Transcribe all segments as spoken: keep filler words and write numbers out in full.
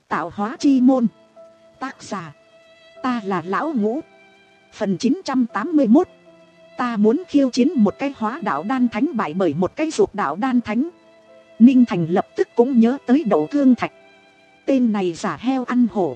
Tạo hóa chi môn. Tác giả, ta là Lão Ngũ. Phần chín trăm tám mươi mốt. Ta muốn khiêu chiến một cái hóa đạo đan thánh bại bởi một cái dục đạo đan thánh. Ninh Thành lập tức cũng nhớ tới Đậu Cương Thạch. Tên này giả heo ăn hổ,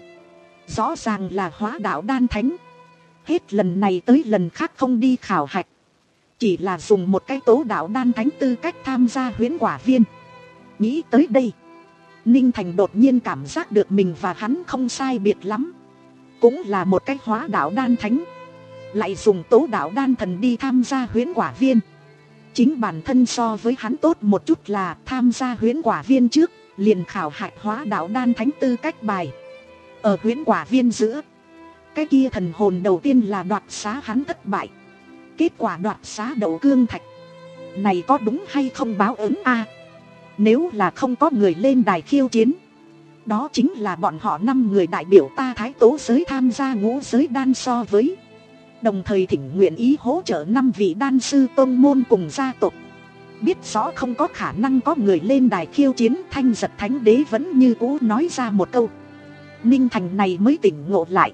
rõ ràng là hóa đạo đan thánh. Hết lần này tới lần khác không đi khảo hạch, chỉ là dùng một cái tố đạo đan thánh tư cách tham gia huyễn quả viên. Nghĩ tới đây, Ninh Thành đột nhiên cảm giác được mình và hắn không sai biệt lắm. Cũng là một cái hóa đạo đan thánh, lại dùng tố đạo đan thần đi tham gia huyễn quả viên. Chính bản thân so với hắn tốt một chút là tham gia huyễn quả viên trước liền khảo hạch hóa đạo đan thánh tư cách bài. Ở huyễn quả viên giữa, cái kia thần hồn đầu tiên là đoạt xá hắn thất bại. Kết quả đoạt xá Đậu Cương Thạch này có đúng hay không báo ứng a? À, nếu là không có người lên đài khiêu chiến, đó chính là bọn họ năm người đại biểu ta Thái Tố giới tham gia ngũ giới đan so với. Đồng thời thỉnh nguyện ý hỗ trợ năm vị đan sư tôn môn cùng gia tộc. Biết rõ không có khả năng có người lên đài khiêu chiến, Thanh Giật Thánh Đế vẫn như cũ nói ra một câu. Ninh Thành này mới tỉnh ngộ lại.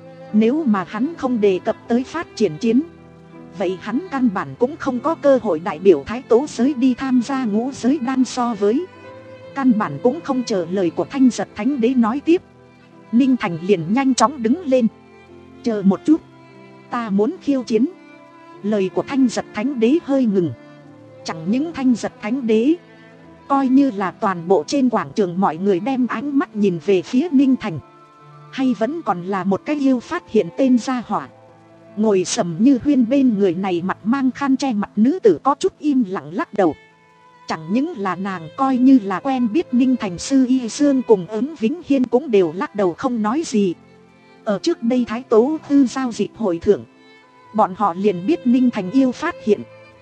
Nếu mà hắn không đề cập tới phát triển chiến, vậy hắn căn bản cũng không có cơ hội đại biểu Thái Tố giới đi tham gia ngũ giới đan so với. Căn bản cũng không chờ lời của Thanh Giật Thánh Đế nói tiếp, Ninh Thành liền nhanh chóng đứng lên. Chờ một chút, ta muốn khiêu chiến. Lời của Thanh Giật Thánh Đế hơi ngừng. Chẳng những Thanh Giật Thánh Đế, coi như là toàn bộ trên quảng trường mọi người đem ánh mắt nhìn về phía Ninh Thành. Hay vẫn còn là một cái yêu phát hiện tên gia hỏa ngồi sầm như huyên bên người này, mặt mang khăn che mặt nữ tử có chút im lặng lắc đầu. Chẳng những là nàng, coi như là quen biết Ninh Thành sư Y Dương cùng Ứng Vĩnh Hiên cũng đều lắc đầu không nói gì. Ở trước đây Thái Tố Tư giao dịch hội thưởng, bọn họ liền biết Ninh Thành yêu phát hiện.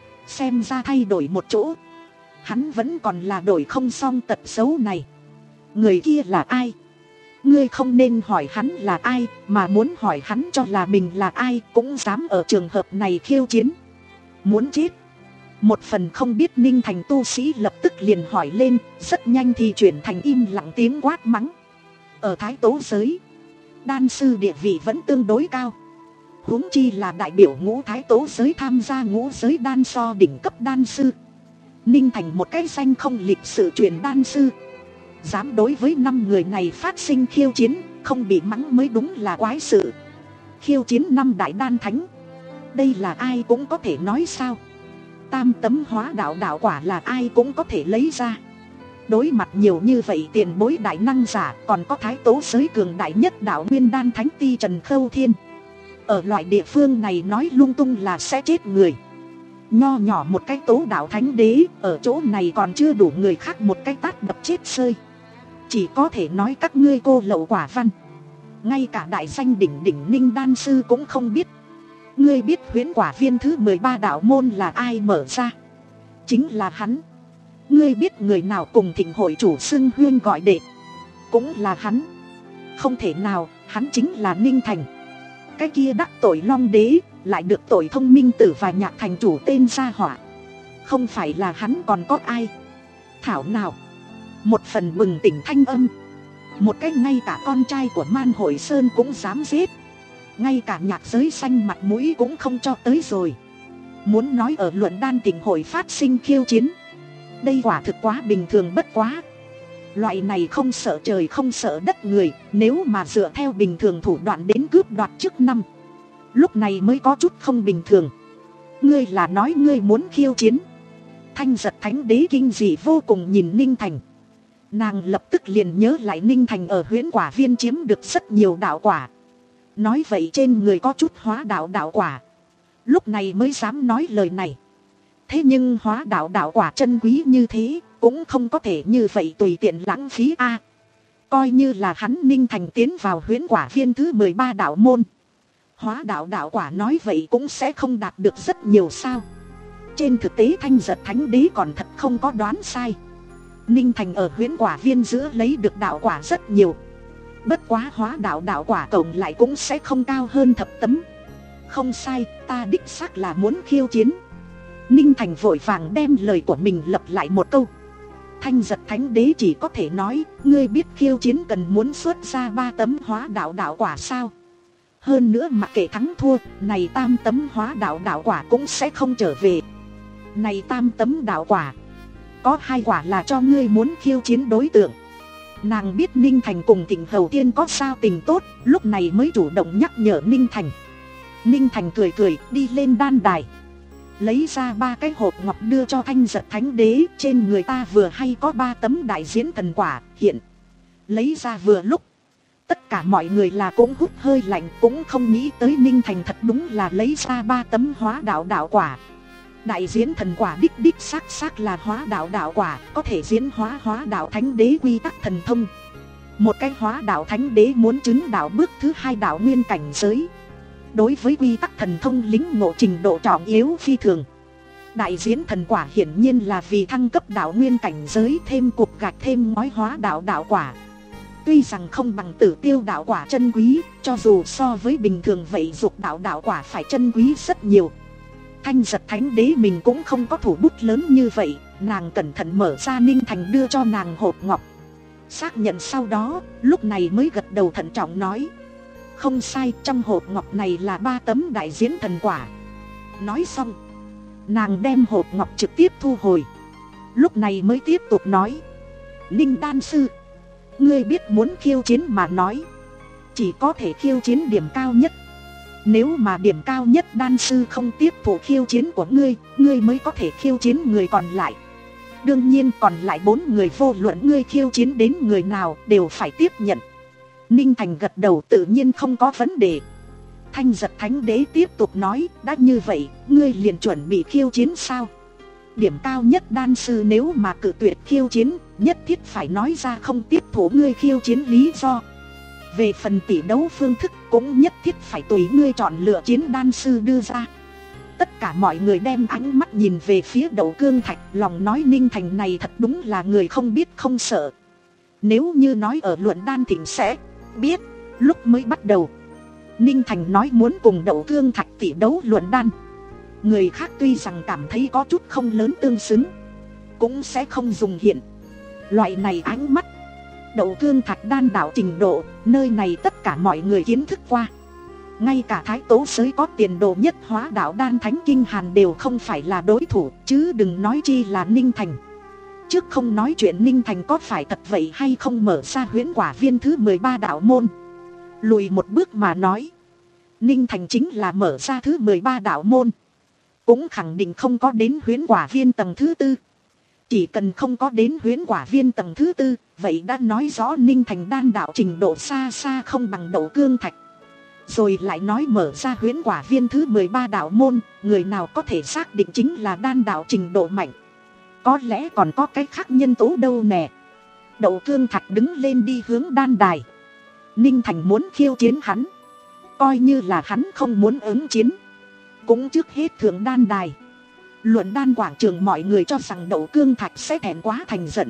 Xem ra thay đổi một chỗ, hắn vẫn còn là đổi không xong tật xấu này. Người kia là ai? Ngươi không nên hỏi hắn là ai, mà muốn hỏi hắn cho là mình là ai cũng dám ở trường hợp này khiêu chiến. Muốn chết. Một phần không biết Ninh Thành tu sĩ lập tức liền hỏi lên, rất nhanh thì chuyển thành im lặng tiếng quát mắng. Ở Thái Tố giới, đan sư địa vị vẫn tương đối cao, huống chi là đại biểu ngũ Thái Tố giới tham gia ngũ giới đan so đỉnh cấp đan sư. Ninh Thành một cái danh không lịch sự truyền đan sư, dám đối với năm người này phát sinh khiêu chiến, không bị mắng mới đúng là quái sự. Khiêu chiến năm đại đan thánh, đây là ai cũng có thể nói sao? Tam tấm hóa đạo đạo quả là ai cũng có thể lấy ra. Đối mặt nhiều như vậy tiền bối đại năng giả, còn có Thái Tố giới cường đại nhất đạo nguyên đan thánh Ti Trần Khâu Thiên, ở loại địa phương này nói lung tung là sẽ chết người. Nho nhỏ một cái tố đạo thánh đế, ở chỗ này còn chưa đủ người khác một cái tát đập chết sơi. Chỉ có thể nói các ngươi cô lậu quả văn. Ngay cả đại danh đỉnh đỉnh Ninh đan sư cũng không biết. Ngươi biết huyễn quả viên thứ mười ba đạo môn là ai mở ra? Chính là hắn. Ngươi biết người nào cùng thịnh hội chủ xưng huyên gọi đệ? Cũng là hắn. Không thể nào, hắn chính là Ninh Thành. Cái kia đắc tội Long Đế, lại được tội Thông Minh Tử và Nhạc thành chủ tên gia hỏa. Không phải là hắn còn có ai? Thảo nào. Một phần bừng tỉnh thanh âm. Một cái ngay cả con trai của Man Hội Sơn cũng dám giết. Ngay cả Nhạc giới xanh mặt mũi cũng không cho tới rồi. Muốn nói ở luận đan tỉnh hội phát sinh khiêu chiến, đây quả thực quá bình thường bất quá. Loại này không sợ trời không sợ đất người, nếu mà dựa theo bình thường thủ đoạn đến cướp đoạt trước năm, lúc này mới có chút không bình thường. Ngươi là nói ngươi muốn khiêu chiến? Thanh Giật Thánh Đế kinh dị vô cùng nhìn Ninh Thành. Nàng lập tức liền nhớ lại Ninh Thành ở huyễn quả viên chiếm được rất nhiều đạo quả. Nói vậy trên người có chút hóa đạo đạo quả, lúc này mới dám nói lời này. Thế nhưng hóa đạo đạo quả chân quý như thế, cũng không có thể như vậy tùy tiện lãng phí a. À, coi như là hắn Ninh Thành tiến vào huyễn quả viên thứ mười ba đạo môn, hóa đạo đạo quả nói vậy cũng sẽ không đạt được rất nhiều sao. Trên thực tế Thanh Giật Thánh Đế còn thật không có đoán sai. Ninh Thành ở huyễn quả viên giữa lấy được đạo quả rất nhiều. Bất quá hóa đạo đạo quả cộng lại cũng sẽ không cao hơn thập tấm. Không sai, ta đích xác là muốn khiêu chiến. Ninh Thành vội vàng đem lời của mình lặp lại một câu. Thanh Giật Thánh Đế chỉ có thể nói, ngươi biết khiêu chiến cần muốn xuất ra ba tấm hóa đạo đạo quả sao? Hơn nữa mặc kệ thắng thua, này tam tấm hóa đạo đạo quả cũng sẽ không trở về. Này tam tấm đạo quả, có hai quả là cho ngươi muốn khiêu chiến đối tượng. Nàng biết Ninh Thành cùng Thịnh Hầu Tiên có sao tình tốt, lúc này mới chủ động nhắc nhở Ninh Thành. Ninh Thành cười cười đi lên đan đài, lấy ra ba cái hộp ngọc đưa cho Thanh Giật Thánh Đế. Trên người ta vừa hay có ba tấm đại diễn thần quả hiện. Lấy ra vừa lúc, tất cả mọi người là cũng hút hơi lạnh, cũng không nghĩ tới Ninh Thành thật đúng là lấy ra ba tấm hóa đạo đạo quả. Đại diễn thần quả đích đích xác xác là hóa đạo đạo quả, có thể diễn hóa hóa đạo thánh đế quy tắc thần thông. Một cái hóa đạo thánh đế muốn chứng đạo bước thứ hai đạo nguyên cảnh giới, đối với quy tắc thần thông lĩnh ngộ trình độ trọng yếu phi thường. Đại diễn thần quả hiển nhiên là vì thăng cấp đạo nguyên cảnh giới thêm cục gạch thêm ngói hóa đạo đạo quả. Tuy rằng không bằng Tử Tiêu đạo quả chân quý, cho dù so với bình thường vậy dục đạo đạo quả phải chân quý rất nhiều. Thanh Giật Thánh Đế mình cũng không có thủ bút lớn như vậy, nàng cẩn thận mở ra Ninh Thành đưa cho nàng hộp ngọc. Xác nhận sau đó, lúc này mới gật đầu thận trọng nói, không sai, trong hộp ngọc này là ba tấm đại diễn thần quả. Nói xong, nàng đem hộp ngọc trực tiếp thu hồi. Lúc này mới tiếp tục nói, Ninh đan sư, ngươi biết muốn khiêu chiến mà nói, chỉ có thể khiêu chiến điểm cao nhất. Nếu mà điểm cao nhất đan sư không tiếp thụ khiêu chiến của ngươi, ngươi mới có thể khiêu chiến người còn lại. Đương nhiên còn lại bốn người vô luận ngươi khiêu chiến đến người nào đều phải tiếp nhận. Ninh Thành gật đầu tự nhiên không có vấn đề. Thanh Giật Thánh Đế tiếp tục nói, đã như vậy, ngươi liền chuẩn bị khiêu chiến sao? Điểm cao nhất đan sư nếu mà cự tuyệt khiêu chiến, nhất thiết phải nói ra không tiếp thụ ngươi khiêu chiến lý do. Về phần tỷ đấu phương thức cũng nhất thiết phải tùy ngươi chọn lựa chiến đan sư đưa ra. Tất cả mọi người đem ánh mắt nhìn về phía Đậu Cương Thạch, lòng nói Ninh Thành này thật đúng là người không biết không sợ. Nếu như nói ở luận đan thịnh sẽ biết. Lúc mới bắt đầu, Ninh Thành nói muốn cùng Đậu Cương Thạch tỷ đấu luận đan, người khác tuy rằng cảm thấy có chút không lớn tương xứng, cũng sẽ không dùng hiện loại này ánh mắt. Đậu Cương Thạch đan đạo trình độ, nơi này tất cả mọi người kiến thức qua. Ngay cả Thái Tố giới có tiền đồ nhất hóa đạo đan thánh Kinh Hàn đều không phải là đối thủ, chứ đừng nói chi là Ninh Thành. Trước không nói chuyện Ninh Thành có phải thật vậy hay không mở ra huyễn quả viên thứ mười ba đạo môn, lùi một bước mà nói, Ninh Thành chính là mở ra thứ mười ba đạo môn, cũng khẳng định không có đến huyễn quả viên tầng thứ tư. Chỉ cần không có đến huyễn quả viên tầng thứ tư, vậy đã nói rõ Ninh Thành đan đạo trình độ xa xa không bằng Đậu Cương Thạch. Rồi lại nói mở ra huyễn quả viên thứ mười ba đạo môn, người nào có thể xác định chính là đan đạo trình độ mạnh. Có lẽ còn có cái khác nhân tố đâu nè. Đậu Cương Thạch đứng lên đi hướng đan đài. Ninh Thành muốn khiêu chiến hắn, coi như là hắn không muốn ứng chiến, cũng trước hết thượng đan đài. Luận đan quảng trường mọi người cho rằng Đậu Cương Thạch sẽ thẹn quá thành giận.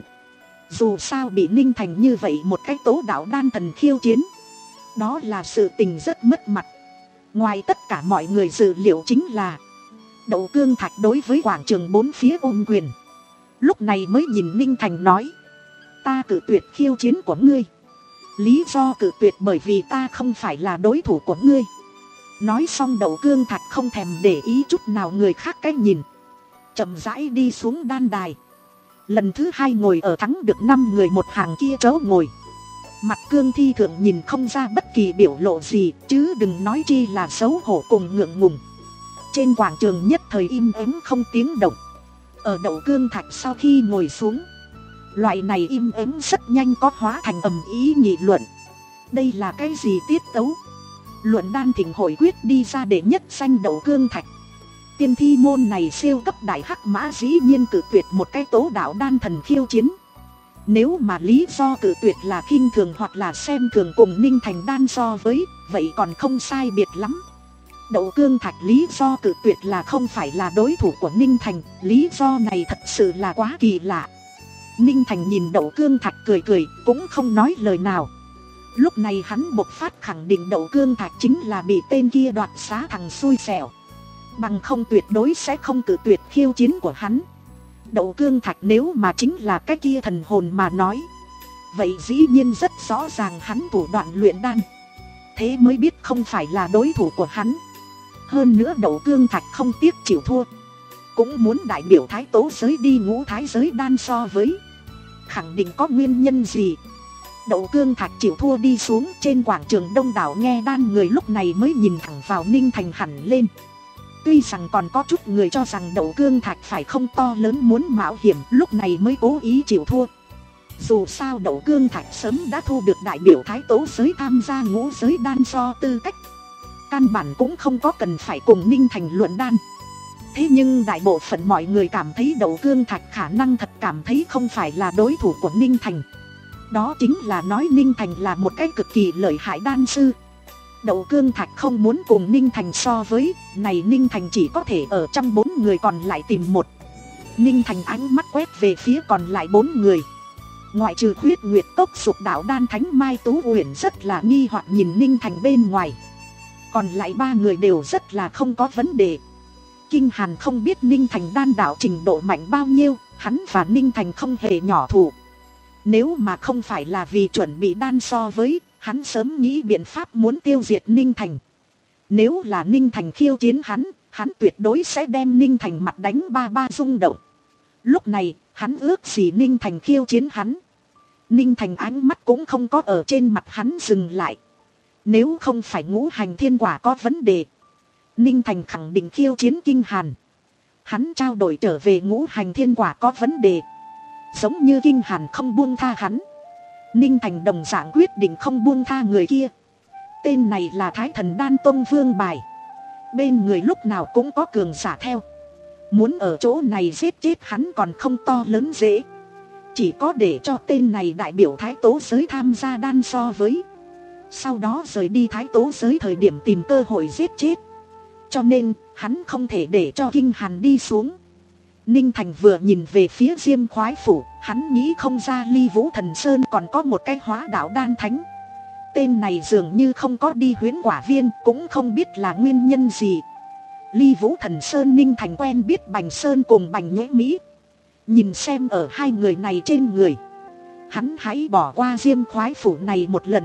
Dù sao bị Ninh Thành như vậy một cái tố đạo đan thần khiêu chiến, đó là sự tình rất mất mặt. Ngoài tất cả mọi người dự liệu chính là Đậu Cương Thạch đối với quảng trường bốn phía ôm quyền. Lúc này mới nhìn Ninh Thành nói, ta cự tuyệt khiêu chiến của ngươi. Lý do cự tuyệt bởi vì ta không phải là đối thủ của ngươi. Nói xong Đậu Cương Thạch không thèm để ý chút nào người khác cách nhìn, chậm rãi đi xuống đan đài. Lần thứ hai ngồi ở thắng được năm người một hàng kia chỗ ngồi. Mặt Cương Thi Thượng nhìn không ra bất kỳ biểu lộ gì, chứ đừng nói chi là xấu hổ cùng ngượng ngùng. Trên quảng trường nhất thời im ắng không tiếng động. Ở Đậu Cương Thạch sau khi ngồi xuống, loại này im ắng rất nhanh có hóa thành ầm ý nghị luận. Đây là cái gì tiết tấu? Luận đan thịnh hội quyết đi ra để nhất danh Đậu Cương Thạch. Tiên thi môn này siêu cấp đại hắc mã dĩ nhiên cự tuyệt một cái tố đạo đan thần khiêu chiến. Nếu mà lý do cự tuyệt là khinh thường hoặc là xem thường cùng Ninh Thành đan so với, vậy còn không sai biệt lắm. Đậu Cương Thạch lý do cự tuyệt là không phải là đối thủ của Ninh Thành, lý do này thật sự là quá kỳ lạ. Ninh Thành nhìn Đậu Cương Thạch cười cười, cũng không nói lời nào. Lúc này hắn bộc phát khẳng định Đậu Cương Thạch chính là bị tên kia đoạt xá thằng xui xẻo, bằng không tuyệt đối sẽ không cự tuyệt khiêu chiến của hắn. Đậu Cương Thạch nếu mà chính là cái kia thần hồn mà nói, vậy dĩ nhiên rất rõ ràng hắn thủ đoạn luyện đan, thế mới biết không phải là đối thủ của hắn. Hơn nữa Đậu Cương Thạch không tiếc chịu thua, cũng muốn đại biểu thái tố giới đi ngũ thái giới đan so với, khẳng định có nguyên nhân gì. Đậu Cương Thạch chịu thua đi xuống, trên quảng trường đông đảo nghe đan người lúc này mới nhìn thẳng vào Ninh Thành hẳn lên. Tuy rằng còn có chút người cho rằng Đậu Cương Thạch phải không to lớn muốn mạo hiểm, lúc này mới cố ý chịu thua. Dù sao Đậu Cương Thạch sớm đã thu được đại biểu thái tố giới tham gia ngũ giới đan so tư cách, căn bản cũng không có cần phải cùng Ninh Thành luận đan. Thế nhưng đại bộ phận mọi người cảm thấy Đậu Cương Thạch khả năng thật cảm thấy không phải là đối thủ của Ninh Thành. Đó chính là nói Ninh Thành là một cái cực kỳ lợi hại đan sư. Đậu Cương Thạch không muốn cùng Ninh Thành so với, này Ninh Thành chỉ có thể ở trong bốn người còn lại tìm một. Ninh Thành ánh mắt quét về phía còn lại bốn người. Ngoại trừ Huyết Nguyệt Cốc Sục Đạo Đan Thánh Mai Tú Uyển rất là nghi hoặc nhìn Ninh Thành bên ngoài. Còn lại ba người đều rất là không có vấn đề. Kinh Hàn không biết Ninh Thành đan đạo trình độ mạnh bao nhiêu, hắn và Ninh Thành không hề nhỏ thù. Nếu mà không phải là vì chuẩn bị đan so với, hắn sớm nghĩ biện pháp muốn tiêu diệt Ninh Thành. Nếu là Ninh Thành khiêu chiến hắn, hắn tuyệt đối sẽ đem Ninh Thành mặt đánh ba ba rung động. Lúc này, hắn ước gì Ninh Thành khiêu chiến hắn. Ninh Thành ánh mắt cũng không có ở trên mặt hắn dừng lại. Nếu không phải ngũ hành thiên quả có vấn đề, Ninh Thành khẳng định khiêu chiến Kinh Hàn. Hắn trao đổi trở về ngũ hành thiên quả có vấn đề, giống như Kinh Hàn không buông tha hắn, Ninh Thành đồng dạng quyết định không buông tha người kia. Tên này là Thái Thần Đan Tông vương bài, bên người lúc nào cũng có cường giả theo. Muốn ở chỗ này giết chết hắn còn không to lớn dễ, chỉ có để cho tên này đại biểu thái tố giới tham gia đan so với, sau đó rời đi thái tố giới thời điểm tìm cơ hội giết chết. Cho nên hắn không thể để cho Kinh Hàn đi xuống. Ninh Thành vừa nhìn về phía Diêm Khoái Phủ, hắn nghĩ không ra Ly Vũ Thần Sơn còn có một cái hóa đạo đan thánh. Tên này dường như không có đi Huyễn Quả Viên, cũng không biết là nguyên nhân gì. Ly Vũ Thần Sơn Ninh Thành quen biết Bành Sơn cùng Bành Nhễ Mỹ, nhìn xem ở hai người này trên người, hắn hãy bỏ qua Diêm Khoái Phủ này một lần.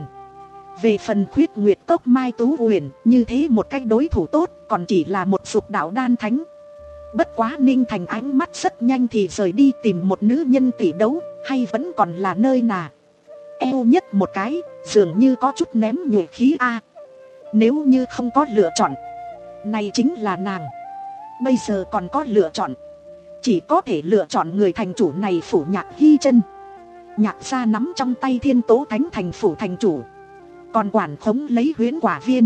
Về phần Khuyết Nguyệt Cốc Mai Tú Uyển, như thế một cách đối thủ tốt, còn chỉ là một Sục Đạo đan thánh. Bất quá Ninh Thành ánh mắt rất nhanh thì rời đi tìm một nữ nhân tỷ đấu, hay vẫn còn là nơi nào. Eo nhất một cái, dường như có chút ném nhuệ khí a. Nếu như không có lựa chọn, này chính là nàng. Bây giờ còn có lựa chọn, chỉ có thể lựa chọn người thành chủ này phủ Nhạc Hy Chân. Nhạc gia nắm trong tay Thiên Tố Thánh Thành phủ thành chủ, còn quản khống lấy Huyễn Quả Viên.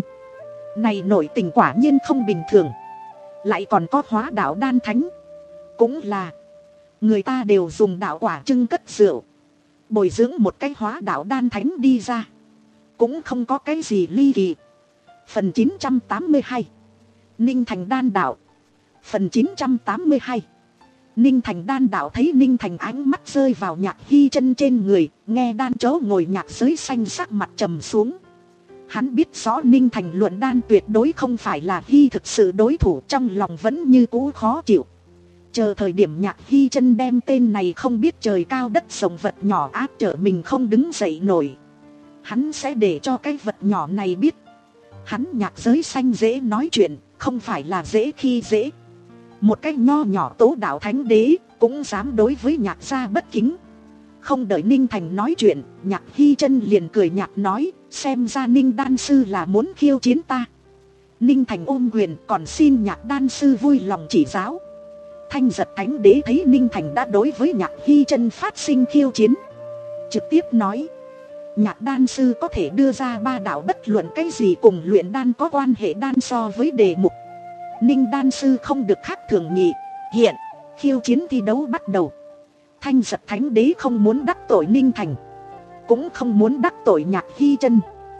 Này nội tình quả nhiên không bình thường. Lại còn có hóa đạo đan thánh, cũng là người ta đều dùng đạo quả trưng cất rượu, bồi dưỡng một cái hóa đạo đan thánh đi ra, cũng không có cái gì ly kỳ. Phần chín trăm tám mươi hai Ninh Thành đan đạo. Phần chín trăm tám mươi hai Ninh Thành đan đạo. Thấy Ninh Thành ánh mắt rơi vào Nhạc Hy Chân trên người, nghe đan chó ngồi nhạc giới xanh sắc mặt trầm xuống. Hắn biết rõ Ninh Thành luận đan tuyệt đối không phải là Hy thực sự đối thủ, trong lòng vẫn như cũ khó chịu. Chờ thời điểm Nhạc Hy Chân đem tên này không biết trời cao đất rộng vật nhỏ áp trở mình không đứng dậy nổi, hắn sẽ để cho cái vật nhỏ này biết, hắn Nhạc giới xanh dễ nói chuyện, không phải là dễ khi dễ. Một cái nho nhỏ Tố Đạo Thánh Đế cũng dám đối với Nhạc gia bất kính. Không đợi Ninh Thành nói chuyện, Nhạc Hy Chân liền cười nhạt nói, xem ra Ninh đan sư là muốn khiêu chiến ta. Ninh Thành ôm quyền, còn xin Nhạc đan sư vui lòng chỉ giáo. Thanh Giật Thánh Đế thấy Ninh Thành đã đối với Nhạc Hy Chân phát sinh khiêu chiến, trực tiếp nói, Nhạc đan sư có thể đưa ra ba đạo bất luận cái gì cùng luyện đan có quan hệ đan so với đề mục. Ninh đan sư không được khác thường nhị. Hiện khiêu chiến thi đấu bắt đầu. Thanh Giật Thánh Đế không muốn đắc tội Ninh Thành, cũng không muốn đắc tội Nhạc Hy Chân.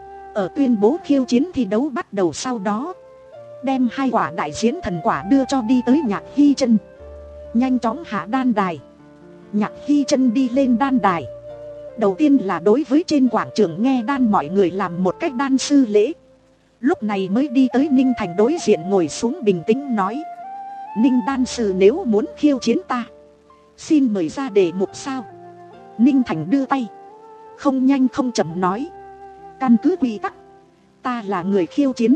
Ở tuyên bố khiêu chiến thi đấu bắt đầu sau đó, đem hai quả đại diễn thần quả đưa cho đi tới Nhạc Hy Chân, nhanh chóng hạ đan đài. Nhạc Hy Chân đi lên đan đài, đầu tiên là đối với trên quảng trường nghe đan mọi người làm một cách đan sư lễ. Lúc này mới đi tới Ninh Thành đối diện ngồi xuống bình tĩnh nói, Ninh đan sư nếu muốn khiêu chiến ta, Xin mời ra đề mục sao? Ninh Thành đưa tay, không nhanh không chậm nói. Căn cứ quy tắc, ta là người khiêu chiến,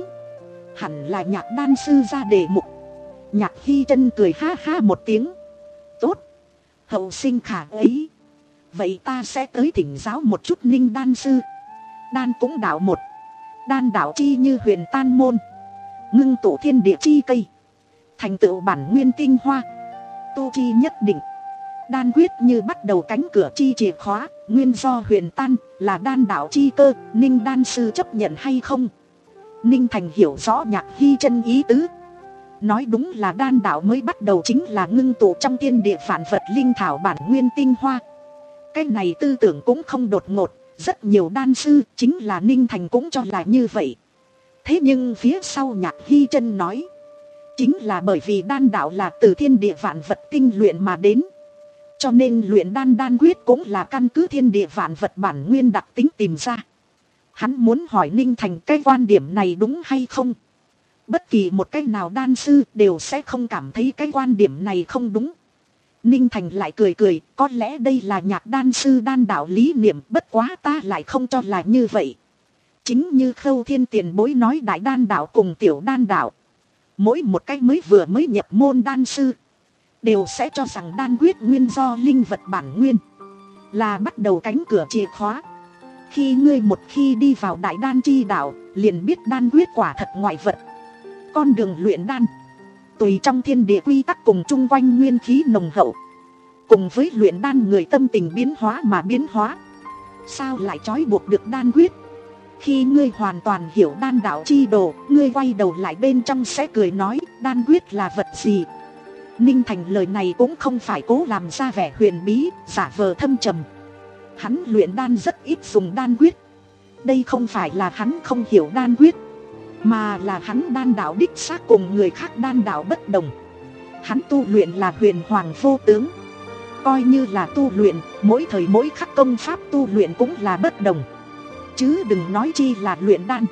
hẳn là Nhạc đan sư ra đề mục. Nhạc Hy Trân cười ha ha một tiếng. Tốt, hậu sinh khả ấy. Vậy ta sẽ tới thỉnh giáo một chút Ninh đan sư. Đan cũng đạo một, đan đạo chi như huyền tan môn, ngưng tụ thiên địa chi cây, thành tựu bản nguyên tinh hoa, tu chi nhất định. Đan quyết như bắt đầu cánh cửa chi chìa khóa, nguyên do huyền tan, là đan đạo chi cơ. Ninh đan sư chấp nhận hay không? Ninh Thành hiểu rõ Nhạc Hy Trân ý tứ. Nói đúng là đan đạo mới bắt đầu chính là ngưng tụ trong thiên địa vạn vật linh thảo bản nguyên tinh hoa. Cái này tư tưởng cũng không đột ngột, rất nhiều đan sư, chính là Ninh Thành cũng cho là như vậy. Thế nhưng phía sau Nhạc Hy Trân nói, chính là bởi vì đan đạo là từ thiên địa vạn vật tinh luyện mà đến, cho nên luyện đan đan quyết cũng là căn cứ thiên địa vạn vật bản nguyên đặc tính tìm ra. Hắn muốn hỏi Ninh Thành cái quan điểm này đúng hay không. Bất kỳ một cái nào đan sư đều sẽ không cảm thấy cái quan điểm này không đúng. Ninh Thành lại cười cười, có lẽ đây là Nhạc đan sư đan đạo lý niệm, bất quá ta lại không cho là như vậy. Chính như Khâu Thiên tiền bối nói, đại đan đạo cùng tiểu đan đạo, mỗi một cái mới vừa mới nhập môn đan sư đều sẽ cho rằng đan quyết nguyên do linh vật bản nguyên, là bắt đầu cánh cửa chìa khóa. Khi ngươi một khi đi vào đại đan chi đạo, liền biết đan quyết quả thật ngoại vật. Con đường luyện đan tùy trong thiên địa quy tắc cùng chung quanh nguyên khí nồng hậu, cùng với luyện đan người tâm tình biến hóa mà biến hóa. Sao lại trói buộc được đan quyết? Khi ngươi hoàn toàn hiểu đan đạo chi đồ, ngươi quay đầu lại bên trong sẽ cười nói đan quyết là vật gì. Ninh Thành lời này cũng không phải cố làm ra vẻ huyền bí, giả vờ thâm trầm. Hắn luyện đan rất ít dùng đan quyết. Đây không phải là hắn không hiểu đan quyết, mà là hắn đan đạo đích xác cùng người khác đan đạo bất đồng. Hắn tu luyện là huyền hoàng vô tướng. Coi như là tu luyện, mỗi thời mỗi khắc công pháp tu luyện cũng là bất đồng, chứ đừng nói chi là luyện đan.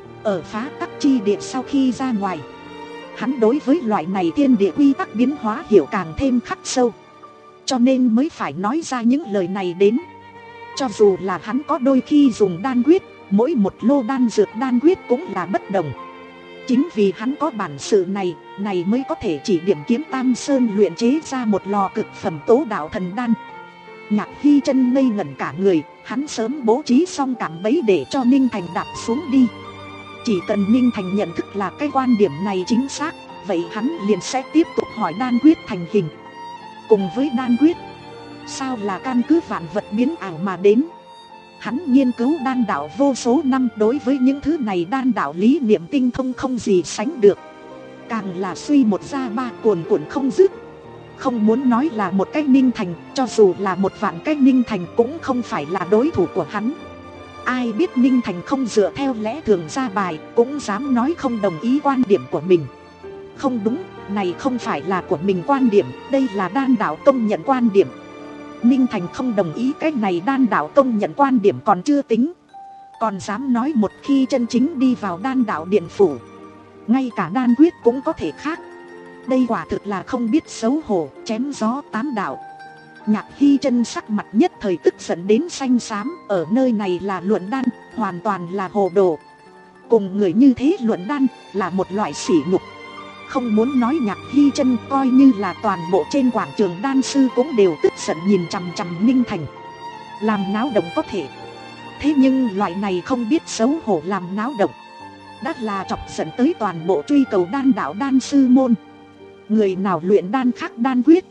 Ở phá tắc chi địa sau khi ra ngoài, hắn đối với loại này thiên địa quy tắc biến hóa hiểu càng thêm khắc sâu, cho nên mới phải nói ra những lời này đến. Cho dù là hắn có đôi khi dùng đan quyết, mỗi một lô đan dược đan quyết cũng là bất đồng. Chính vì hắn có bản sự này, này mới có thể chỉ điểm kiếm Tam Sơn luyện chế ra một lò cực phẩm tố đạo thần đan. Nhạc Hy Trân ngây ngẩn cả người, hắn sớm bố trí xong cảm bẫy để cho Ninh Thành đạp xuống đi. Chỉ cần Ninh Thành nhận thức là cái quan điểm này chính xác, vậy hắn liền sẽ tiếp tục hỏi đan quyết thành hình. Cùng với đan quyết, sao là căn cứ vạn vật biến ảo mà đến. Hắn nghiên cứu đan đạo vô số năm, đối với những thứ này đan đạo lý niệm tinh thông không gì sánh được. Càng là suy một ra ba, cuồn cuộn không dứt. Không muốn nói là một cái Ninh Thành, cho dù là một vạn cái Ninh Thành cũng không phải là đối thủ của hắn. Ai biết Ninh Thành không dựa theo lẽ thường ra bài, cũng dám nói không đồng ý quan điểm của mình. Không đúng, này không phải là của mình quan điểm, đây là đan đạo công nhận quan điểm. Ninh Thành không đồng ý cái này đan đạo công nhận quan điểm còn chưa tính, còn dám nói một khi chân chính đi vào đan đạo điện phủ, ngay cả đan quyết cũng có thể khác. Đây quả thực là không biết xấu hổ, chém gió tám đạo. Nhạc Hy Trân sắc mặt nhất thời tức giận đến xanh xám, ở nơi này là luận đan, hoàn toàn là hồ đồ. Cùng người như thế luận đan là một loại sỉ nhục. Không muốn nói Nhạc Hy Trân, coi như là toàn bộ trên quảng trường đan sư cũng đều tức giận nhìn chằm chằm Ninh Thành. Làm náo động có thể, thế nhưng loại này không biết xấu hổ làm náo động, đã là chọc giận tới toàn bộ truy cầu đan đạo đan sư môn. Người nào luyện đan khác đan quyết,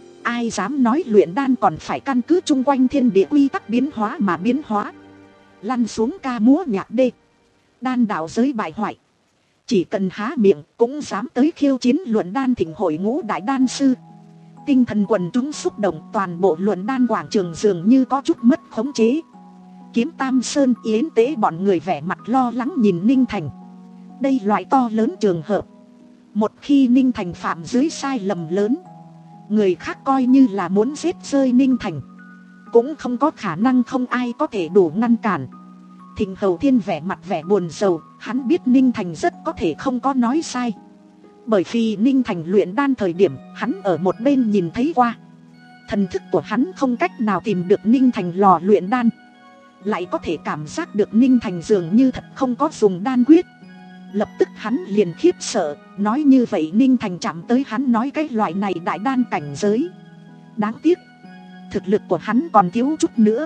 ai dám nói luyện đan còn phải căn cứ chung quanh thiên địa quy tắc biến hóa mà biến hóa. Lăn xuống ca múa nhạc đê, đan đạo giới bại hoại. Chỉ cần há miệng cũng dám tới khiêu chiến luận đan thịnh hội ngũ đại đan sư. Tinh thần quần chúng xúc động, toàn bộ luận đan quảng trường dường như có chút mất khống chế. Kiếm Tam Sơn, Yến Tế bọn người vẻ mặt lo lắng nhìn Ninh Thành. Đây loại to lớn trường hợp, một khi Ninh Thành phạm dưới sai lầm lớn, người khác coi như là muốn giết rơi Ninh Thành, cũng không có khả năng không ai có thể đủ ngăn cản. Thịnh Hầu Thiên vẻ mặt vẻ buồn rầu, hắn biết Ninh Thành rất có thể không có nói sai. Bởi vì Ninh Thành luyện đan thời điểm, hắn ở một bên nhìn thấy qua. Thần thức của hắn không cách nào tìm được Ninh Thành lò luyện đan, lại có thể cảm giác được Ninh Thành dường như thật không có dùng đan quyết. Lập tức hắn liền khiếp sợ, nói như vậy Ninh Thành chạm tới hắn nói cái loại này đại đan cảnh giới. Đáng tiếc, thực lực của hắn còn thiếu chút nữa.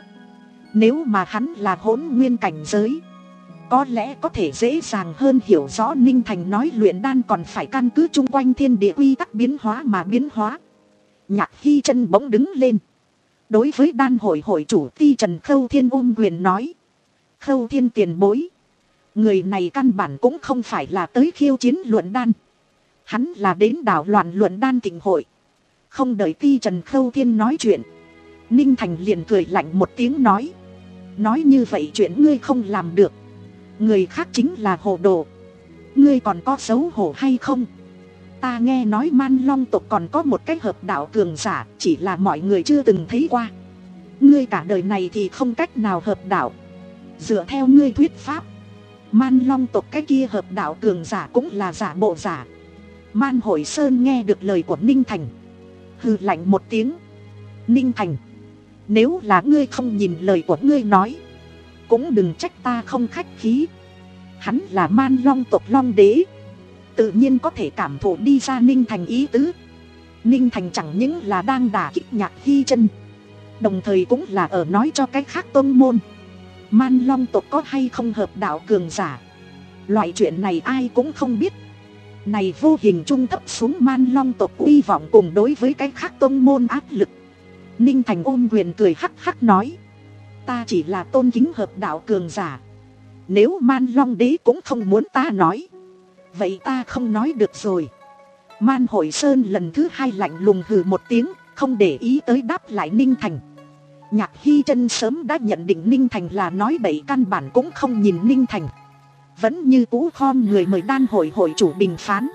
Nếu mà hắn là hỗn nguyên cảnh giới, có lẽ có thể dễ dàng hơn hiểu rõ Ninh Thành nói luyện đan còn phải căn cứ chung quanh thiên địa quy tắc biến hóa mà biến hóa. Nhạc Hy Chân bỗng đứng lên, đối với đan hội hội chủ Ti Trần Khâu Thiên ôm quyền nói: Khâu Thiên tiền bối, người này căn bản cũng không phải là tới khiêu chiến luận đan, hắn là đến đảo loạn luận đan thịnh hội. Không đợi Ti Trần Khâu Thiên nói chuyện, Ninh Thành liền cười lạnh một tiếng nói: Nói như vậy chuyện ngươi không làm được, người khác chính là hồ đồ, ngươi còn có xấu hổ hay không? Ta nghe nói Man Long tộc còn có một cái hợp đạo cường giả, chỉ là mọi người chưa từng thấy qua. Ngươi cả đời này thì không cách nào hợp đạo. Dựa theo ngươi thuyết pháp, Man Long tộc cái kia hợp đạo cường giả cũng là giả bộ giả. Man Hội Sơn nghe được lời của Ninh Thành, hừ lạnh một tiếng: Ninh Thành, nếu là ngươi không nhìn lời của ngươi nói, cũng đừng trách ta không khách khí. Hắn là Man Long tộc Long đế, tự nhiên có thể cảm thụ đi ra Ninh Thành ý tứ. Ninh Thành chẳng những là đang đả kích Nhạc Hy Chân, đồng thời cũng là ở nói cho cái khác tôn môn Man Long tộc có hay không hợp đạo cường giả. Loại chuyện này ai cũng không biết. Này vô hình trung thấp xuống Man Long tộc uy vọng cùng đối với cái khác tôn môn áp lực. Ninh Thành ôm quyền cười hắc hắc nói: Ta chỉ là tôn kính hợp đạo cường giả, nếu Man Long đế cũng không muốn ta nói, vậy ta không nói được rồi. Man Hội Sơn lần thứ hai lạnh lùng hừ một tiếng, không để ý tới đáp lại Ninh Thành. Nhạc Hy Chân sớm đã nhận định Ninh Thành là nói bậy, căn bản cũng không nhìn Ninh Thành, vẫn như cũ khom người mời đan hội hội chủ bình phán.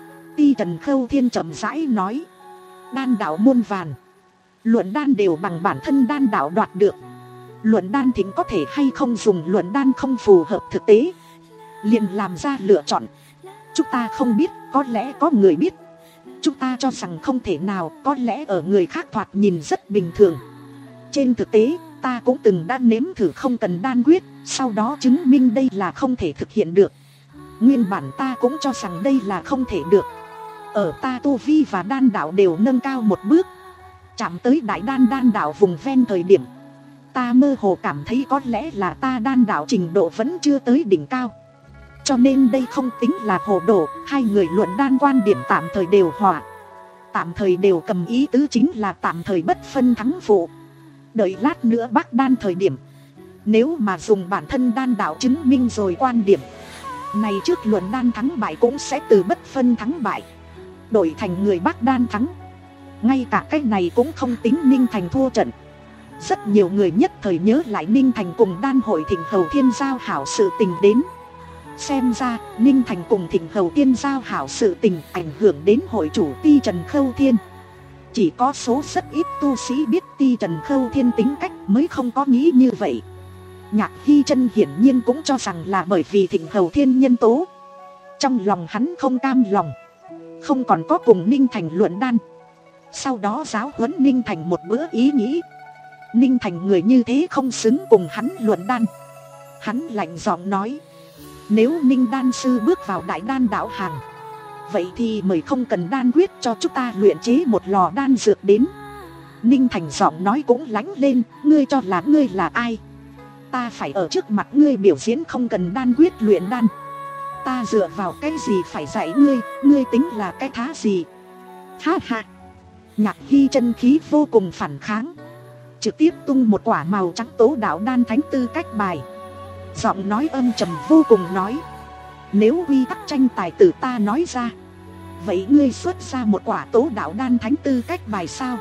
Ti Trần Khâu Thiên chậm rãi nói: Đan đạo muôn vàn, luận đan đều bằng bản thân đan đạo đoạt được. Luận đan thính có thể hay không dùng luận đan không phù hợp thực tế, liền làm ra lựa chọn. Chúng ta không biết, có lẽ có người biết. Chúng ta cho rằng không thể nào, có lẽ ở người khác thoạt nhìn rất bình thường. Trên thực tế, ta cũng từng đã nếm thử không cần đan quyết, sau đó chứng minh đây là không thể thực hiện được. Nguyên bản ta cũng cho rằng đây là không thể được. Ở ta tu vi và đan đạo đều nâng cao một bước, chạm tới đại đan đan đạo vùng ven thời điểm, ta mơ hồ cảm thấy có lẽ là ta đan đạo trình độ vẫn chưa tới đỉnh cao. Cho nên đây không tính là hồ đồ. Hai người luận đan quan điểm tạm thời đều hòa, tạm thời đều cầm ý tứ chính là tạm thời bất phân thắng phụ. Đợi lát nữa bác đan thời điểm, nếu mà dùng bản thân đan đạo chứng minh rồi quan điểm này, trước luận đan thắng bại cũng sẽ từ bất phân thắng bại đổi thành người bác đan thắng. Ngay cả cái này cũng không tính Ninh Thành thua trận. Rất nhiều người nhất thời nhớ lại Ninh Thành cùng đan hội Thịnh Hầu Thiên giao hảo sự tình đến. Xem ra Ninh Thành cùng Thịnh Hầu Thiên giao hảo sự tình ảnh hưởng đến hội chủ Ti Trần Khâu Thiên. Chỉ có số rất ít tu sĩ biết Ti Trần Khâu Thiên tính cách mới không có nghĩ như vậy. Nhạc Hy Chân hiển nhiên cũng cho rằng là bởi vì Thịnh Hầu Thiên nhân tố. Trong lòng hắn không cam lòng, không còn có cùng Ninh Thành luận đan, sau đó giáo huấn Ninh Thành một bữa ý nghĩ. Ninh Thành người như thế không xứng cùng hắn luận đan. Hắn lạnh giọng nói: Nếu Ninh đan sư bước vào đại đan đạo hàng, vậy thì mời không cần đan quyết cho chúng ta luyện chế một lò đan dược đến. Ninh Thành giọng nói cũng lánh lên: Ngươi cho là ngươi là ai? Ta phải ở trước mặt ngươi biểu diễn không cần đan quyết luyện đan. Ta dựa vào cái gì phải dạy ngươi? Ngươi tính là cái thá gì? Ha ha. Nhạc Hy Chân khí vô cùng phản kháng, trực tiếp tung một quả màu trắng tố đạo đan thánh tư cách bài. Giọng nói âm trầm vô cùng nói: Nếu quy tắc tranh tài từ ta nói ra, vậy ngươi xuất ra một quả tố đạo đan thánh tư cách bài sao?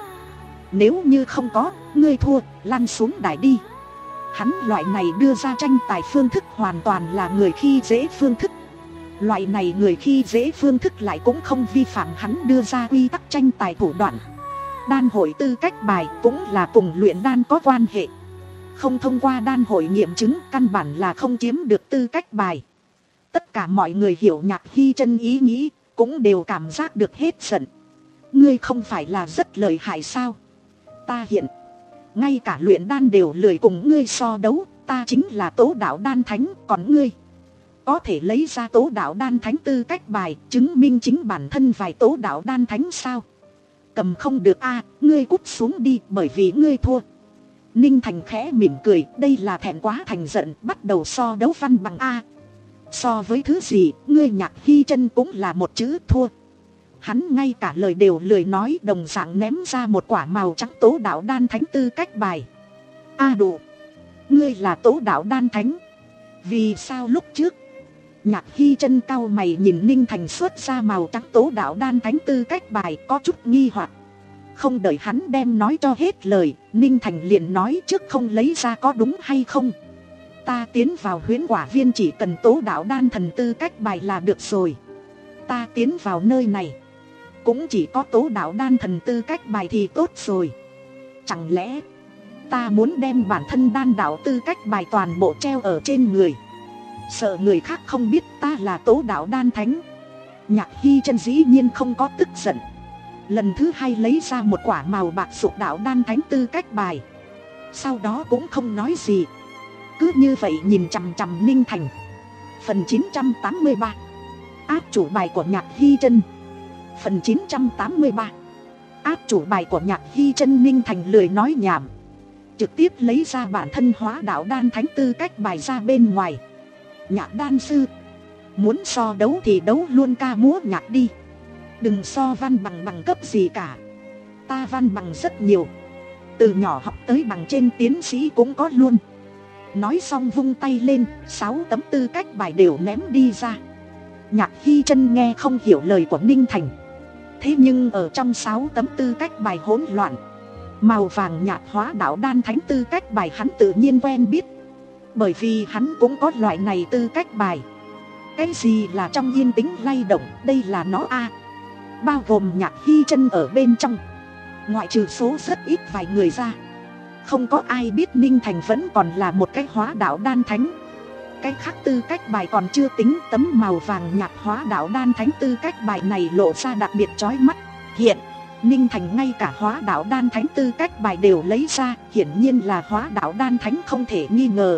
Nếu như không có, ngươi thua, lăn xuống đài đi. Hắn loại này đưa ra tranh tài phương thức hoàn toàn là người khi dễ phương thức. Loại này người khi dễ phương thức lại cũng không vi phạm hắn đưa ra quy tắc tranh tài thủ đoạn. Đan hội tư cách bài cũng là cùng luyện đan có quan hệ, không thông qua đan hội nghiệm chứng căn bản là không chiếm được tư cách bài. Tất cả mọi người hiểu Nhạc Hy Chân ý nghĩ, cũng đều cảm giác được hết giận. Ngươi không phải là rất lợi hại sao? Ta hiện ngay cả luyện đan đều lười cùng ngươi so đấu. Ta chính là tố đạo đan thánh, còn ngươi có thể lấy ra tố đạo đan thánh tư cách bài chứng minh chính bản thân vài tố đạo đan thánh sao? Cầm không được a, ngươi cút xuống đi, bởi vì ngươi thua. Ninh Thành khẽ mỉm cười, đây là thẹn quá thành giận, bắt đầu so đấu văn bằng a. So với thứ gì, ngươi Nhạc Hy Chân cũng là một chữ thua. Hắn ngay cả lời đều lười nói, đồng dạng ném ra một quả màu trắng tố đạo đan thánh tư cách bài. A đủ, ngươi là tố đạo đan thánh, vì sao lúc trước? Nhạc Hy Chân cau mày nhìn Ninh Thành xuất ra màu trắng tố đạo đan thánh tư cách bài, có chút nghi hoặc. Không đợi hắn đem nói cho hết lời, Ninh Thành liền nói trước không lấy ra có đúng hay không? Ta tiến vào huyễn quả viên chỉ cần tố đạo đan thần tư cách bài là được rồi. Ta tiến vào nơi này cũng chỉ có tố đạo đan thần tư cách bài thì tốt rồi. Chẳng lẽ ta muốn đem bản thân đan đạo tư cách bài toàn bộ treo ở trên người, sợ người khác không biết ta là tố đạo đan thánh? Nhạc Hy Chân dĩ nhiên không có tức giận. Lần thứ hai lấy ra một quả màu bạc sụp đạo đan thánh tư cách bài, sau đó cũng không nói gì, cứ như vậy nhìn chằm chằm Ninh Thành. Phần chín trăm tám mươi ba, áp chủ bài của Nhạc Hy Chân. Phần chín trăm tám mươi ba, áp chủ bài của Nhạc Hy Chân. Ninh Thành lười nói nhảm, trực tiếp lấy ra bản thân hóa đạo đan thánh tư cách bài ra bên ngoài. Nhạc đan sư, muốn so đấu thì đấu luôn ca múa nhạc đi, đừng so văn bằng bằng cấp gì cả. Ta văn bằng rất nhiều, từ nhỏ học tới bằng trên tiến sĩ cũng có luôn. Nói xong vung tay lên, sáu tấm tư cách bài đều ném đi ra. Nhạc Hy Chân nghe không hiểu lời của Ninh Thành, thế nhưng ở trong sáu tấm tư cách bài hỗn loạn, màu vàng nhạt hóa đạo đan thánh tư cách bài hắn tự nhiên quen biết, bởi vì hắn cũng có loại này tư cách bài. Cái gì là trong yên tĩnh lay động, đây là nó a. Bao gồm Nhạc Hy Chân ở bên trong, ngoại trừ số rất ít vài người ra, không có ai biết Ninh Thành vẫn còn là một cái hóa đạo đan thánh. Cái khác tư cách bài còn chưa tính, tấm màu vàng nhạt hóa đạo đan thánh tư cách bài này lộ ra đặc biệt chói mắt. Hiện Ninh Thành ngay cả hóa đạo đan thánh tư cách bài đều lấy ra, hiển nhiên là hóa đạo đan thánh không thể nghi ngờ.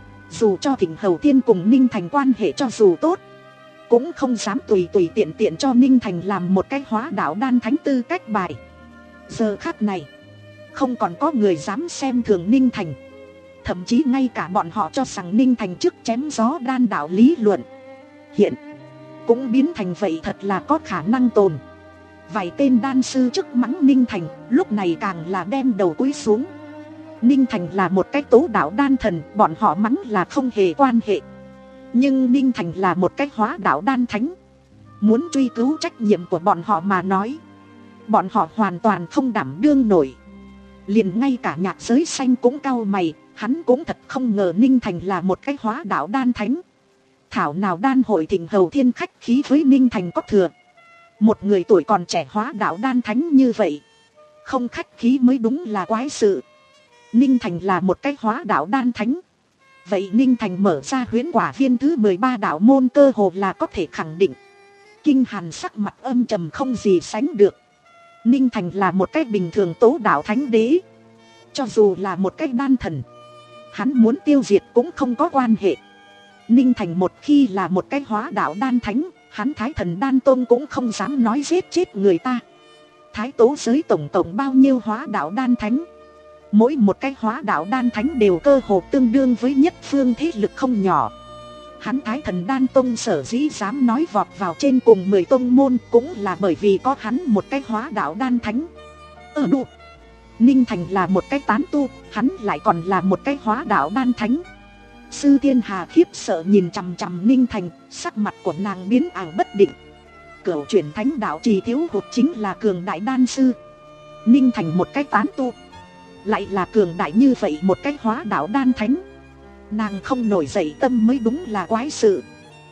Dù cho Thịnh Hầu Thiên cùng Ninh Thành quan hệ cho dù tốt, cũng không dám tùy tùy tiện tiện cho Ninh Thành làm một cái hóa đạo đan thánh tư cách bài. Giờ khắc này, không còn có người dám xem thường Ninh Thành. Thậm chí ngay cả bọn họ cho rằng Ninh Thành trước chém gió đan đạo lý luận, hiện cũng biến thành vậy thật là có khả năng tồn. Vài tên đan sư trước mắng Ninh Thành, lúc này càng là đem đầu cúi xuống. Ninh Thành là một cái tố đạo đan thần, bọn họ mắng là không hề quan hệ. Nhưng Ninh Thành là một cái hóa đạo đan thánh, muốn truy cứu trách nhiệm của bọn họ mà nói, bọn họ hoàn toàn không đảm đương nổi. Liền ngay cả Nhạc Giới Xanh cũng cau mày, hắn cũng thật không ngờ Ninh Thành là một cái hóa đạo đan thánh. Thảo nào đan hội Thịnh Hầu Thiên khách khí với Ninh Thành có thừa. Một người tuổi còn trẻ hóa đạo đan thánh như vậy, không khách khí mới đúng là quái sự. Ninh Thành là một cái hóa đạo đan thánh, vậy Ninh Thành mở ra huyễn quả viên thứ mười ba đạo môn cơ hồ là có thể khẳng định. Kinh Hàn sắc mặt âm trầm không gì sánh được. Ninh Thành là một cái bình thường tố đạo thánh đế, cho dù là một cái đan thần, hắn muốn tiêu diệt cũng không có quan hệ. Ninh Thành một khi là một cái hóa đạo đan thánh, hắn Thái Thần Đan Tôn cũng không dám nói giết chết người ta. Thái tố giới tổng tổng bao nhiêu hóa đạo đan thánh, mỗi một cái hóa đạo đan thánh đều cơ hồ tương đương với nhất phương thế lực không nhỏ. Hắn Thái Thần Đan Tông sở dĩ dám nói vọt vào trên cùng mười tông môn, cũng là bởi vì có hắn một cái hóa đạo đan thánh. Ở đủ, Ninh Thành là một cái tán tu, hắn lại còn là một cái hóa đạo đan thánh. Sư Thiên Hà khiếp sợ nhìn chằm chằm Ninh Thành, sắc mặt của nàng biến ảo bất định. Cửu chuyển thánh đạo trì thiếu hụt chính là cường đại đan sư, Ninh Thành một cái tán tu, lại là cường đại như vậy một cái hóa đạo đan thánh. Nàng không nổi dậy tâm mới đúng là quái sự.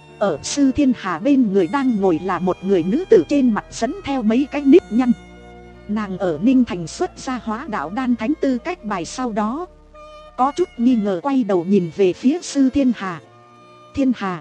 Ở Sư Thiên Hà bên người đang ngồi là một người nữ tử, trên mặt dẫn theo mấy cái nếp nhăn. Nàng ở Ninh Thành xuất ra hóa đạo đan thánh tư cách bài sau đó, có chút nghi ngờ quay đầu nhìn về phía Sư Thiên Hà. Thiên Hà,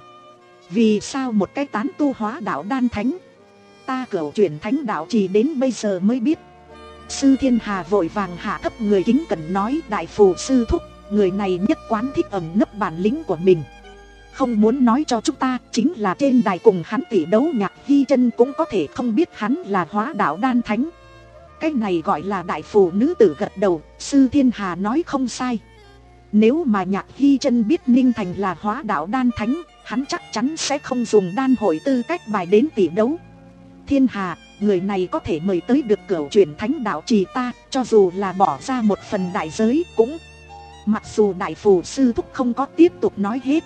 vì sao một cái tán tu hóa đạo đan thánh? Ta cửu chuyển thánh đạo chỉ đến bây giờ mới biết. Sư Thiên Hà vội vàng hạ thấp người kính cẩn nói, đại phù sư thúc, người này nhất quán thích ẩn nấp bản lĩnh của mình, không muốn nói cho chúng ta. Chính là trên đài cùng hắn tỷ đấu Nhạc Hy Chân cũng có thể không biết hắn là hóa đạo đan thánh. Cái này gọi là đại phù. Nữ tử gật đầu, Sư Thiên Hà nói không sai. Nếu mà Nhạc Hy Chân biết Ninh Thành là hóa đạo đan thánh, hắn chắc chắn sẽ không dùng đan hội tư cách bài đến tỷ đấu. Thiên Hà, người này có thể mời tới được cửu chuyển thánh đạo trì ta, cho dù là bỏ ra một phần đại giới cũng. Mặc dù đại phù sư thúc không có tiếp tục nói hết,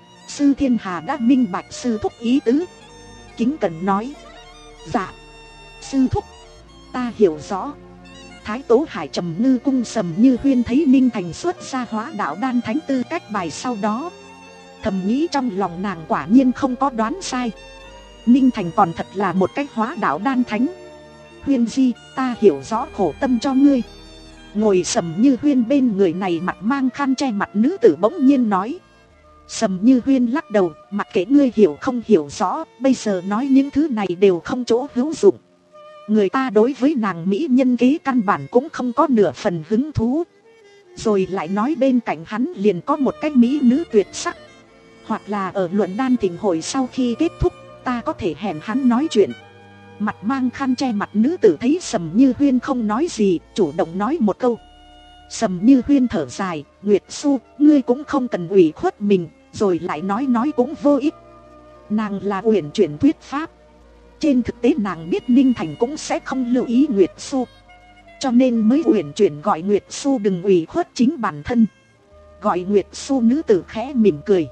Sư Thiên Hà đã minh bạch sư thúc ý tứ, kính cẩn nói, dạ sư thúc, ta hiểu rõ. Thái Tố Hải Trầm Ngư cung Sầm Như Huyên thấy Ninh Thành xuất ra hóa đạo đan thánh tư cách bài sau đó, thầm nghĩ trong lòng nàng quả nhiên không có đoán sai. Ninh Thành còn thật là một cách hóa đạo đan thánh. Huyên Di, ta hiểu rõ khổ tâm cho ngươi. Ngồi Sầm Như Huyên bên người này mặt mang khăn che mặt nữ tử bỗng nhiên nói. Sầm Như Huyên lắc đầu, mặc kệ ngươi hiểu không hiểu rõ, bây giờ nói những thứ này đều không chỗ hữu dụng. Người ta đối với nàng mỹ nhân kế căn bản cũng không có nửa phần hứng thú. Rồi lại nói bên cạnh hắn liền có một cái mỹ nữ tuyệt sắc. Hoặc là ở luận đan thịnh hội sau khi kết thúc, ta có thể hẹn hắn nói chuyện. Mặt mang khăn che mặt nữ tử thấy Sầm Như Huyên không nói gì, chủ động nói một câu. Sầm Như Huyên thở dài, Nguyệt Xu, ngươi cũng không cần ủy khuất mình, rồi lại nói nói cũng vô ích. Nàng là uyển chuyển thuyết pháp. Trên thực tế nàng biết Ninh Thành cũng sẽ không lưu ý Nguyệt Xu, cho nên mới uyển chuyển gọi Nguyệt Xu đừng ủy khuất chính bản thân. Gọi Nguyệt Xu nữ tử khẽ mỉm cười.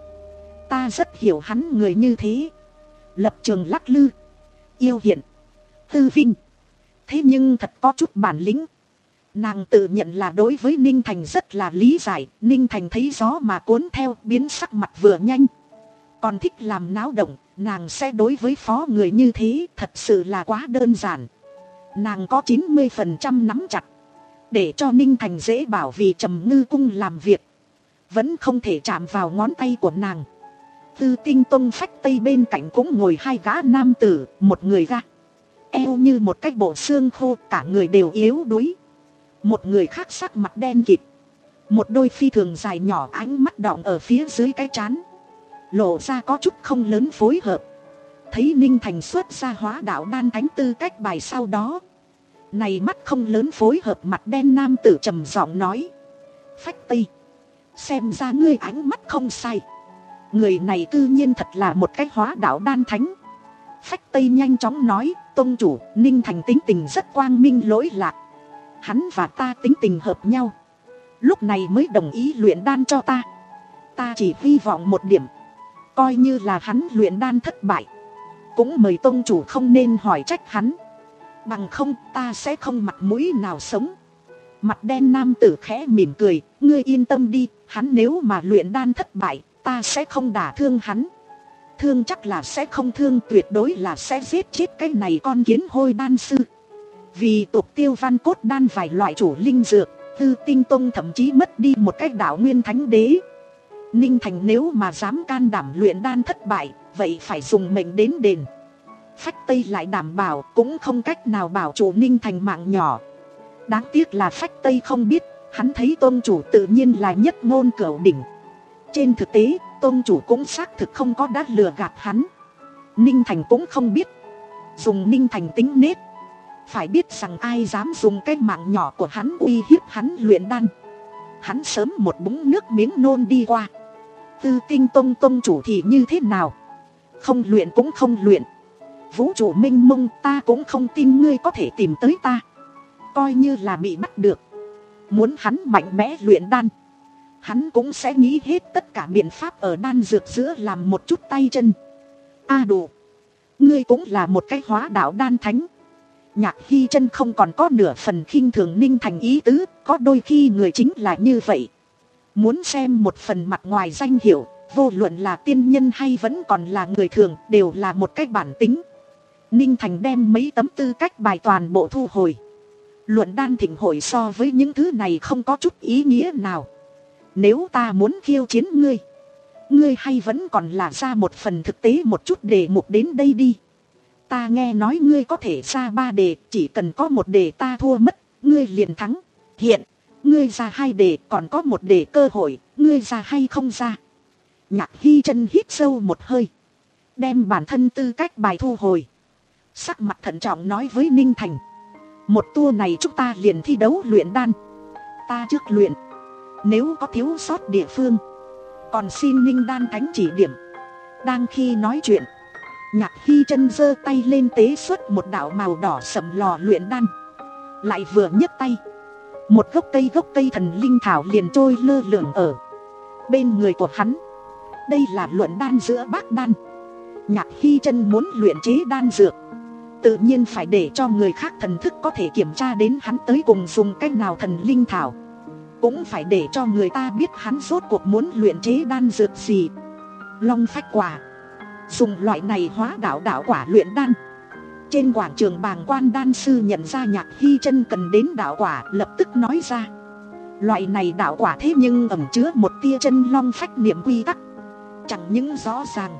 Ta rất hiểu hắn người như thế, lập trường lắc lư, yêu hiện, tư vinh, thế nhưng thật có chút bản lĩnh. Nàng tự nhận là đối với Ninh Thành rất là lý giải. Ninh Thành thấy gió mà cuốn theo, biến sắc mặt vừa nhanh, còn thích làm náo động. Nàng sẽ đối với phó người như thế thật sự là quá đơn giản. Nàng có chín mươi phần trăm nắm chặt, để cho Ninh Thành dễ bảo vì Trầm Ngư cung làm việc, vẫn không thể chạm vào ngón tay của nàng. Tư Tinh Tông Phách Tây bên cạnh cũng ngồi hai gã nam tử, một người ra eo như một cái bộ xương khô, cả người đều yếu đuối. Một người khác sắc mặt đen kịt, một đôi phi thường dài nhỏ, ánh mắt đọng ở phía dưới cái trán, lộ ra có chút không lớn phối hợp. Thấy Ninh Thành xuất ra hóa đạo đan thánh tư cách bài sau đó, này mắt không lớn phối hợp mặt đen nam tử trầm giọng nói. Phách Tây, xem ra ngươi ánh mắt không sai. Người này cư nhiên thật là một cái hóa đạo đan thánh. Phách Tây nhanh chóng nói, tông chủ, Ninh Thành tính tình rất quang minh lỗi lạc. Hắn và ta tính tình hợp nhau, lúc này mới đồng ý luyện đan cho ta. Ta chỉ hy vọng một điểm, coi như là hắn luyện đan thất bại, cũng mời tông chủ không nên hỏi trách hắn, bằng không ta sẽ không mặt mũi nào sống. Mặt đen nam tử khẽ mỉm cười, ngươi yên tâm đi, hắn nếu mà luyện đan thất bại, ta sẽ không đả thương hắn. Thương chắc là sẽ không thương, tuyệt đối là sẽ giết chết cái này con kiến hôi đan sư. Vì tục tiêu văn cốt đan vài loại chủ linh dược, Tư Tinh Tông thậm chí mất đi một cái đạo nguyên thánh đế. Ninh Thành nếu mà dám can đảm luyện đan thất bại, vậy phải dùng mệnh đến đền. Phách Tây lại đảm bảo cũng không cách nào bảo chủ Ninh Thành mạng nhỏ. Đáng tiếc là Phách Tây không biết, hắn thấy tôn chủ tự nhiên là nhất ngôn cửu đỉnh. Trên thực tế, tôn chủ cũng xác thực không có đã lừa gạt hắn. Ninh Thành cũng không biết. Dùng Ninh Thành tính nết, phải biết rằng ai dám dùng cái mạng nhỏ của hắn uy hiếp hắn luyện đan, hắn sớm một búng nước miếng nôn đi qua. Tư Tinh Tông tông chủ thì như thế nào? Không luyện cũng không luyện. Vũ trụ mênh mông, ta cũng không tin ngươi có thể tìm tới ta. Coi như là bị bắt được, muốn hắn mạnh mẽ luyện đan, hắn cũng sẽ nghĩ hết tất cả biện pháp ở đan dược giữa làm một chút tay chân. A à đủ, ngươi cũng là một cái hóa đạo đan thánh. Nhạc Hy Chân không còn có nửa phần khinh thường Ninh Thành ý tứ, có đôi khi người chính là như vậy. Muốn xem một phần mặt ngoài danh hiệu, vô luận là tiên nhân hay vẫn còn là người thường, đều là một cái bản tính. Ninh Thành đem mấy tấm tư cách bài toàn bộ thu hồi. Luận đan thịnh hội so với những thứ này không có chút ý nghĩa nào. Nếu ta muốn khiêu chiến ngươi, ngươi hay vẫn còn là ra một phần thực tế một chút đề mục đến đây đi. Ta nghe nói ngươi có thể ra ba đề, chỉ cần có một đề ta thua mất, ngươi liền thắng. Hiện, ngươi ra hai đề, còn có một đề cơ hội, ngươi ra hay không ra. Nhạc Hy Trân hít sâu một hơi, đem bản thân tư cách bài thu hồi. Sắc mặt thận trọng nói với Ninh Thành. Một tour này chúng ta liền thi đấu luyện đan. Ta trước luyện, nếu có thiếu sót địa phương, còn xin Ninh Đan Thánh chỉ điểm. Đang khi nói chuyện, Nhạc Hy Trân giơ tay lên tế xuất một đạo màu đỏ sẫm lò luyện đan. Lại vừa nhấc tay, một gốc cây gốc cây thần linh thảo liền trôi lơ lửng ở bên người của hắn. Đây là luận đan giữa bác đan. Nhạc Hy Trân muốn luyện chế đan dược, tự nhiên phải để cho người khác thần thức có thể kiểm tra đến hắn tới cùng dùng cách nào thần linh thảo. Cũng phải để cho người ta biết hắn rốt cuộc muốn luyện chế đan dược gì. Long phách quả, dùng loại này hóa đạo đạo quả luyện đan. Trên quảng trường bàng quan đan sư nhận ra Nhạc Hy Trân cần đến đạo quả, lập tức nói ra. Loại này đạo quả thế nhưng ẩn chứa một tia chân long phách niệm quy tắc, chẳng những rõ ràng,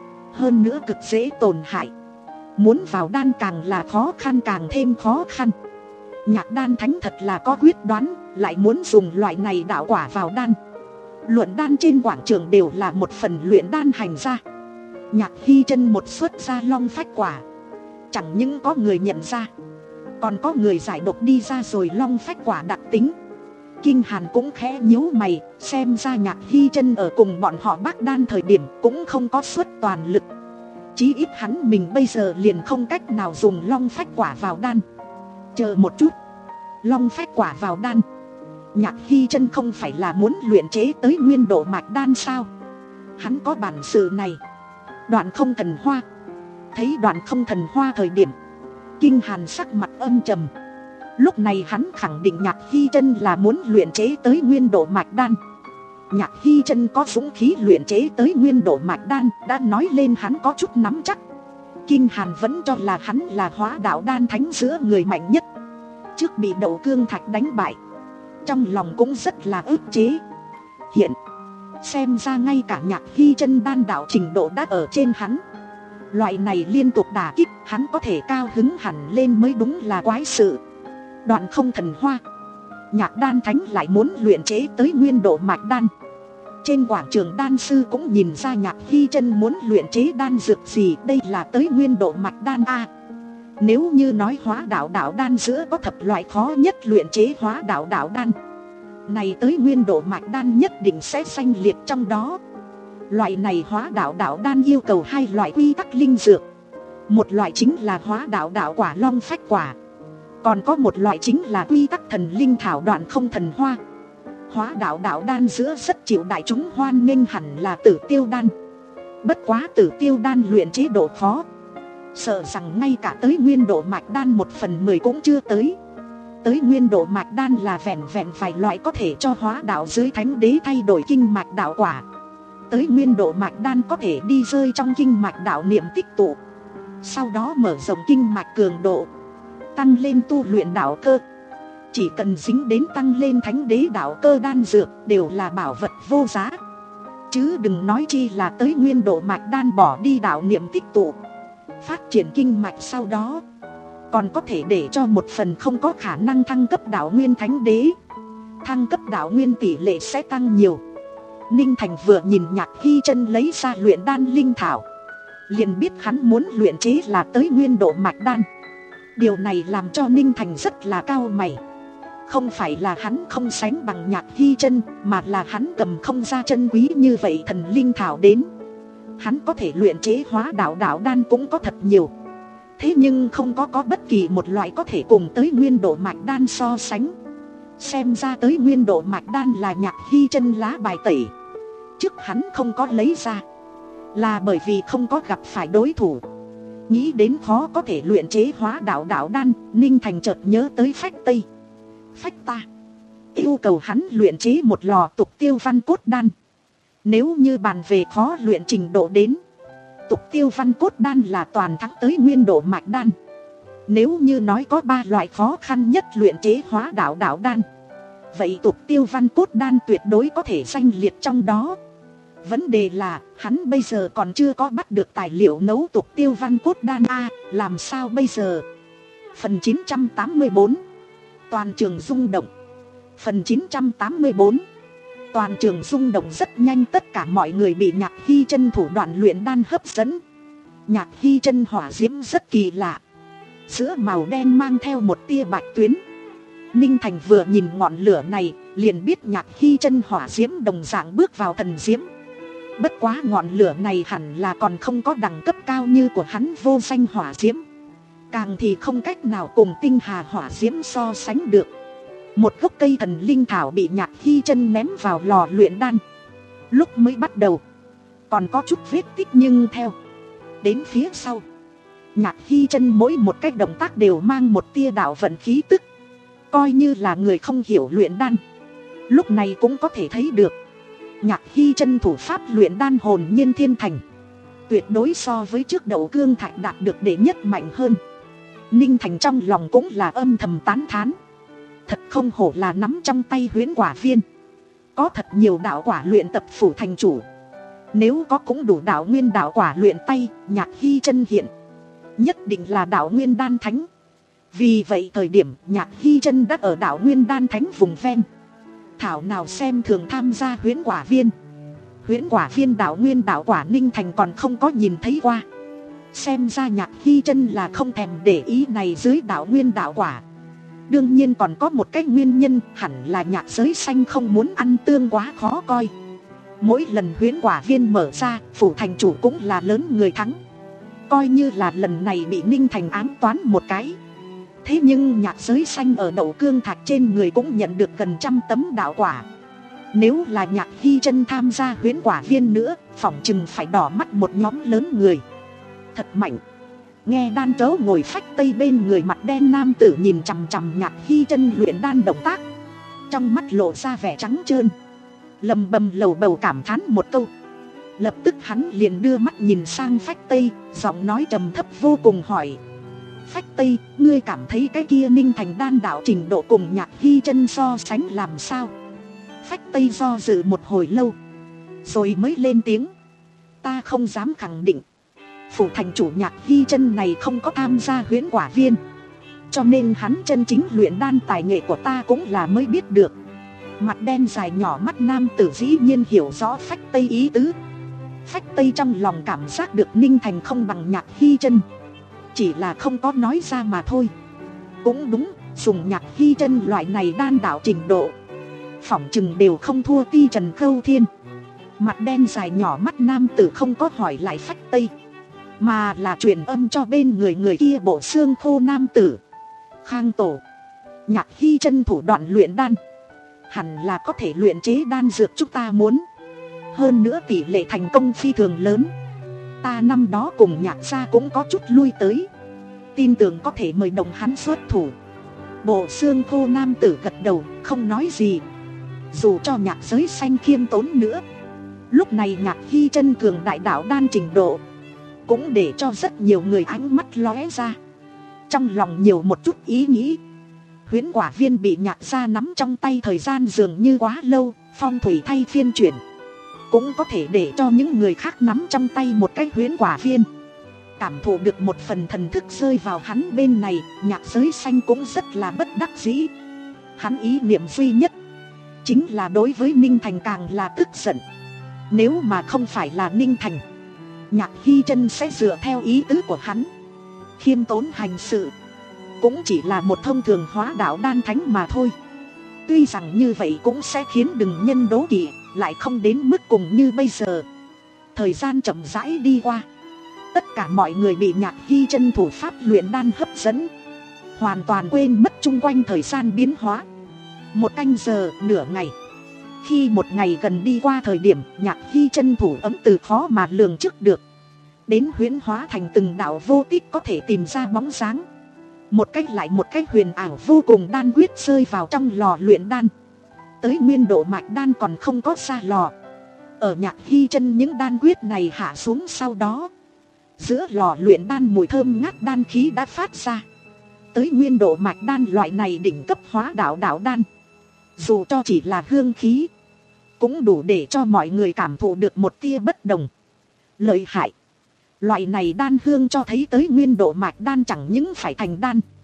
hơn nữa cực dễ tổn hại. Muốn vào đan càng là khó khăn càng thêm khó khăn. Nhạc Đan Thánh thật là có quyết đoán, lại muốn dùng loại này đạo quả vào đan. Luận đan trên quảng trường đều là một phần luyện đan hành ra. Nhạc Hy Trân một xuất ra long phách quả, chẳng những có người nhận ra, còn có người giải độc đi ra rồi long phách quả đặc tính. Kinh Hàn cũng khẽ nhíu mày, xem ra Nhạc Hy Trân ở cùng bọn họ bác đan thời điểm cũng không có xuất toàn lực. Chí ít hắn mình bây giờ liền không cách nào dùng long phách quả vào đan. Chờ một chút, long phách quả vào đan, Nhạc Hy Trân không phải là muốn luyện chế tới nguyên độ mạch đan sao? Hắn có bản sự này. Đoạn không thần hoa. Thấy đoạn không thần hoa thời điểm, Kinh Hàn sắc mặt âm trầm. Lúc này hắn khẳng định Nhạc Hy Trân là muốn luyện chế tới nguyên độ mạch đan. Nhạc Hy Trân có dũng khí luyện chế tới nguyên độ mạch đan, đã nói lên hắn có chút nắm chắc. Kinh Hàn vẫn cho là hắn là hóa đạo đan thánh giữa người mạnh nhất. Trước bị Đậu Cương Thạch đánh bại, trong lòng cũng rất là ức chế. Hiện, xem ra ngay cả Nhạc Hy Trân đan đạo trình độ đã ở trên hắn. Loại này liên tục đả kích, hắn có thể cao hứng hẳn lên mới đúng là quái sự. Đoạn không thần hoa, Nhạc Đan Thánh lại muốn luyện chế tới nguyên độ mạch đan. Trên quảng trường đan sư cũng nhìn ra Nhạc Hy Trân muốn luyện chế đan dược gì. Đây là tới nguyên độ mạch đan a. Nếu như nói hóa đạo đạo đan giữa có thập loại khó nhất luyện chế hóa đạo đạo đan, này tới nguyên độ mạch đan nhất định sẽ danh liệt trong đó. Loại này hóa đạo đạo đan yêu cầu hai loại quy tắc linh dược. Một loại chính là hóa đạo đạo quả long phách quả, còn có một loại chính là quy tắc thần linh thảo đoạn không thần hoa. Hóa đạo đạo đan giữa rất chịu đại chúng hoan nghênh hẳn là Tử Tiêu đan. Bất quá Tử Tiêu đan luyện chế độ khó, sợ rằng ngay cả tới nguyên độ mạch đan một phần mười cũng chưa tới. Tới nguyên độ mạch đan là vẹn vẹn vài loại có thể cho hóa đạo dưới thánh đế thay đổi kinh mạch đạo quả. Tới nguyên độ mạch đan có thể đi rơi trong kinh mạch đạo niệm tích tụ, sau đó mở rộng kinh mạch cường độ, tăng lên tu luyện đạo cơ. Chỉ cần dính đến tăng lên thánh đế đạo cơ đan dược đều là bảo vật vô giá. Chứ đừng nói chi là tới nguyên độ mạch đan bỏ đi đạo niệm tích tụ, phát triển kinh mạch sau đó còn có thể để cho một phần không có khả năng thăng cấp đạo nguyên thánh đế. Thăng cấp đạo nguyên tỷ lệ sẽ tăng nhiều. Ninh Thành vừa nhìn Nhạc Hy Trân lấy ra luyện đan linh thảo, liền biết hắn muốn luyện chế là tới nguyên độ mạch đan. Điều này làm cho Ninh Thành rất là cao mày. Không phải là hắn không sánh bằng Nhạc Hy Trân, mà là hắn cầm không ra chân quý như vậy thần linh thảo đến. Hắn có thể luyện chế hóa đạo đạo đan cũng có thật nhiều, thế nhưng không có có bất kỳ một loại có thể cùng tới nguyên độ mạch đan so sánh. Xem ra tới nguyên độ mạch đan là Nhạc Hy Trân lá bài tẩy. Trước hắn không có lấy ra là bởi vì không có gặp phải đối thủ. Nghĩ đến khó có thể luyện chế hóa đạo đạo đan, Ninh Thành chợt nhớ tới Phách Tây. Phách ta yêu cầu hắn luyện chế một lò tục tiêu văn cốt đan. Nếu như bàn về khó luyện trình độ đến, tục tiêu văn cốt đan là toàn thắng tới nguyên độ mạch đan. Nếu như nói có ba loại khó khăn nhất luyện chế hóa đạo đạo đan, vậy tục tiêu văn cốt đan tuyệt đối có thể danh liệt trong đó. Vấn đề là hắn bây giờ còn chưa có bắt được tài liệu nấu tục tiêu văn cốt đan a, à, làm sao bây giờ? Phần chín trăm tám mươi bốn, Toàn trường rung động. Phần chín trăm tám mươi bốn. Toàn trường rung động rất nhanh, tất cả mọi người bị Nhạc Hy Chân thủ đoạn luyện đan hấp dẫn. Nhạc Hy Chân hỏa diễm rất kỳ lạ, giữa màu đen mang theo một tia bạch tuyến. Ninh Thành vừa nhìn ngọn lửa này liền biết Nhạc Hy Chân hỏa diễm đồng dạng bước vào thần diễm. Bất quá ngọn lửa này hẳn là còn không có đẳng cấp cao như của hắn vô danh hỏa diễm, càng thì không cách nào cùng tinh hà hỏa diễm so sánh được. Một gốc cây thần linh thảo bị Nhạc Hy Chân ném vào lò luyện đan. Lúc mới bắt đầu còn có chút vết tích, nhưng theo đến phía sau, Nhạc Hy Chân mỗi một cái động tác đều mang một tia đạo vận khí tức, coi như là người không hiểu luyện đan lúc này cũng có thể thấy được. Nhạc Hy Chân thủ pháp luyện đan hồn nhiên thiên thành, tuyệt đối so với trước Đậu Cương Thạch đạt được đệ nhất mạnh hơn. Ninh Thành trong lòng cũng là âm thầm tán thán, thật không hổ là nắm trong tay huyễn quả viên, có thật nhiều đạo quả luyện tập phủ thành chủ. Nếu có cũng đủ đạo nguyên đạo quả luyện tay, Nhạc Hy Chân hiện nhất định là đạo nguyên đan thánh. Vì vậy thời điểm Nhạc Hy Chân đã ở đạo nguyên đan thánh vùng ven, thảo nào xem thường tham gia huyễn quả viên. Huyễn quả viên đạo nguyên đạo quả Ninh Thành còn không có nhìn thấy qua, xem ra Nhạc Hy Chân là không thèm để ý này dưới đạo nguyên đạo quả. Đương nhiên còn có một cái nguyên nhân, hẳn là Nhạc Giới Xanh không muốn ăn tương quá khó coi. Mỗi lần huyễn quả viên mở ra, phủ thành chủ cũng là lớn người thắng. Coi như là lần này bị Ninh Thành ám toán một cái, thế nhưng Nhạc Giới Xanh ở Đậu Cương Thạch trên người cũng nhận được gần trăm tấm đạo quả. Nếu là Nhạc Hy Chân tham gia huyễn quả viên nữa, phỏng chừng phải đỏ mắt một nhóm lớn người. Thật mạnh. Nghe đan trấu ngồi phách tây bên người mặt đen nam tử nhìn chằm chằm Nhạc Hy Chân luyện đan động tác, trong mắt lộ ra vẻ trắng trơn, lầm bầm lầu bầu cảm thán một câu. Lập tức hắn liền đưa mắt nhìn sang phách tây, giọng nói trầm thấp vô cùng hỏi: Phách tây, ngươi cảm thấy cái kia Ninh Thành đan đạo trình độ cùng Nhạc Hy Chân so sánh làm sao? Phách tây do dự một hồi lâu, rồi mới lên tiếng: Ta không dám khẳng định. Phủ thành chủ Nhạc Hy Chân này không có tham gia huyễn quả viên, cho nên hắn chân chính luyện đan tài nghệ của ta cũng là mới biết được. Mặt đen dài nhỏ mắt nam tử dĩ nhiên hiểu rõ phách tây ý tứ. Phách tây trong lòng cảm giác được Ninh Thành không bằng Nhạc Hy Chân, chỉ là không có nói ra mà thôi. Cũng đúng, dùng Nhạc Hy Chân loại này đan đạo trình độ, phỏng chừng đều không thua Ti Trần Khâu Thiên. Mặt đen dài nhỏ mắt nam tử không có hỏi lại phách tây, mà là truyền âm cho bên người người kia bộ xương khô nam tử: Khang tổ, Nhạc Hy Chân thủ đoạn luyện đan hẳn là có thể luyện chế đan dược chúng ta muốn, hơn nữa tỷ lệ thành công phi thường lớn. Ta năm đó cùng Nhạc gia cũng có chút lui tới, tin tưởng có thể mời đồng hắn xuất thủ. Bộ xương khô nam tử gật đầu không nói gì. Dù cho Nhạc Giới Xanh khiêm tốn nữa, lúc này Nhạc Hy Chân cường đại đạo đan trình độ cũng để cho rất nhiều người ánh mắt lóe ra. Trong lòng nhiều một chút ý nghĩ, huyễn quả viên bị Nhạc gia nắm trong tay thời gian dường như quá lâu, phong thủy thay phiên chuyển, cũng có thể để cho những người khác nắm trong tay một cái huyễn quả viên. Cảm thụ được một phần thần thức rơi vào hắn bên này, Nhạc Giới Xanh cũng rất là bất đắc dĩ. Hắn ý niệm duy nhất chính là đối với Ninh Thành càng là tức giận. Nếu mà không phải là Ninh Thành, Nhạc Hy Chân sẽ dựa theo ý tứ của hắn, khiêm tốn hành sự, cũng chỉ là một thông thường hóa đạo đan thánh mà thôi. Tuy rằng như vậy cũng sẽ khiến đừng nhân đố kỵ, lại không đến mức cùng như bây giờ. Thời gian chậm rãi đi qua, tất cả mọi người bị Nhạc Hy Chân thủ pháp luyện đan hấp dẫn, hoàn toàn quên mất chung quanh thời gian biến hóa. Một canh giờ, nửa ngày. Khi một ngày gần đi qua thời điểm Nhạc Hy Chân thủ ấm từ khó mà lường trước được, đến huyễn hóa thành từng đạo vô tích có thể tìm ra bóng dáng. Một cách lại một cách huyền ảo vô cùng đan quyết rơi vào trong lò luyện đan. Tới nguyên độ mạch đan còn không có ra lò. Ở Nhạc Hy Chân những đan quyết này hạ xuống sau đó, giữa lò luyện đan mùi thơm ngát đan khí đã phát ra. Tới nguyên độ mạch đan loại này đỉnh cấp hóa đạo đạo đan, dù cho chỉ là hương khí, cũng đủ để cho mọi người cảm thụ được một tia bất đồng. Lợi hại. Loại này đan hương cho thấy tới nguyên độ mạch đan chẳng những phải thành đan,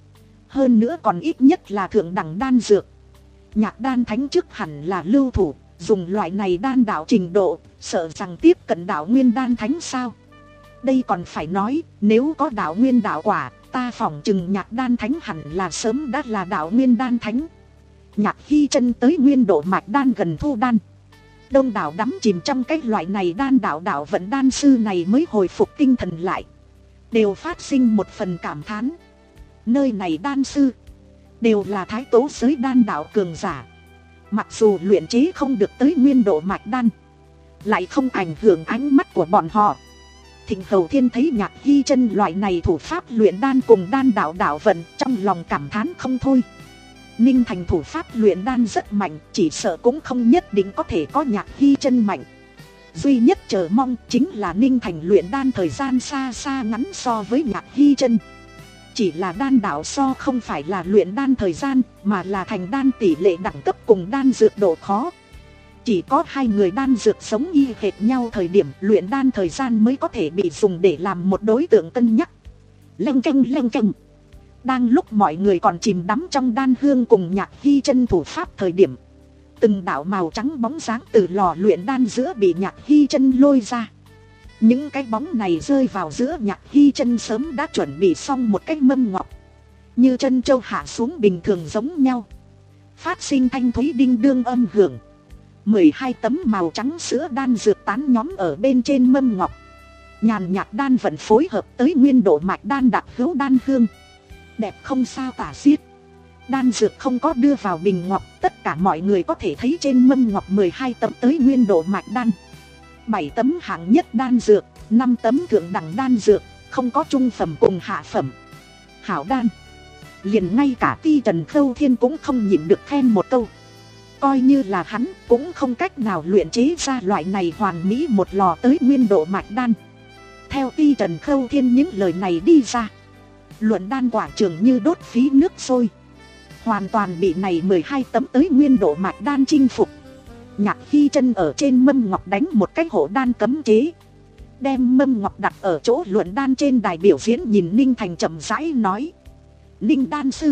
hơn nữa còn ít nhất là thượng đẳng đan dược. Nhạc đan thánh trước hẳn là lưu thủ, dùng loại này đan đạo trình độ, sợ rằng tiếp cận đạo nguyên đan thánh sao. Đây còn phải nói, nếu có đạo nguyên đạo quả, ta phỏng chừng nhạc đan thánh hẳn là sớm đã là đạo nguyên đan thánh. Nhạc Hy Chân tới nguyên độ mạch đan gần thu đan. Đông đảo đắm chìm trong cái loại này đan đạo đạo vận đan sư này mới hồi phục tinh thần lại, đều phát sinh một phần cảm thán. Nơi này đan sư đều là thái tố giới đan đạo cường giả, mặc dù luyện chế không được tới nguyên độ mạch đan, lại không ảnh hưởng ánh mắt của bọn họ. Thịnh Hầu Thiên thấy Nhạc Hy Chân loại này thủ pháp luyện đan cùng đan đạo đạo vận, trong lòng cảm thán không thôi. Ninh Thành thủ pháp luyện đan rất mạnh, chỉ sợ cũng không nhất định có thể có Nhạc Hy Chân mạnh. Duy nhất chờ mong chính là Ninh Thành luyện đan thời gian xa xa ngắn so với Nhạc Hy Chân. Chỉ là đan đạo so không phải là luyện đan thời gian, mà là thành đan tỷ lệ đẳng cấp cùng đan dược độ khó. Chỉ có hai người đan dược sống y hệt nhau thời điểm luyện đan thời gian mới có thể bị dùng để làm một đối tượng cân nhắc. Leng keng leng keng. Đang lúc mọi người còn chìm đắm trong đan hương cùng Nhạc Hy Chân thủ pháp thời điểm, từng đạo màu trắng bóng dáng từ lò luyện đan giữa bị Nhạc Hy Chân lôi ra. Những cái bóng này rơi vào giữa Nhạc Hy Chân sớm đã chuẩn bị xong một cái mâm ngọc, như chân châu hạ xuống bình thường giống nhau, phát sinh thanh thúy đinh đương âm hưởng. Mười hai tấm màu trắng sữa đan dược tán nhóm ở bên trên mâm ngọc, nhàn nhạt đan vận phối hợp tới nguyên độ mạch đan đặc hữu đan hương, đẹp không sao tả xiết. Đan dược không có đưa vào bình ngọc, tất cả mọi người có thể thấy trên mâm ngọc mười hai tấm tới nguyên độ mạch đan, bảy tấm hạng nhất đan dược, năm tấm thượng đẳng đan dược, không có trung phẩm cùng hạ phẩm. Hảo đan. Liền ngay cả Ti Trần Khâu Thiên cũng không nhịn được khen một câu. Coi như là hắn cũng không cách nào luyện chế ra loại này hoàn mỹ một lò tới nguyên độ mạch đan. Theo Ti Trần Khâu Thiên những lời này đi ra, luận đan quảng trường như đốt phí nước sôi, hoàn toàn bị này mười hai tấm tới nguyên độ mạch đan chinh phục. Nhạc Hy Chân ở trên mâm ngọc đánh một cái hộ đan cấm chế, đem mâm ngọc đặt ở chỗ luận đan trên đài biểu diễn, nhìn Ninh Thành chậm rãi nói: Ninh đan sư,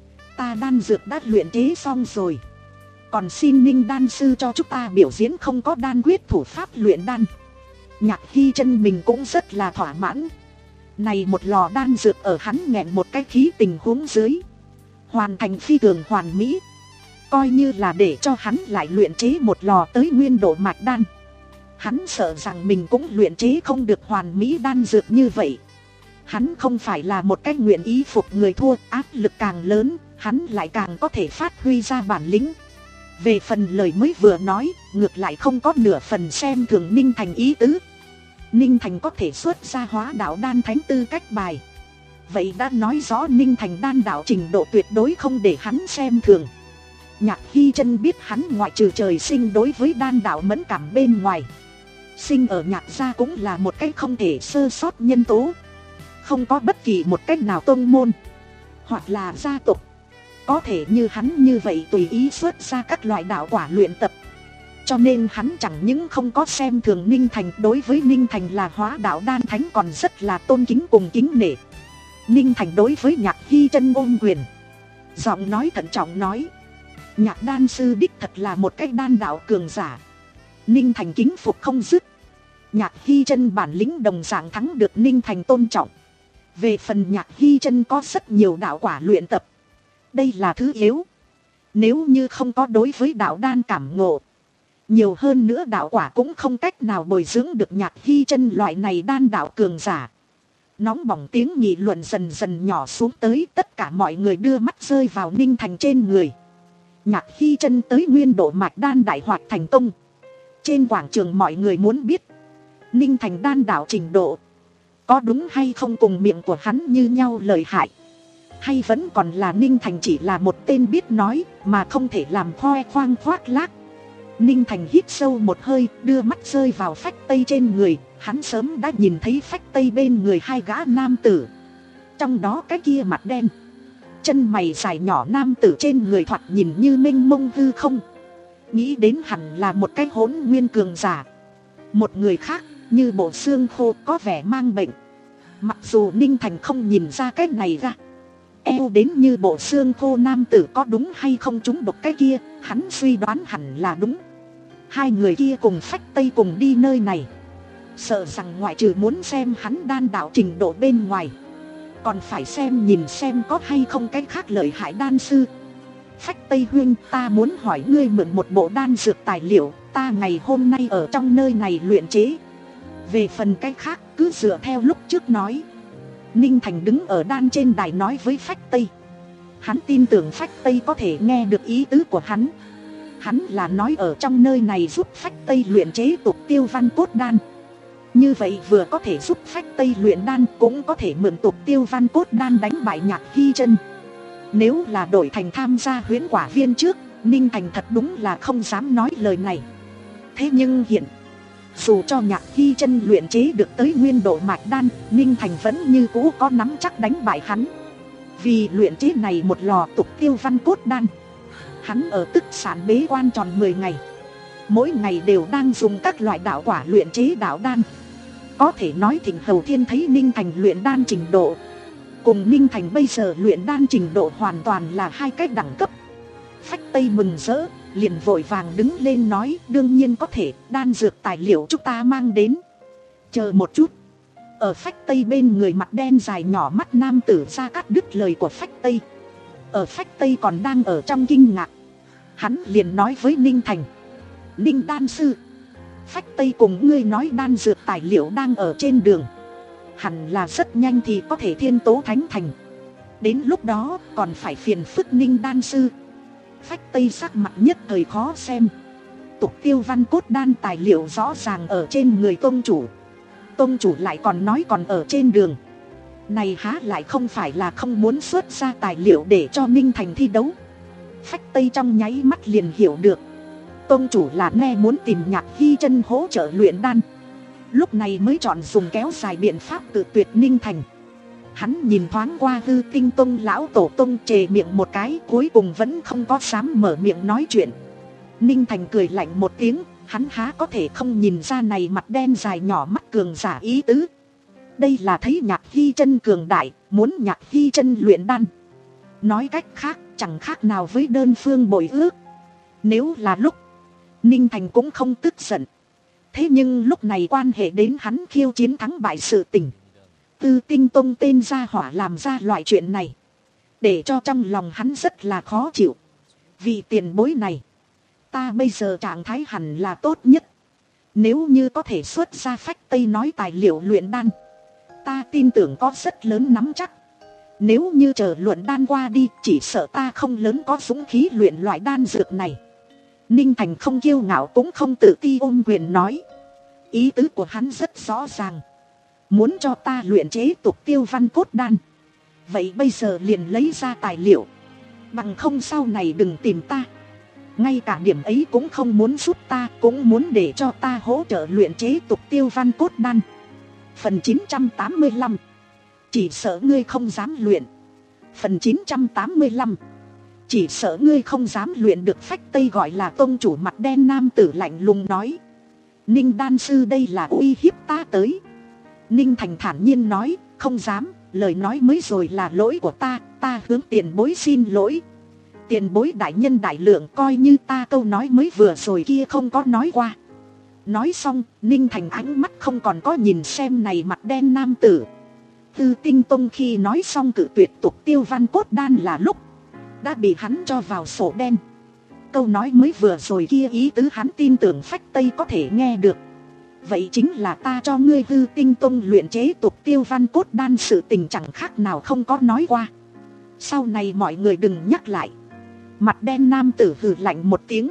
ta đan dược đã luyện chế xong rồi, còn xin Ninh đan sư cho chúng ta biểu diễn không có đan quyết thủ pháp luyện đan. Nhạc Hy Chân mình cũng rất là thỏa mãn. Này một lò đan dược ở hắn nghẹn một cái khí tình huống dưới, hoàn thành phi thường hoàn mỹ. Coi như là để cho hắn lại luyện chế một lò tới nguyên độ mạch đan, hắn sợ rằng mình cũng luyện chế không được hoàn mỹ đan dược như vậy. Hắn không phải là một cái nguyện ý phục người thua, áp lực càng lớn, hắn lại càng có thể phát huy ra bản lĩnh. Về phần lời mới vừa nói, ngược lại không có nửa phần xem thường Ninh Thành ý tứ. Ninh Thành có thể xuất ra hóa đạo đan thánh tư cách bài, vậy đã nói rõ Ninh Thành đan đạo trình độ tuyệt đối không để hắn xem thường. Nhạc Hy Chân biết hắn ngoại trừ trời sinh đối với đan đạo mẫn cảm bên ngoài, sinh ở Nhạc gia cũng là một cái không thể sơ sót nhân tố. Không có bất kỳ một cách nào tông môn hoặc là gia tộc có thể như hắn như vậy tùy ý xuất ra các loại đạo quả luyện tập. Cho nên hắn chẳng những không có xem thường Ninh Thành, đối với Ninh Thành là hóa đạo đan thánh còn rất là tôn kính cùng kính nể. Ninh Thành đối với Nhạc Hy Chân ôm quyền, giọng nói thận trọng nói: Nhạc đan sư đích thật là một cái đan đạo cường giả. Ninh Thành kính phục không dứt. Nhạc Hy Chân bản lĩnh đồng dạng thắng được Ninh Thành tôn trọng. Về phần Nhạc Hy Chân có rất nhiều đạo quả luyện tập, đây là thứ yếu. Nếu như không có đối với đạo đan cảm ngộ, nhiều hơn nữa đạo quả cũng không cách nào bồi dưỡng được Nhạc Hy Chân loại này đan đạo cường giả. Nóng bỏng tiếng nghị luận dần dần nhỏ xuống tới, tất cả mọi người đưa mắt rơi vào Ninh Thành trên người. Nhạc Hy Chân tới nguyên độ mạch đan đại hoạt thành công. Trên quảng trường mọi người muốn biết Ninh Thành đan đạo trình độ có đúng hay không cùng miệng của hắn như nhau lợi hại, hay vẫn còn là Ninh Thành chỉ là một tên biết nói mà không thể làm khoe khoang khoác lác. Ninh Thành hít sâu một hơi, đưa mắt rơi vào phách tây trên người. Hắn sớm đã nhìn thấy phách tây bên người hai gã nam tử, trong đó cái kia mặt đen, chân mày dài nhỏ nam tử trên người thoạt nhìn như mênh mông hư không, nghĩ đến hẳn là một cái hỗn nguyên cường giả. Một người khác như bộ xương khô, có vẻ mang bệnh. Mặc dù Ninh Thành không nhìn ra cái này ra, eo đến như bộ xương khô nam tử có đúng hay không trúng độc cái kia, hắn suy đoán hẳn là đúng. Hai người kia cùng Phách Tây cùng đi nơi này, sợ rằng ngoại trừ muốn xem hắn đan đạo trình độ bên ngoài, còn phải xem nhìn xem có hay không cái khác lợi hại đan sư. Phách Tây huynh, ta muốn hỏi ngươi mượn một bộ đan dược tài liệu, ta ngày hôm nay ở trong nơi này luyện chế. Về phần cái khác cứ dựa theo lúc trước nói. Ninh Thành đứng ở đan trên đài nói với Phách Tây. Hắn tin tưởng Phách Tây có thể nghe được ý tứ của hắn. Hắn là nói ở trong nơi này giúp Phách Tây luyện chế tục tiêu văn cốt đan. Như vậy vừa có thể giúp Phách Tây luyện đan, cũng có thể mượn tục tiêu văn cốt đan đánh bại Nhạc Hy Chân. Nếu là đổi thành tham gia huyễn quả viên trước, Ninh Thành thật đúng là không dám nói lời này. Thế nhưng hiện, dù cho Nhạc Hy Chân luyện chế được tới nguyên độ mạch đan, Ninh Thành vẫn như cũ có nắm chắc đánh bại hắn. Vì luyện chế này một lò tục tiêu văn cốt đan, hắn ở tức sản bế quan tròn mười ngày. Mỗi ngày đều đang dùng các loại đạo quả luyện chế đạo đan. Có thể nói Thịnh Hầu Thiên thấy Ninh Thành luyện đan trình độ cùng Ninh Thành bây giờ luyện đan trình độ hoàn toàn là hai cách đẳng cấp. Phách Tây mừng rỡ, liền vội vàng đứng lên nói, đương nhiên có thể, đan dược tài liệu chúng ta mang đến. Chờ một chút. Ở Phách Tây bên người mặt đen dài nhỏ mắt nam tử ra cắt đứt lời của Phách Tây. Ở Phách Tây còn đang ở trong kinh ngạc, hắn liền nói với Ninh Thành. Ninh đan sư, Phách Tây cùng ngươi nói đan dược tài liệu đang ở trên đường, hẳn là rất nhanh thì có thể thiên tố thánh thành. Đến lúc đó còn phải phiền phức Ninh đan sư. Phách Tây sắc mặt nhất thời khó xem. Tục tiêu văn cốt đan tài liệu rõ ràng ở trên người tông chủ, tông chủ lại còn nói còn ở trên đường. Này há lại không phải là không muốn xuất ra tài liệu để cho Ninh Thành thi đấu. Phách Tây trong nháy mắt liền hiểu được, tông chủ là nghe muốn tìm Nhạc Hy Chân hỗ trợ luyện đan, lúc này mới chọn dùng kéo dài biện pháp tự tuyệt Ninh Thành. Hắn nhìn thoáng qua Hư Tinh Tông lão tổ tông, chề miệng một cái, cuối cùng vẫn không có dám mở miệng nói chuyện. Ninh Thành cười lạnh một tiếng, hắn há có thể không nhìn ra này mặt đen dài nhỏ mắt cường giả ý tứ. Đây là thấy Nhạc Hy Chân cường đại, muốn Nhạc Hy Chân luyện đan. Nói cách khác, chẳng khác nào với đơn phương bội ước. Nếu là lúc, Ninh Thành cũng không tức giận. Thế nhưng lúc này quan hệ đến hắn khiêu chiến thắng bại sự tình. Tư Tinh Tông tên gia hỏa làm ra loại chuyện này, để cho trong lòng hắn rất là khó chịu. Vì tiền bối này, ta bây giờ trạng thái hẳn là tốt nhất. Nếu như có thể xuất ra Phách Tây nói tài liệu luyện đan, ta tin tưởng có rất lớn nắm chắc. Nếu như chờ luận đan qua đi, chỉ sợ ta không lớn có dũng khí luyện loại đan dược này. Ninh Thành không kiêu ngạo cũng không tự ti ôm quyền nói. Ý tứ của hắn rất rõ ràng, muốn cho ta luyện chế tục tiêu văn cốt đan, vậy bây giờ liền lấy ra tài liệu, bằng không sau này đừng tìm ta. Ngay cả điểm ấy cũng không muốn giúp ta, cũng muốn để cho ta hỗ trợ luyện chế tục tiêu văn cốt đan. Phần chín trăm tám mươi lăm, chỉ sợ ngươi không dám luyện. Phần chín trăm tám mươi lăm, chỉ sợ ngươi không dám luyện được. Phách Tây gọi là tông chủ mặt đen nam tử lạnh lùng nói. Ninh đan sư đây là uy hiếp ta tới. Ninh Thành thản nhiên nói, không dám, lời nói mới rồi là lỗi của ta, ta hướng tiền bối xin lỗi. Tiền bối đại nhân đại lượng, coi như ta câu nói mới vừa rồi kia không có nói qua. Nói xong, Ninh Thành ánh mắt không còn có nhìn xem này mặt đen nam tử. Tư Tinh Tông khi nói xong cự tuyệt tục tiêu văn cốt đan là lúc, đã bị hắn cho vào sổ đen. Câu nói mới vừa rồi kia ý tứ hắn tin tưởng Phách Tây có thể nghe được. Vậy chính là ta cho ngươi Tư Tinh Tông luyện chế tục tiêu văn cốt đan sự tình chẳng khác nào không có nói qua. Sau này mọi người đừng nhắc lại. Mặt đen nam tử hừ lạnh một tiếng.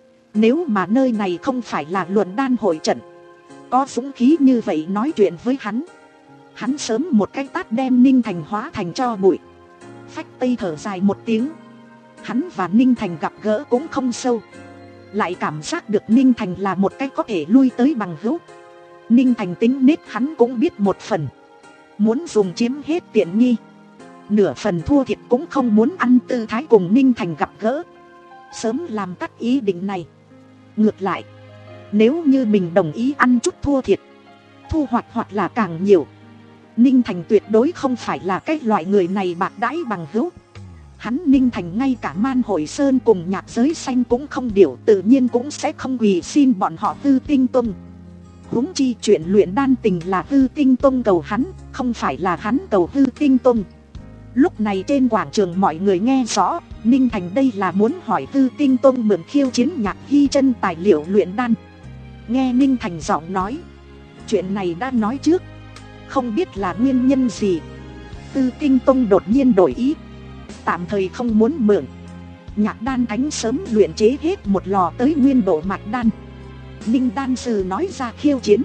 Nếu mà nơi này không phải là luận đan hội trận, có dũng khí như vậy nói chuyện với hắn, hắn sớm một cái tát đem Ninh Thành hóa thành tro bụi. Phách Tây thở dài một tiếng. Hắn và Ninh Thành gặp gỡ cũng không sâu, lại cảm giác được Ninh Thành là một cái có thể lui tới bằng hữu. Ninh Thành tính nết hắn cũng biết một phần, muốn dùng chiếm hết tiện nghi, nửa phần thua thiệt cũng không muốn ăn tư thái cùng Ninh Thành gặp gỡ, sớm làm cắt ý định này. Ngược lại, nếu như mình đồng ý ăn chút thua thiệt, thu hoạch hoặc là càng nhiều, Ninh Thành tuyệt đối không phải là cái loại người này bạc đãi bằng hữu. Hắn Ninh Thành ngay cả Man Hội Sơn cùng Nhạc Giới Xanh cũng không điều, tự nhiên cũng sẽ không quỳ xin bọn họ Hư Tinh Tông. Huống chi chuyện luyện đan tình là Hư Tinh Tông cầu hắn, không phải là hắn cầu Hư Tinh Tông. Lúc này trên quảng trường mọi người nghe rõ, Ninh Thành đây là muốn hỏi Hư Tinh Tông mượn khiêu chiến Nhạc Hy Chân tài liệu luyện đan. Nghe Ninh Thành giọng nói, chuyện này đã nói trước, không biết là nguyên nhân gì. Hư Tinh Tông đột nhiên đổi ý, tạm thời không muốn mượn. Nhạc đan thánh sớm luyện chế hết một lò tới nguyên độ mạch đan. Ninh đan sư nói ra khiêu chiến,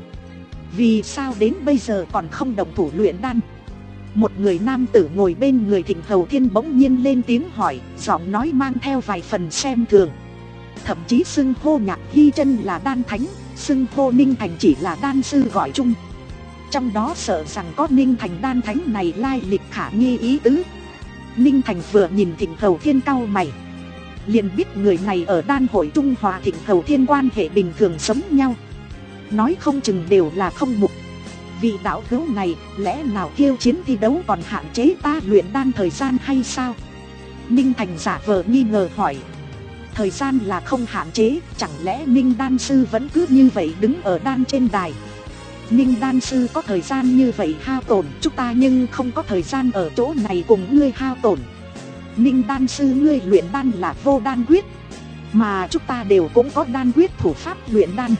vì sao đến bây giờ còn không động thủ luyện đan? Một người nam tử ngồi bên người Thịnh Hầu Thiên bỗng nhiên lên tiếng hỏi, giọng nói mang theo vài phần xem thường. Thậm chí xưng hô Nhạc Hy Chân là đan thánh, xưng hô Ninh Thành chỉ là đan sư gọi chung. Trong đó sợ rằng có Ninh Thành đan thánh này lai lịch khả nghi ý tứ. Ninh Thành vừa nhìn Thịnh Hầu Thiên cau mày, liền biết người này ở đan hội Trung Hòa Thịnh Hầu Thiên quan hệ bình thường sống nhau, nói không chừng đều là không mục. Vị đạo hữu này lẽ nào khiêu chiến thi đấu còn hạn chế ta luyện đan thời gian hay sao? Ninh Thành giả vờ nghi ngờ hỏi. Thời gian là không hạn chế, chẳng lẽ Ninh đan sư vẫn cứ như vậy đứng ở đan trên đài? Ninh đan sư có thời gian như vậy hao tổn, chúng ta nhưng không có thời gian ở chỗ này cùng ngươi hao tổn. Ninh đan sư ngươi luyện đan là vô đan quyết, mà chúng ta đều cũng có đan quyết thủ pháp luyện đan.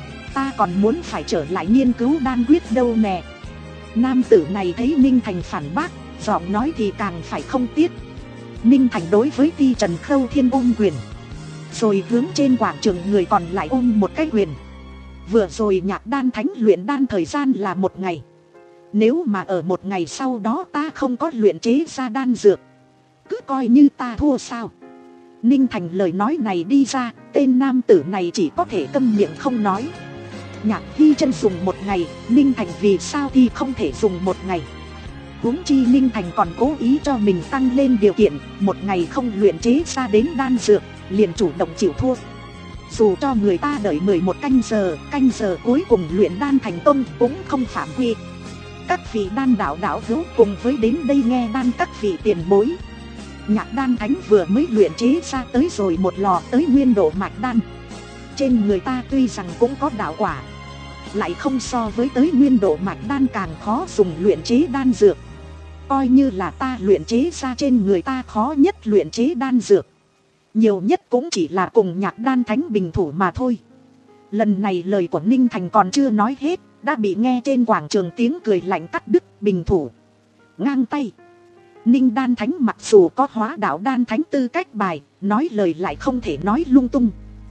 Ta còn muốn phải trở lại nghiên cứu đan quyết đâu nè. Nam tử này thấy Ninh Thành phản bác, giọng nói thì càng phải không tiết. Ninh Thành đối với Ti Trần Khâu Thiên ôm quyền, rồi hướng trên quảng trường người còn lại ôm một cái quyền. Vừa rồi Nhạc đan thánh luyện đan thời gian là một ngày, nếu mà ở một ngày sau đó ta không có luyện chế ra đan dược, cứ coi như ta thua sao? Ninh Thành lời nói này đi ra, tên nam tử này chỉ có thể câm miệng không nói. Nhạc Hy Chân dùng một ngày, Ninh Thành vì sao thì không thể dùng một ngày? Huống chi Ninh Thành còn cố ý cho mình tăng lên điều kiện, một ngày không luyện chế ra đến đan dược, liền chủ động chịu thua. Dù cho người ta đợi mười một canh giờ, canh giờ cuối cùng luyện đan thành công cũng không phạm quy. Các vị đan đạo đạo hữu cùng với đến đây nghe đan các vị tiền bối. Nhạc đan thánh vừa mới luyện chế ra tới rồi một lò tới nguyên độ mạch đan. Trên người ta tuy rằng cũng có đạo quả, lại không so với tới nguyên độ mạch đan càng khó dùng luyện chế đan dược. Coi như là ta luyện chế ra trên người ta khó nhất luyện chế đan dược, nhiều nhất cũng chỉ là cùng Nhạc đan thánh bình thủ mà thôi. Lần này lời của Ninh Thành còn chưa nói hết, đã bị nghe trên quảng trường tiếng cười lạnh cắt đứt. Bình thủ, ngang tay. Ninh đan thánh mặc dù có hóa đạo đan thánh tư cách bài, nói lời lại không thể nói lung tung.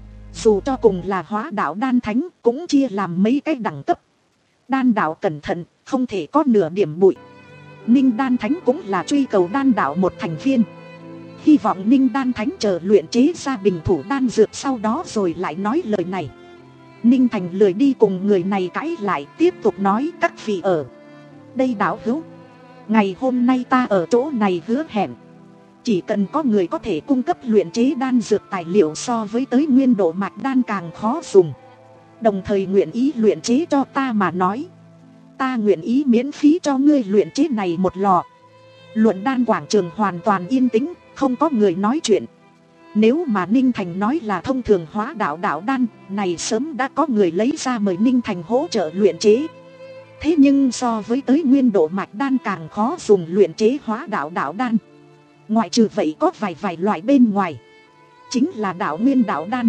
Dù cho cùng là hóa đạo đan thánh cũng chia làm mấy cái đẳng cấp. Đan đạo cẩn thận, không thể có nửa điểm bụi. Ninh đan thánh cũng là truy cầu đan đạo một thành viên. Hy vọng Ninh đan thánh chờ luyện chế ra bình thủ đan dược sau đó rồi lại nói lời này. Ninh Thành lười đi cùng người này cãi lại, tiếp tục nói các vị ở đây đạo hữu. Ngày hôm nay ta ở chỗ này hứa hẹn, chỉ cần có người có thể cung cấp luyện chế đan dược tài liệu so với tới nguyên độ mạch đan càng khó dùng, đồng thời nguyện ý luyện chế cho ta mà nói, ta nguyện ý miễn phí cho ngươi luyện chế này một lò. Luận đan quảng trường hoàn toàn yên tĩnh, không có người nói chuyện. Nếu mà Ninh Thành nói là thông thường hóa đạo đạo đan, này sớm đã có người lấy ra mời Ninh Thành hỗ trợ luyện chế. Thế nhưng so với tới nguyên độ mạch đan càng khó dùng luyện chế hóa đạo đạo đan. Ngoại trừ vậy có vài vài loại bên ngoài, chính là đạo nguyên đạo đan.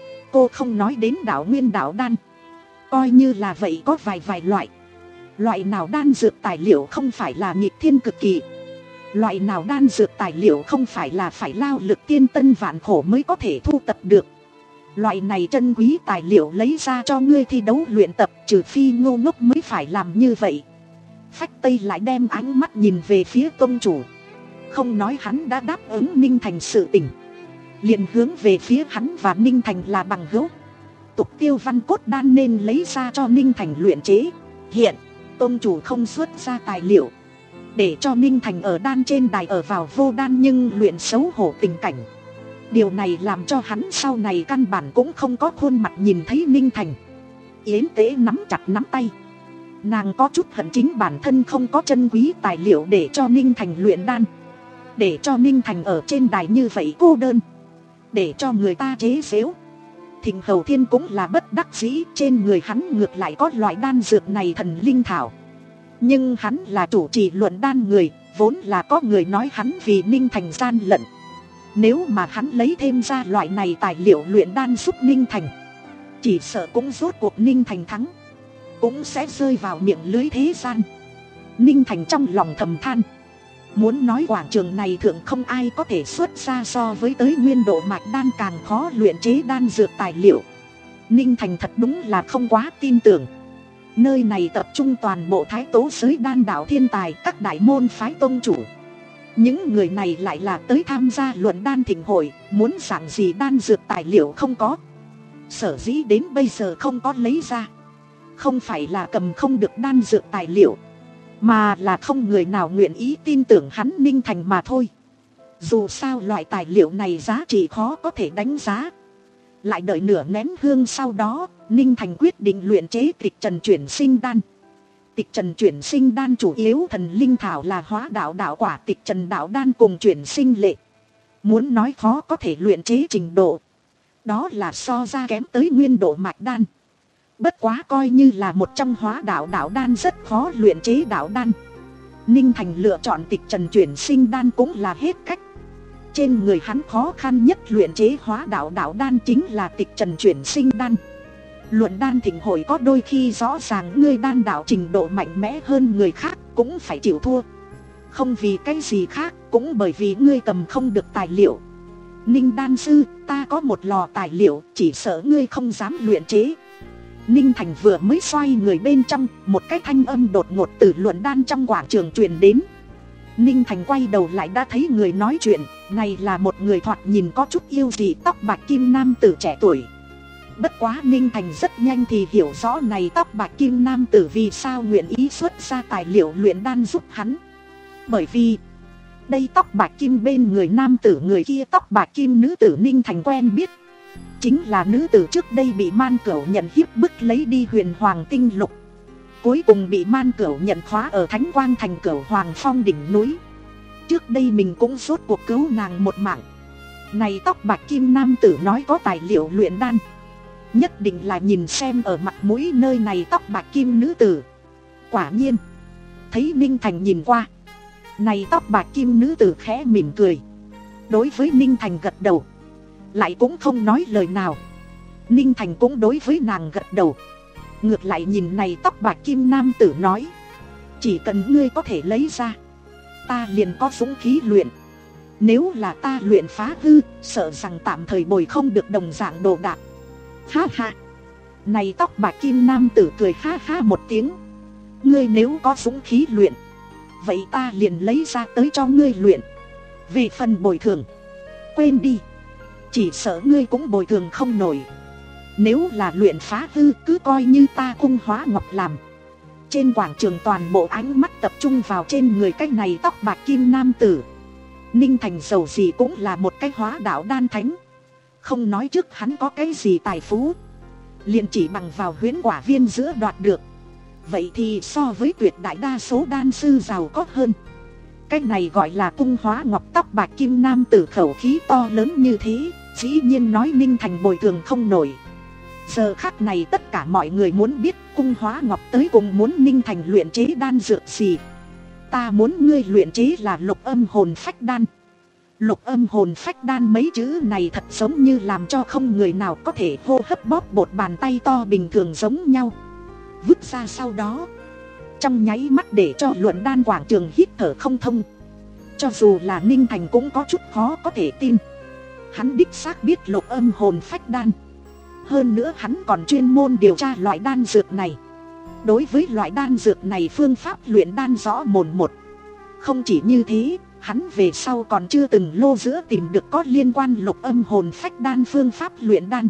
Cô không nói đến đạo nguyên đạo đan, coi như là vậy có vài vài loại. Loại nào đan dược tài liệu không phải là nghịch thiên cực kỳ, loại nào đan dược tài liệu không phải là phải lao lực tiên tân vạn khổ mới có thể thu tập được. Loại này chân quý tài liệu lấy ra cho ngươi thi đấu luyện tập, trừ phi ngô ngốc mới phải làm như vậy. Phách Tây lại đem ánh mắt nhìn về phía tông chủ, không nói hắn đã đáp ứng Ninh Thành sự tình, liền hướng về phía hắn và Ninh Thành là bằng hữu. Tục tiêu văn cốt đan nên lấy ra cho Ninh Thành luyện chế. Hiện tông chủ không xuất ra tài liệu, để cho Ninh Thành ở đan trên đài ở vào vô đan nhưng luyện xấu hổ tình cảnh. Điều này làm cho hắn sau này căn bản cũng không có khuôn mặt nhìn thấy Ninh Thành. Yến Tế nắm chặt nắm tay, Nàng có chút hận chính bản thân không có chân quý tài liệu để cho Ninh Thành luyện đan, để cho Ninh Thành ở trên đài như vậy cô đơn, để cho người ta chế giễu. Thịnh Hầu Thiên cũng là bất đắc dĩ, trên người hắn ngược lại có loại đan dược này thần linh thảo. Nhưng hắn là chủ trì luận đan người, vốn là có người nói hắn vì Ninh Thành gian lận. Nếu mà hắn lấy thêm ra loại này tài liệu luyện đan giúp Ninh Thành, chỉ sợ cũng rốt cuộc Ninh Thành thắng, cũng sẽ rơi vào miệng lưới thế gian. Ninh Thành trong lòng thầm than, muốn nói quảng trường này thượng không ai có thể xuất ra so với tới nguyên độ mạch đan càng khó luyện chế đan dược tài liệu. Ninh Thành thật đúng là không quá tin tưởng. Nơi này tập trung toàn bộ thái tố giới đan đạo thiên tài, các đại môn phái tông chủ. Những người này lại là tới tham gia luận đan thịnh hội, muốn dạng gì đan dược tài liệu không có. Sở dĩ đến bây giờ không có lấy ra, không phải là cầm không được đan dược tài liệu, mà là không người nào nguyện ý tin tưởng hắn Ninh Thành mà thôi. Dù sao loại tài liệu này giá trị khó có thể đánh giá. Lại đợi nửa nén hương sau đó, Ninh Thành quyết định luyện chế tịch trần chuyển sinh đan. Tịch trần chuyển sinh đan chủ yếu thần linh thảo là hóa đạo đạo quả tịch trần đạo đan cùng chuyển sinh lệ. Muốn nói khó có thể luyện chế trình độ, đó là so ra kém tới nguyên độ mạch đan. Bất quá coi như là một trong hóa đạo đạo đan rất khó luyện chế đạo đan, Ninh Thành lựa chọn tịch trần chuyển sinh đan cũng là hết cách. Trên người hắn khó khăn nhất luyện chế hóa đạo đạo đan chính là tịch trần chuyển sinh đan. Luận đan thịnh hội có đôi khi rõ ràng ngươi đan đạo trình độ mạnh mẽ hơn người khác cũng phải chịu thua. Không vì cái gì khác, cũng bởi vì ngươi cầm không được tài liệu. Ninh đan sư, ta có một lò tài liệu, chỉ sợ ngươi không dám luyện chế. Ninh Thành vừa mới xoay người bên trong, một cái thanh âm đột ngột từ luận đan trong quảng trường truyền đến. Ninh Thành quay đầu lại đã thấy người nói chuyện, này là một người thoạt nhìn có chút yêu dị tóc bạc kim nam tử trẻ tuổi. Bất quá Ninh Thành rất nhanh thì hiểu rõ này tóc bạc kim nam tử vì sao nguyện ý xuất ra tài liệu luyện đan giúp hắn. Bởi vì đây tóc bạc kim bên người nam tử, người kia tóc bạc kim nữ tử Ninh Thành quen biết, chính là nữ tử trước đây bị Man Cửu nhận hiếp bức lấy đi huyền hoàng tinh lục, cuối cùng bị Man Cửu nhận khóa ở Thánh Quang thành Cửu Hoàng Phong đỉnh núi. Trước đây mình cũng rốt cuộc cứu nàng một mạng. Này tóc bạc kim nam tử nói có tài liệu luyện đan, nhất định là nhìn xem ở mặt mũi nơi này tóc bạc kim nữ tử. Quả nhiên thấy Ninh Thành nhìn qua, này tóc bạc kim nữ tử khẽ mỉm cười, đối với Ninh Thành gật đầu, lại cũng không nói lời nào. Ninh Thành cũng đối với nàng gật đầu, ngược lại nhìn này tóc bạc kim nam tử nói, chỉ cần ngươi có thể lấy ra, ta liền có dũng khí luyện. Nếu là ta luyện phá hư, sợ rằng tạm thời bồi không được đồng dạng đồ đạc. Ha ha. Này tóc bạc kim nam tử cười ha ha một tiếng, ngươi nếu có dũng khí luyện, vậy ta liền lấy ra tới cho ngươi luyện. Về phần bồi thường, quên đi, chỉ sợ ngươi cũng bồi thường không nổi. Nếu là luyện phá hư, cứ coi như ta Cung Hóa Ngọc làm. Trên quảng trường toàn bộ ánh mắt tập trung vào trên người cái này tóc bạc kim nam tử. Ninh Thành dầu gì cũng là một cái hóa đạo đan thánh, không nói trước hắn có cái gì tài phú, liền chỉ bằng vào huyễn quả viên giữa đoạt được, vậy thì so với tuyệt đại đa số đan sư giàu có hơn. Cái này gọi là Cung Hóa Ngọc. Tóc bạc kim nam tử khẩu khí to lớn như thế, dĩ nhiên nói Ninh Thành bồi thường không nổi. Giờ khắc này tất cả mọi người muốn biết Cung Hóa Ngọc tới cùng muốn Ninh Thành luyện chế đan dược gì. Ta muốn ngươi luyện chế là lục âm hồn phách đan. Lục âm hồn phách đan mấy chữ này thật giống như làm cho không người nào có thể hô hấp bóp bột bàn tay to bình thường giống nhau. Vứt ra sau đó, trong nháy mắt để cho luận đan quảng trường hít thở không thông. Cho dù là Ninh Thành cũng có chút khó có thể tin. Hắn đích xác biết lục âm hồn phách đan, hơn nữa hắn còn chuyên môn điều tra loại đan dược này. Đối với loại đan dược này phương pháp luyện đan rõ mồn một. Không chỉ như thế, hắn về sau còn chưa từng lô giữa tìm được có liên quan lục âm hồn phách đan phương pháp luyện đan.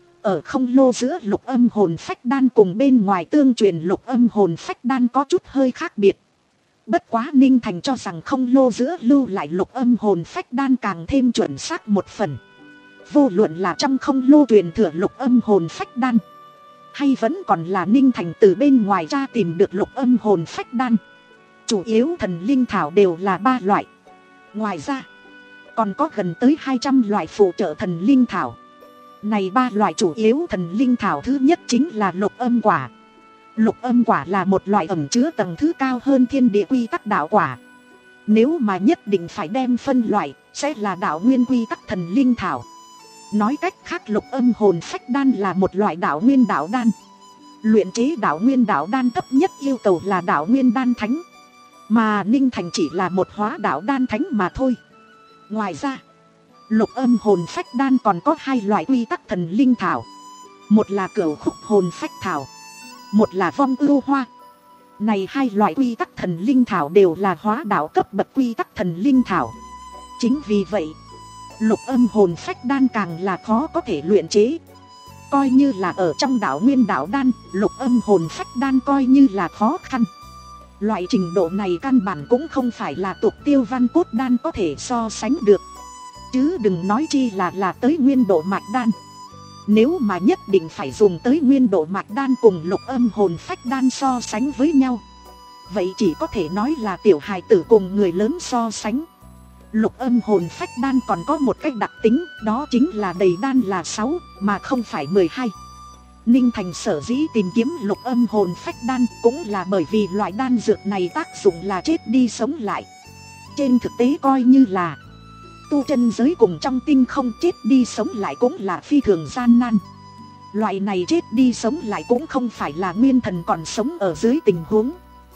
Ở không lô giữa lục âm hồn phách đan cùng bên ngoài tương truyền lục âm hồn phách đan có chút hơi khác biệt. Bất quá Ninh Thành cho rằng không lô giữa lưu lại lục âm hồn phách đan càng thêm chuẩn xác một phần. Vô luận là trong không lô truyền thừa lục âm hồn phách đan, Hay vẫn còn là Ninh Thành từ bên ngoài ra tìm được lục âm hồn phách đan. Chủ yếu thần linh thảo đều là ba loại. Ngoài ra còn có gần tới hai trăm loại phụ trợ thần linh thảo. Này ba loại chủ yếu thần linh thảo thứ nhất chính là lục âm quả. Lục âm quả là một loại ẩn chứa tầng thứ cao hơn thiên địa quy tắc đạo quả. Nếu mà nhất định phải đem phân loại, sẽ là đạo nguyên quy tắc thần linh thảo. Nói cách khác, lục âm hồn phách đan là một loại đạo nguyên đạo đan. Luyện chế đạo nguyên đạo đan thấp nhất yêu cầu là đạo nguyên đan thánh. Mà Ninh Thành chỉ là một hóa đạo đan thánh mà thôi. Ngoài ra, lục âm hồn phách đan còn có hai loại quy tắc thần linh thảo. Một là cửu khúc hồn phách thảo, một là vong ưu hoa. Này hai loại quy tắc thần linh thảo đều là hóa đạo cấp bậc quy tắc thần linh thảo. Chính vì vậy, lục âm hồn phách đan càng là khó có thể luyện chế. Coi như là ở trong đạo nguyên đạo đan, lục âm hồn phách đan coi như là khó khăn. Loại trình độ này căn bản cũng không phải là tục tiêu văn cốt đan có thể so sánh được. Chứ đừng nói chi là là tới nguyên độ mạch đan. Nếu mà nhất định phải dùng tới nguyên độ mạch đan cùng lục âm hồn phách đan so sánh với nhau, vậy chỉ có thể nói là tiểu hài tử cùng người lớn so sánh. Lục âm hồn phách đan còn có một cách đặc tính, đó chính là đầy đan là sáu mà không phải mười hai. Ninh Thành sở dĩ tìm kiếm lục âm hồn phách đan cũng là bởi vì loại đan dược này tác dụng là chết đi sống lại. Trên thực tế coi như là tu chân giới cùng trong tinh không, chết đi sống lại cũng là phi thường gian nan. Loại này chết đi sống lại cũng không phải là nguyên thần còn sống ở dưới tình huống,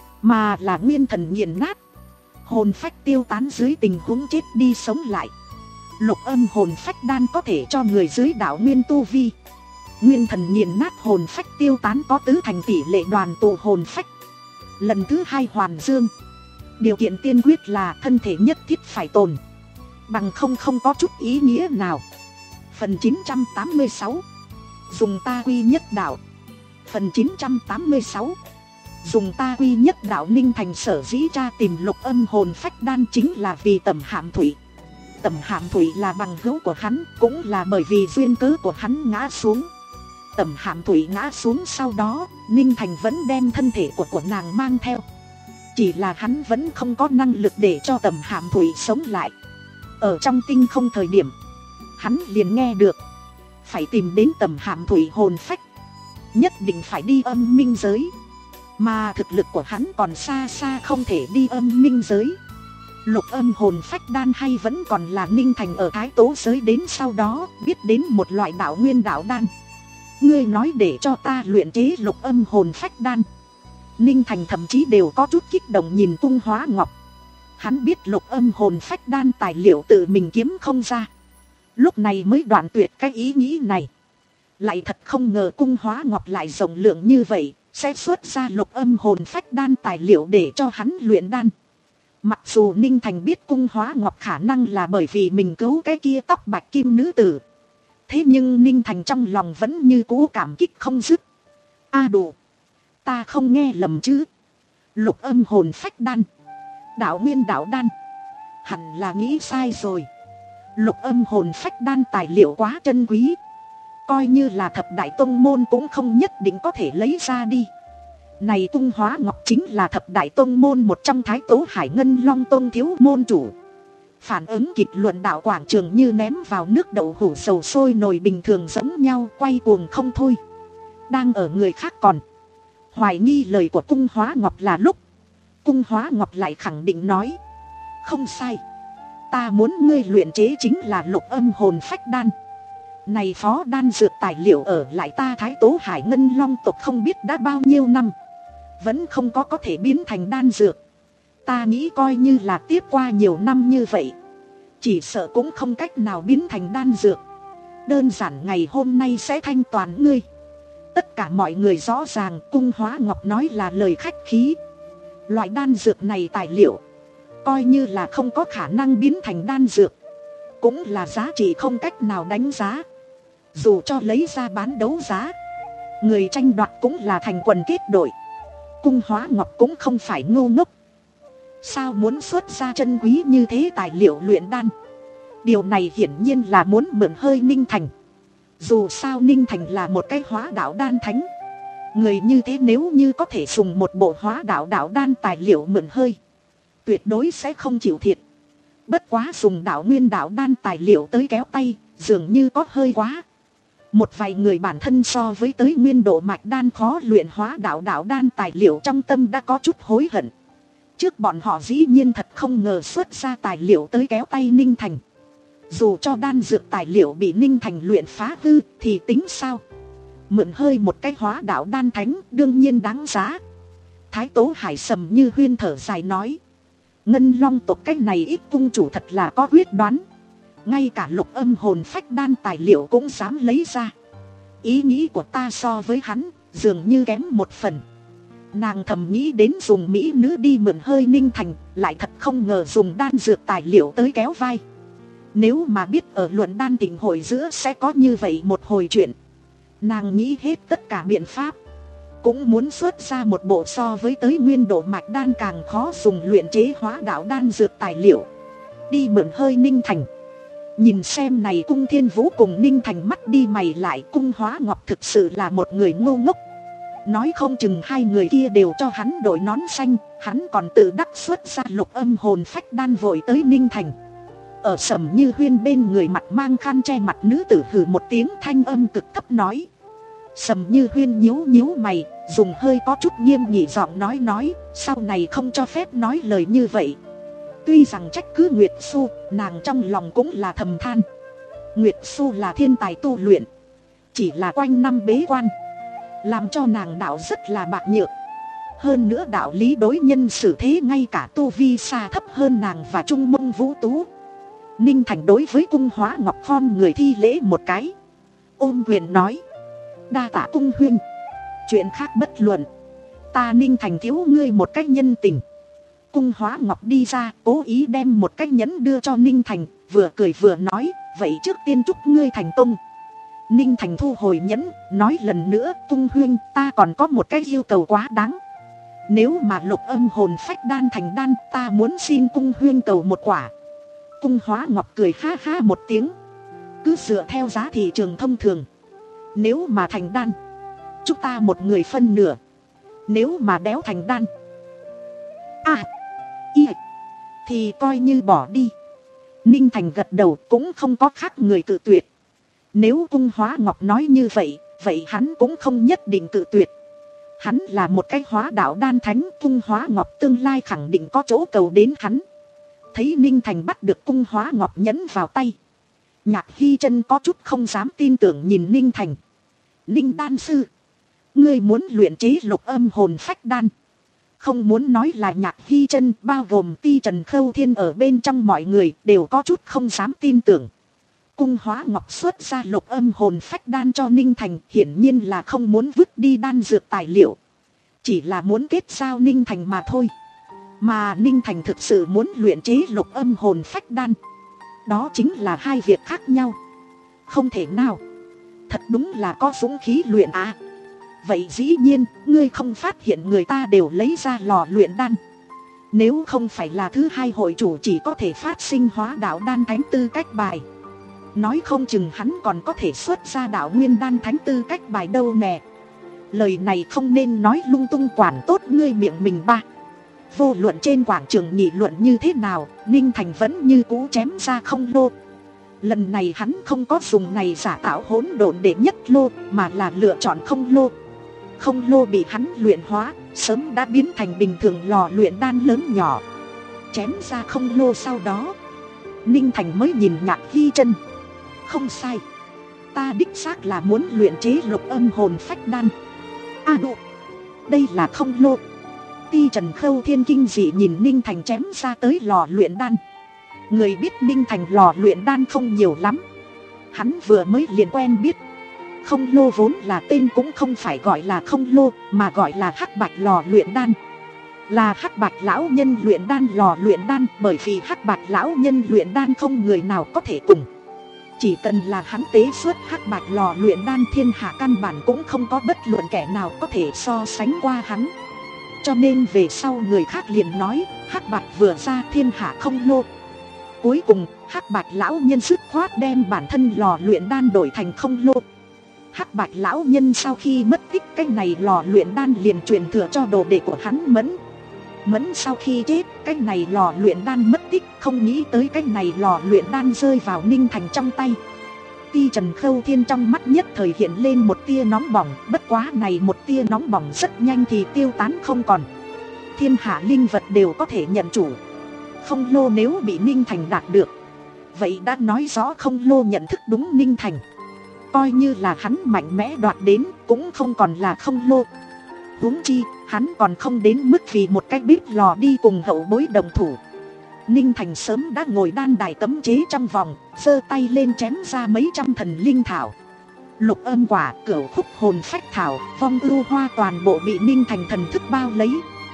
mà là nguyên thần nghiền nát, hồn phách tiêu tán dưới tình huống chết đi sống lại. Lục âm hồn phách đan có thể cho người dưới đạo nguyên tu vi, nguyên thần nghiền nát hồn phách tiêu tán có tứ thành tỷ lệ đoàn tụ hồn phách. Lần thứ hai hoàn dương. Điều kiện tiên quyết là thân thể nhất thiết phải tồn, bằng không không có chút ý nghĩa nào. Phần chín trăm tám mươi sáu, dùng ta quy nhất đạo. Phần chín trăm tám mươi sáu, dùng ta quy nhất đạo. Ninh Thành sở dĩ ra tìm lục âm hồn phách đan chính là vì Tầm Hạm Thủy. Tầm Hạm Thủy là bằng hữu của hắn, cũng là bởi vì duyên cớ của hắn ngã xuống. Tầm Hạm Thủy ngã xuống sau đó, Ninh Thành vẫn đem thân thể của của nàng mang theo. Chỉ là hắn vẫn không có năng lực để cho Tầm Hạm Thủy sống lại. Ở trong tinh không thời điểm, hắn liền nghe được phải tìm đến Tầm Hạm Thủy hồn phách, nhất định phải đi âm minh giới. Mà thực lực của hắn còn xa xa không thể đi âm minh giới. Lục âm hồn phách đan hay vẫn còn là Ninh Thành ở Thái Tố giới đến sau đó biết đến một loại đạo nguyên đạo đan. Ngươi nói để cho ta luyện chế lục âm hồn phách đan. Ninh Thành thậm chí đều có chút kích động nhìn Cung Hóa Ngọc. Hắn biết lục âm hồn phách đan tài liệu tự mình kiếm không ra, lúc này mới đoạn tuyệt cái ý nghĩ này. Lại thật không ngờ Cung Hóa Ngọc lại rộng lượng như vậy, sẽ xuất ra lục âm hồn phách đan tài liệu để cho hắn luyện đan. Mặc dù Ninh Thành biết Cung Hóa Ngọc khả năng là bởi vì mình cứu cái kia tóc bạch kim nữ tử, thế nhưng Ninh Thành trong lòng vẫn như cũ cảm kích không dứt. A à đủ, ta không nghe lầm chứ? Lục âm hồn phách đan, đạo nguyên đạo đan, hẳn là nghĩ sai rồi. Lục âm hồn phách đan tài liệu quá trân quý, coi như là thập đại tông môn cũng không nhất định có thể lấy ra đi. Này Cung Hóa Ngọc chính là thập đại tông môn một trong Thái Tố Hải Ngân Long Tông thiếu môn chủ. Phản ứng kịch luận đạo quảng trường như ném vào nước đậu hũ sầu sôi nồi bình thường giống nhau, quay cuồng không thôi. Đang ở người khác còn hoài nghi lời của Cung Hóa Ngọc là lúc, Cung Hóa Ngọc lại khẳng định nói: không sai, ta muốn ngươi luyện chế chính là lục âm hồn phách đan. Này phó đan dược tài liệu ở lại ta Thái Tố Hải Ngân Long tộc không biết đã bao nhiêu năm, vẫn không có có thể biến thành đan dược. Ta nghĩ coi như là tiếp qua nhiều năm như vậy, chỉ sợ cũng không cách nào biến thành đan dược. Đơn giản ngày hôm nay sẽ thanh toàn ngươi. Tất cả mọi người rõ ràng Cung Hóa Ngọc nói là lời khách khí. Loại đan dược này tài liệu, coi như là không có khả năng biến thành đan dược, cũng là giá trị không cách nào đánh giá. Dù cho lấy ra bán đấu giá, người tranh đoạt cũng là thành quần kết đội. Cung Hóa Ngọc cũng không phải ngu ngốc, sao muốn xuất ra chân quý như thế tài liệu luyện đan? Điều này hiển nhiên là muốn mượn hơi Ninh Thành. Dù sao Ninh Thành là một cái hóa đạo đan thánh, Người như thế nếu như có thể dùng một bộ hóa đạo đạo đan tài liệu mượn hơi, tuyệt đối sẽ không chịu thiệt. Bất quá dùng đạo nguyên đạo đan tài liệu tới kéo tay, dường như có hơi quá. Một vài người bản thân so với tới nguyên độ mạch đan khó luyện hóa đạo đạo đan tài liệu trong tâm đã có chút hối hận. Trước bọn họ dĩ nhiên thật không ngờ xuất ra tài liệu tới kéo tay Ninh Thành. Dù cho đan dược tài liệu bị Ninh Thành luyện phá hư thì tính sao? Mượn hơi một cái hóa đạo đan thánh đương nhiên đáng giá. Thái Tố Hải Sầm Như Huyên thở dài nói. Ngân Long tộc cái này ít cung chủ thật là có quyết đoán. Ngay cả lục âm hồn phách đan tài liệu cũng dám lấy ra. Ý nghĩ của ta so với hắn dường như kém một phần. Nàng thầm nghĩ đến dùng mỹ nữ đi mượn hơi Ninh Thành, lại thật không ngờ dùng đan dược tài liệu tới kéo vai. Nếu mà biết ở luận đan tỉnh hội giữa sẽ có như vậy một hồi chuyện, nàng nghĩ hết tất cả biện pháp, cũng muốn xuất ra một bộ so với tới nguyên độ mạch đan càng khó dùng luyện chế hóa đạo đan dược tài liệu đi mượn hơi Ninh Thành. Nhìn xem này Cung Thiên Vũ cùng Ninh Thành mắt đi mày lại, Cung Hóa Ngọc thực sự là một người ngu ngốc. Nói không chừng hai người kia đều cho hắn đội nón xanh, hắn còn tự đắc xuất ra lục âm hồn phách đan vội tới Ninh Thành. Ở Sầm Như Huyên bên người mặt mang khăn che mặt nữ tử hừ một tiếng thanh âm cực thấp nói. Sầm Như Huyên nhíu nhíu mày, dùng hơi có chút nghiêm nghị giọng nói nói, sau này không cho phép nói lời như vậy. Tuy rằng trách cứ Nguyệt Xu, nàng trong lòng cũng là thầm than. Nguyệt Xu là thiên tài tu luyện, chỉ là quanh năm bế quan, làm cho nàng đạo rất là bạc nhược. Hơn nữa đạo lý đối nhân xử thế ngay cả tu vi xa thấp hơn nàng và Trung Mông Vũ Tú. Ninh Thành đối với Cung Hóa Ngọc khom người thi lễ một cái, ôm quyền nói. Đa tạ Cung huynh, chuyện khác bất luận, ta Ninh Thành thiếu ngươi một cách nhân tình. Cung Hóa Ngọc đi ra, cố ý đem một cái nhẫn đưa cho Ninh Thành, vừa cười vừa nói, vậy trước tiên chúc ngươi thành công. Ninh Thành thu hồi nhẫn, nói lần nữa, Cung huynh, ta còn có một cái yêu cầu quá đáng. Nếu mà lục âm hồn phách đan thành đan, ta muốn xin Cung huynh cầu một quả. Cung Hóa Ngọc cười ha ha một tiếng, cứ dựa theo giá thị trường thông thường, nếu mà thành đan, chúng ta một người phân nửa. Nếu mà đéo thành đan, à, y, thì coi như bỏ đi. Ninh Thành gật đầu, cũng không có khác người cự tuyệt. Nếu Cung Hóa Ngọc nói như vậy, vậy hắn cũng không nhất định cự tuyệt. Hắn là một cái hóa đạo đan thánh, Cung Hóa Ngọc tương lai khẳng định có chỗ cầu đến hắn. Thấy Ninh Thành bắt được Cung Hóa Ngọc nhẫn vào tay, Nhạc Hy Chân có chút không dám tin tưởng nhìn Ninh Thành. Ninh đan sư, ngươi muốn luyện chế lục âm hồn phách đan? Không muốn nói là Nhạc Hy Chân, bao gồm Ti Trần Khâu Thiên ở bên trong mọi người đều có chút không dám tin tưởng. Cung Hóa Ngọc xuất ra lục âm hồn phách đan cho Ninh Thành, hiển nhiên là không muốn vứt đi đan dược tài liệu, chỉ là muốn kết giao Ninh Thành mà thôi. Mà Ninh Thành thực sự muốn luyện chế lục âm hồn phách đan, đó chính là hai việc khác nhau. Không thể nào, thật đúng là có dũng khí luyện à. Vậy dĩ nhiên, ngươi không phát hiện người ta đều lấy ra lò luyện đan. Nếu không phải là thứ hai hội chủ chỉ có thể phát sinh hóa đạo đan thánh tư cách bài, nói không chừng hắn còn có thể xuất ra đạo nguyên đan thánh tư cách bài đâu nè. Lời này không nên nói lung tung, quản tốt ngươi miệng mình ba. Vô luận trên quảng trường nghị luận như thế nào, Ninh Thành vẫn như cũ chém ra không lô. Lần này hắn không có dùng này giả tạo hỗn độn để nhất lô, mà là lựa chọn không lô. Không lô bị hắn luyện hóa, sớm đã biến thành bình thường lò luyện đan lớn nhỏ. Chém ra không lô sau đó, Ninh Thành mới nhìn Nhạc Hy Chân. Không sai, ta đích xác là muốn luyện chế lục âm hồn phách đan. À độ, đây là không lô. Ti Trần Khâu Thiên kinh dị nhìn Ninh Thành chém ra tới lò luyện đan. Người biết Ninh Thành lò luyện đan không nhiều lắm, hắn vừa mới liền quen biết. Không lô vốn là tên cũng không phải gọi là không lô, mà gọi là hắc bạch lò luyện đan. Là hắc bạch lão nhân luyện đan lò luyện đan, bởi vì hắc bạch lão nhân luyện đan không người nào có thể cùng. Chỉ cần là hắn tế xuất hắc bạch lò luyện đan, thiên hạ căn bản cũng không có bất luận kẻ nào có thể so sánh qua hắn. Cho nên về sau người khác liền nói hắc bạch vừa ra thiên hạ không lô. Cuối cùng hắc bạch lão nhân dứt khoát đem bản thân lò luyện đan đổi thành không lô. Hắc Bạch lão nhân sau khi mất tích, cái này lò luyện đan liền truyền thừa cho đồ đệ của hắn Mẫn. Mẫn sau khi chết, cái này lò luyện đan mất tích, không nghĩ tới cái này lò luyện đan rơi vào Ninh Thành trong tay. Ti Trần Khâu Thiên trong mắt nhất thời hiện lên một tia nóng bỏng, bất quá này một tia nóng bỏng rất nhanh thì tiêu tán không còn. Thiên hạ linh vật đều có thể nhận chủ. Không lô nếu bị Ninh Thành đạt được, vậy đã nói rõ không lô nhận thức đúng Ninh Thành. Coi như là hắn mạnh mẽ đoạt đến, cũng không còn là không lô. Huống chi, hắn còn không đến mức vì một cái bếp lò đi cùng hậu bối đồng thủ. Ninh Thành sớm đã ngồi đan đài cấm chế trong vòng, giơ tay lên chém ra mấy trăm thần linh thảo. Lục âm quả, cửu khúc hồn phách thảo, vong ưu hoa toàn bộ bị Ninh Thành thần thức bao lấy.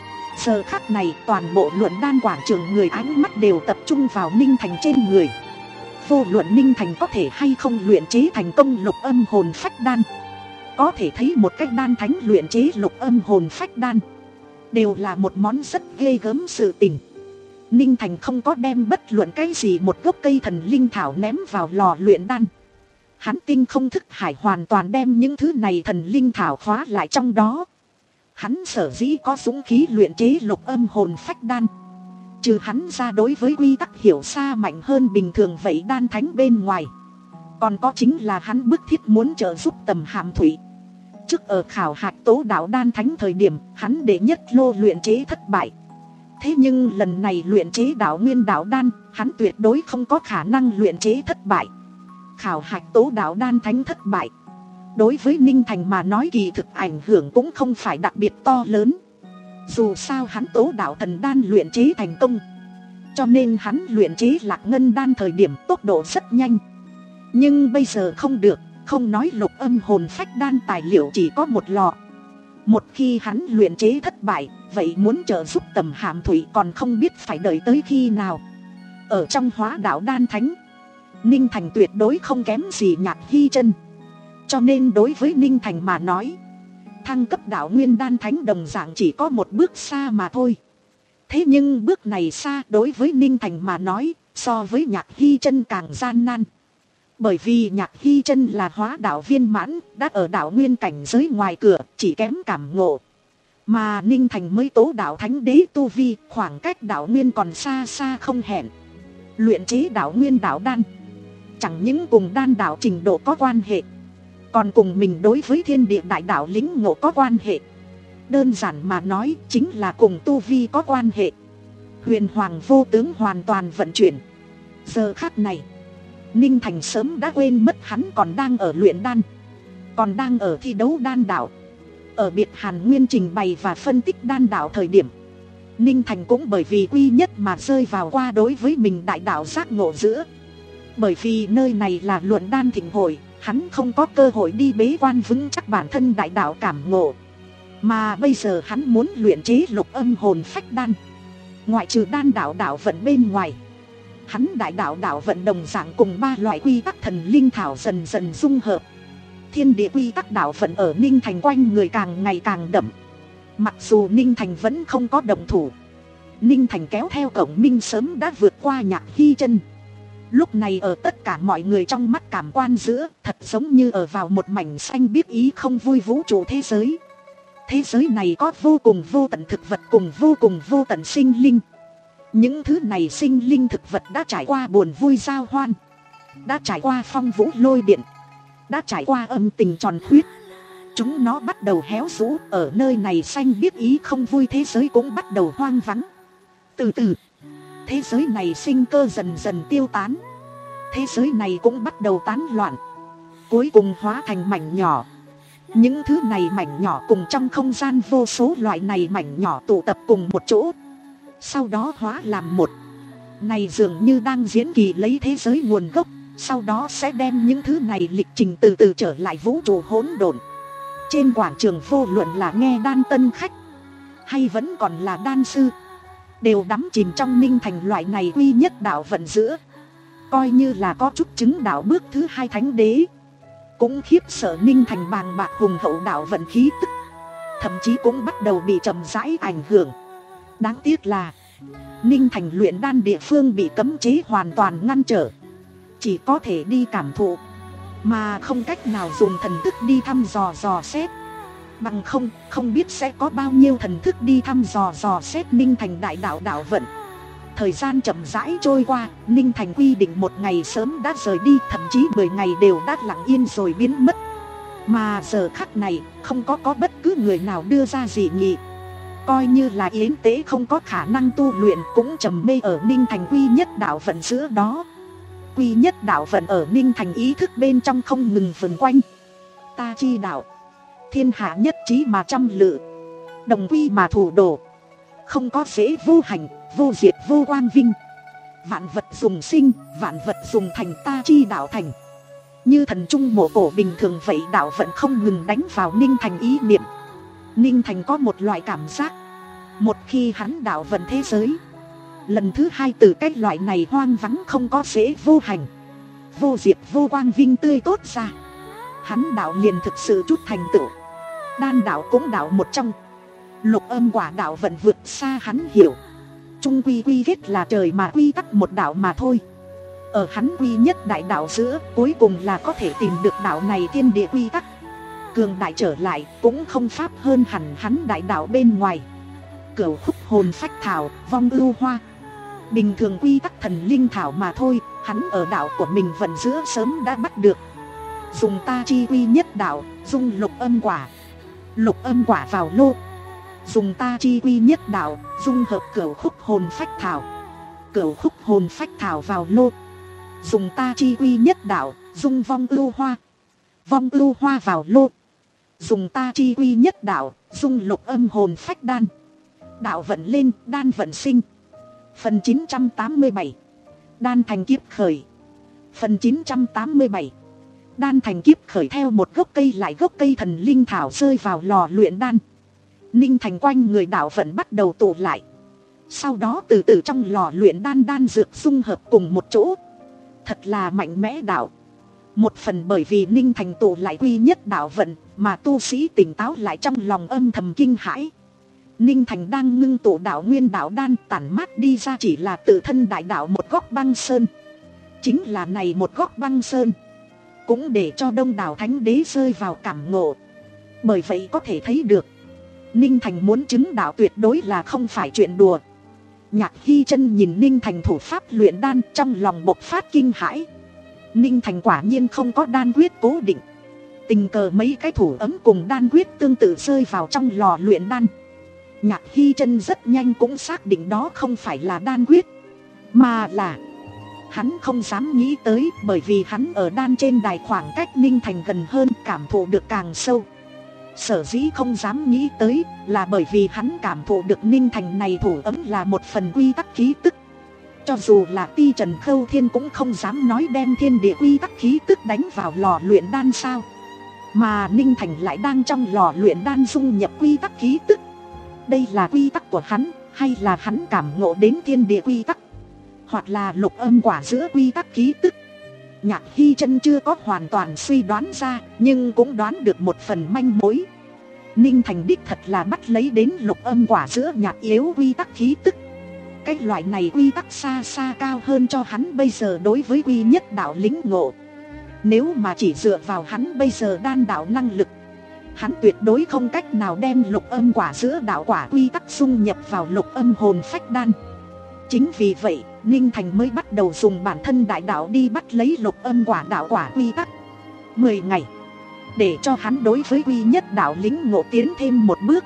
Giờ khắc này toàn bộ luận đan quảng trường người ánh mắt đều tập trung vào Ninh Thành trên người. Vô luận Ninh Thành có thể hay không luyện chế thành công lục âm hồn phách đan, có thể thấy một cách đan thánh luyện chế lục âm hồn phách đan đều là một món rất ghê gớm sự tình. Ninh Thành không có đem bất luận cái gì một gốc cây thần linh thảo ném vào lò luyện đan. Hắn tinh không thức hải hoàn toàn đem những thứ này thần linh thảo khóa lại trong đó. Hắn sở dĩ có dũng khí luyện chế lục âm hồn phách đan, trừ hắn ra đối với quy tắc hiểu xa mạnh hơn bình thường vậy đan thánh bên ngoài, còn có chính là hắn bức thiết muốn trợ giúp Tầm Hàm Thủy. Trước ở khảo hạch tố đạo đan thánh thời điểm, hắn đệ nhất lô luyện chế thất bại. Thế nhưng lần này luyện chế đạo nguyên đạo đan, hắn tuyệt đối không có khả năng luyện chế thất bại. Khảo hạch tố đạo đan thánh thất bại, đối với Ninh Thành mà nói kỳ thực ảnh hưởng cũng không phải đặc biệt to lớn. Dù sao hắn tố đạo thần đan luyện chế thành công, cho nên hắn luyện chế lạc ngân đan thời điểm tốc độ rất nhanh. Nhưng bây giờ không được, không nói lục âm hồn phách đan tài liệu chỉ có một lọ. Một khi hắn luyện chế thất bại, vậy muốn trợ giúp Tầm Hàm Thủy còn không biết phải đợi tới khi nào. Ở trong hóa đạo đan thánh, Ninh Thành tuyệt đối không kém gì Nhạc Hy Chân. Cho nên đối với Ninh Thành mà nói, thăng cấp đạo nguyên đan thánh đồng dạng chỉ có một bước xa mà thôi. Thế nhưng bước này xa đối với Ninh Thành mà nói, so với Nhạc Hy Chân càng gian nan. Bởi vì Nhạc Hy Chân là hóa đạo viên mãn, đã ở đạo nguyên cảnh giới ngoài cửa, chỉ kém cảm ngộ. Mà Ninh Thành mới tố đạo thánh đế tu vi, khoảng cách đạo nguyên còn xa xa không hẹn. Luyện chế đạo nguyên đạo đan, chẳng những cùng đan đạo trình độ có quan hệ, còn cùng mình đối với thiên địa đại đạo lĩnh ngộ có quan hệ. Đơn giản mà nói chính là cùng tu vi có quan hệ. Huyền hoàng vô tướng hoàn toàn vận chuyển. Giờ khắc này, Ninh Thành sớm đã quên mất hắn còn đang ở luyện đan, còn đang ở thi đấu đan đạo. Ở biệt Hàn Nguyên trình bày và phân tích đan đạo thời điểm, Ninh Thành cũng bởi vì quy nhất mà rơi vào qua đối với mình đại đạo giác ngộ giữa. Bởi vì nơi này là luận đan thịnh hội, hắn không có cơ hội đi bế quan vững chắc bản thân đại đạo cảm ngộ. Mà bây giờ hắn muốn luyện chế lục âm hồn phách đan, ngoại trừ đan đạo đạo vận bên ngoài, hắn đại đạo đạo vận đồng dạng cùng ba loại quy tắc thần linh thảo dần dần dung hợp. Thiên địa quy tắc đạo vận ở Ninh Thành quanh người càng ngày càng đậm. Mặc dù Ninh Thành vẫn không có động thủ, Ninh Thành kéo theo cổng minh sớm đã vượt qua Nhạc Hy Chân. Lúc này ở tất cả mọi người trong mắt cảm quan giữa, thật giống như ở vào một mảnh xanh biếc ý không vui vũ trụ thế giới. Thế giới này có vô cùng vô tận thực vật cùng vô cùng vô tận sinh linh. Những thứ này sinh linh thực vật đã trải qua buồn vui giao hoan, đã trải qua phong vũ lôi điện, đã trải qua âm tình tròn khuyết. Chúng nó bắt đầu héo rũ, ở nơi này xanh biếc ý không vui thế giới cũng bắt đầu hoang vắng. Từ từ, thế giới này sinh cơ dần dần tiêu tán. Thế giới này cũng bắt đầu tán loạn, cuối cùng hóa thành mảnh nhỏ. Những thứ này mảnh nhỏ cùng trong không gian vô số loại này mảnh nhỏ tụ tập cùng một chỗ, sau đó hóa làm một. Này dường như đang diễn kỳ lấy thế giới nguồn gốc, sau đó sẽ đem những thứ này lịch trình từ từ trở lại vũ trụ hỗn độn. Trên quảng trường vô luận là nghe đan tân khách, hay vẫn còn là đan sư, đều đắm chìm trong Ninh Thành loại này quy nhất đạo vận giữa. Coi như là có chút chứng đạo bước thứ hai thánh đế, cũng khiếp sợ Ninh Thành bàng bạc hùng hậu đạo vận khí tức, thậm chí cũng bắt đầu bị chậm rãi ảnh hưởng. Đáng tiếc là Ninh Thành luyện đan địa phương bị cấm chế hoàn toàn ngăn trở, chỉ có thể đi cảm thụ. mà không cách nào dùng thần thức đi thăm dò dò xét. Bằng không, không biết sẽ có bao nhiêu thần thức đi thăm dò dò xét Ninh Thành đại đạo đạo vận. Thời gian chậm rãi trôi qua, Ninh Thành quy định một ngày sớm đã rời đi, thậm chí mười ngày đều đã lặng yên rồi biến mất. Mà giờ khắc này, không có có bất cứ người nào đưa ra dị nghị. Coi như là Yến Tế không có khả năng tu luyện cũng trầm mê ở Ninh Thành quy nhất đạo vận giữa đó. Quy nhất đạo vận ở Ninh Thành ý thức bên trong không ngừng vần quanh. Ta chi đạo, thiên hạ nhất trí mà trăm lự, đồng quy mà thủ đổ. Không có dễ vô hành, vô diệt vô quang vinh. Vạn vật dùng sinh, vạn vật dùng thành, ta chi đạo thành. Như thần trung mộ cổ bình thường vậy, đạo vận không ngừng đánh vào Ninh Thành ý niệm. Ninh Thành có một loại cảm giác, một khi hắn đạo vận thế giới, lần thứ hai từ cái loại này hoang vắng không có dễ vô hành, vô diệt vô quang vinh tươi tốt ra, hắn đạo liền thực sự chút thành tựu. Đan đạo cũng đạo một trong, lục âm quả đạo vận vượt xa hắn hiểu. Trung quy quy kết là trời mà quy tắc một đạo mà thôi. Ở hắn quy nhất đại đạo giữa, cuối cùng là có thể tìm được đạo này thiên địa quy tắc. Cường đại trở lại cũng không pháp hơn hẳn hắn đại đạo bên ngoài. Cửu khúc hồn phách thảo, vong ưu hoa, bình thường quy tắc thần linh thảo mà thôi. Hắn ở đạo của mình vận giữa sớm đã bắt được. Dùng ta chi quy nhất đạo, dung lục âm quả, lục âm quả vào lô. Dùng ta chi quy nhất đạo, dung hợp cửu khúc hồn phách thảo, cửu khúc hồn phách thảo vào lô. Dùng ta chi quy nhất đạo, dung vong ưu hoa, vong ưu hoa vào lô. Dùng ta chi quy nhất đạo, dung lục âm hồn phách đan. Đạo vận lên, đan vận sinh. Phần chín trăm tám mươi bảy. Đan thành kiếp khởi. Phần chín trăm tám mươi bảy. Đan thành kiếp khởi. Theo một gốc cây lại gốc cây thần linh thảo rơi vào lò luyện đan, Ninh Thành quanh người đạo vận bắt đầu tụ lại. Sau đó từ từ trong lò luyện đan, đan dược dung hợp cùng một chỗ. Thật là mạnh mẽ đạo. Một phần bởi vì Ninh Thành tụ lại quy nhất đạo vận, mà tu sĩ tỉnh táo lại trong lòng âm thầm kinh hãi. Ninh Thành đang ngưng tụ đạo nguyên đạo đan, tản mát đi ra chỉ là tự thân đại đạo một góc băng sơn. Chính là này một góc băng sơn, cũng để cho đông đảo thánh đế rơi vào cảm ngộ. Bởi vậy có thể thấy được, Ninh Thành muốn chứng đạo tuyệt đối là không phải chuyện đùa. Nhạc Hy Chân nhìn Ninh Thành thủ pháp luyện đan, trong lòng bộc phát kinh hãi. Ninh Thành quả nhiên không có đan quyết cố định, tình cờ mấy cái thủ ấm cùng đan quyết tương tự rơi vào trong lò luyện đan. Nhạc Hy Chân rất nhanh cũng xác định đó không phải là đan quyết, mà là... Hắn không dám nghĩ tới, bởi vì hắn ở đan trên đài khoảng cách Ninh Thành gần hơn, cảm thụ được càng sâu. Sở dĩ không dám nghĩ tới là bởi vì hắn cảm thụ được Ninh Thành này thủ ấm là một phần quy tắc khí tức. Cho dù là Ti Trần Khâu Thiên cũng không dám nói đem thiên địa quy tắc khí tức đánh vào lò luyện đan sao. Mà Ninh Thành lại đang trong lò luyện đan dung nhập quy tắc khí tức. Đây là quy tắc của hắn, hay là hắn cảm ngộ đến thiên địa quy tắc, hoặc là lục âm quả giữa quy tắc khí tức? Nhạc Hy Chân chưa có hoàn toàn suy đoán ra, nhưng cũng đoán được một phần manh mối. Ninh Thành đích thật là bắt lấy đến lục âm quả giữa nhạc yếu quy tắc khí tức. Cái loại này quy tắc xa xa cao hơn cho hắn bây giờ đối với quy nhất đạo lĩnh ngộ. Nếu mà chỉ dựa vào hắn bây giờ đan đạo năng lực, hắn tuyệt đối không cách nào đem lục âm quả giữa đạo quả quy tắc dung nhập vào lục âm hồn phách đan. Chính vì vậy, Ninh Thành mới bắt đầu dùng bản thân đại đạo đi bắt lấy lục âm quả đạo quả quy tắc. Mười ngày, để cho hắn đối với quy nhất đạo lĩnh ngộ tiến thêm một bước.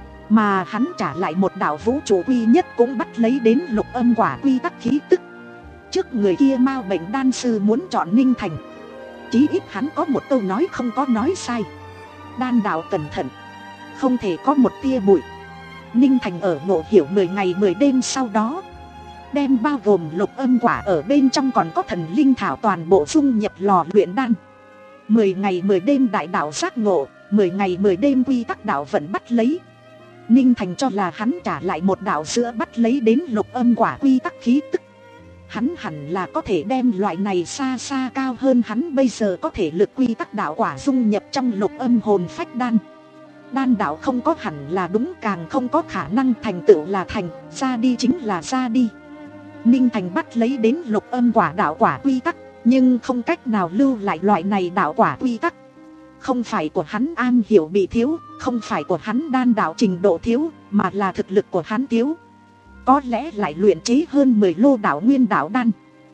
Mà hắn trả lại một đạo vũ trụ quy nhất cũng bắt lấy đến lục âm quả quy tắc khí tức. Trước người kia Mao Bệnh đan sư muốn chọn Ninh Thành, chí ít hắn có một câu nói không có nói sai: đan đạo cẩn thận, không thể có một tia bụi. Ninh Thành ở ngộ hiểu mười ngày mười đêm sau đó, đem bao gồm lục âm quả ở bên trong còn có thần linh thảo toàn bộ dung nhập lò luyện đan. Mười ngày mười đêm đại đạo giác ngộ, mười ngày mười đêm quy tắc đạo vẫn bắt lấy. Ninh Thành cho là hắn trả lại một đạo giữa bắt lấy đến lục âm quả quy tắc khí tức. Hắn hẳn là có thể đem loại này xa xa cao hơn hắn bây giờ có thể lực quy tắc đạo quả dung nhập trong lục âm hồn phách đan. Đan đạo không có hẳn là đúng, càng không có khả năng thành tựu là thành, ra đi chính là ra đi. Ninh Thành bắt lấy đến lục âm quả đạo quả quy tắc, nhưng không cách nào lưu lại loại này đạo quả quy tắc. Không phải của hắn am hiểu bị thiếu, không phải của hắn đan đạo trình độ thiếu, mà là thực lực của hắn thiếu. Có lẽ lại luyện chế hơn mười lô đạo nguyên đạo đan,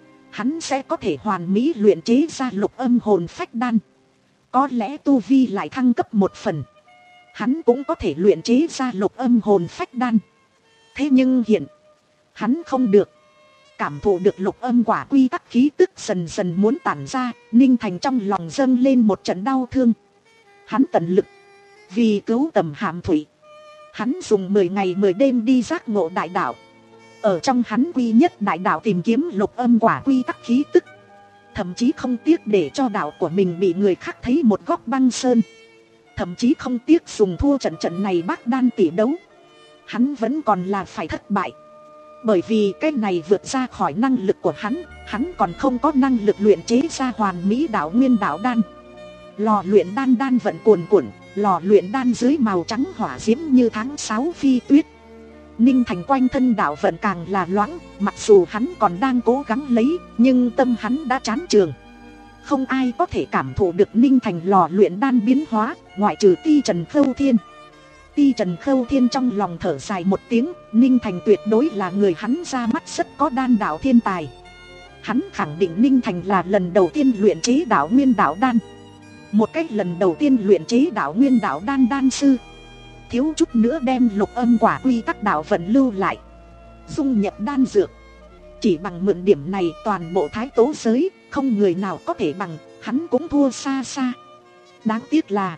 hắn sẽ có thể hoàn mỹ luyện chế ra lục âm hồn phách đan. Có lẽ tu vi lại thăng cấp một phần, hắn cũng có thể luyện chế ra lục âm hồn phách đan. Thế nhưng hiện hắn không được. Cảm thụ được lục âm quả quy tắc khí tức dần dần muốn tản ra, Ninh Thành trong lòng dâng lên một trận đau thương. Hắn tận lực vì cứu Tầm Hàm Thủy, hắn dùng mười ngày mười đêm đi giác ngộ đại đạo. Ở trong hắn quy nhất đại đạo tìm kiếm lục âm quả quy tắc khí tức, thậm chí không tiếc để cho đạo của mình bị người khác thấy một góc băng sơn, thậm chí không tiếc dùng thua trận trận này bác đan tỷ đấu. Hắn vẫn còn là phải thất bại, bởi vì cái này vượt ra khỏi năng lực của hắn. Hắn còn không có năng lực luyện chế ra hoàn mỹ đạo nguyên đạo đan. Lò luyện đan đan vận cuồn cuộn, lò luyện đan dưới màu trắng hỏa diễm như tháng sáu phi tuyết. Ninh Thành quanh thân đạo vận càng là loãng, mặc dù hắn còn đang cố gắng lấy, nhưng tâm hắn đã chán trường. Không ai có thể cảm thụ được Ninh Thành lò luyện đan biến hóa, ngoại trừ Ti Trần Khâu Thiên. Ti Trần Khâu Thiên trong lòng thở dài một tiếng, Ninh Thành tuyệt đối là người hắn ra mắt rất có đan đạo thiên tài. Hắn khẳng định Ninh Thành là lần đầu tiên luyện chế đạo nguyên đạo đan, một cách lần đầu tiên luyện chế đạo nguyên đạo đan đan sư. Thiếu chút nữa đem lục âm quả quy tắc đạo vận lưu lại, dung nhập đan dược. Chỉ bằng mượn điểm này toàn bộ Thái Tố giới không người nào có thể bằng, hắn cũng thua xa xa. Đáng tiếc là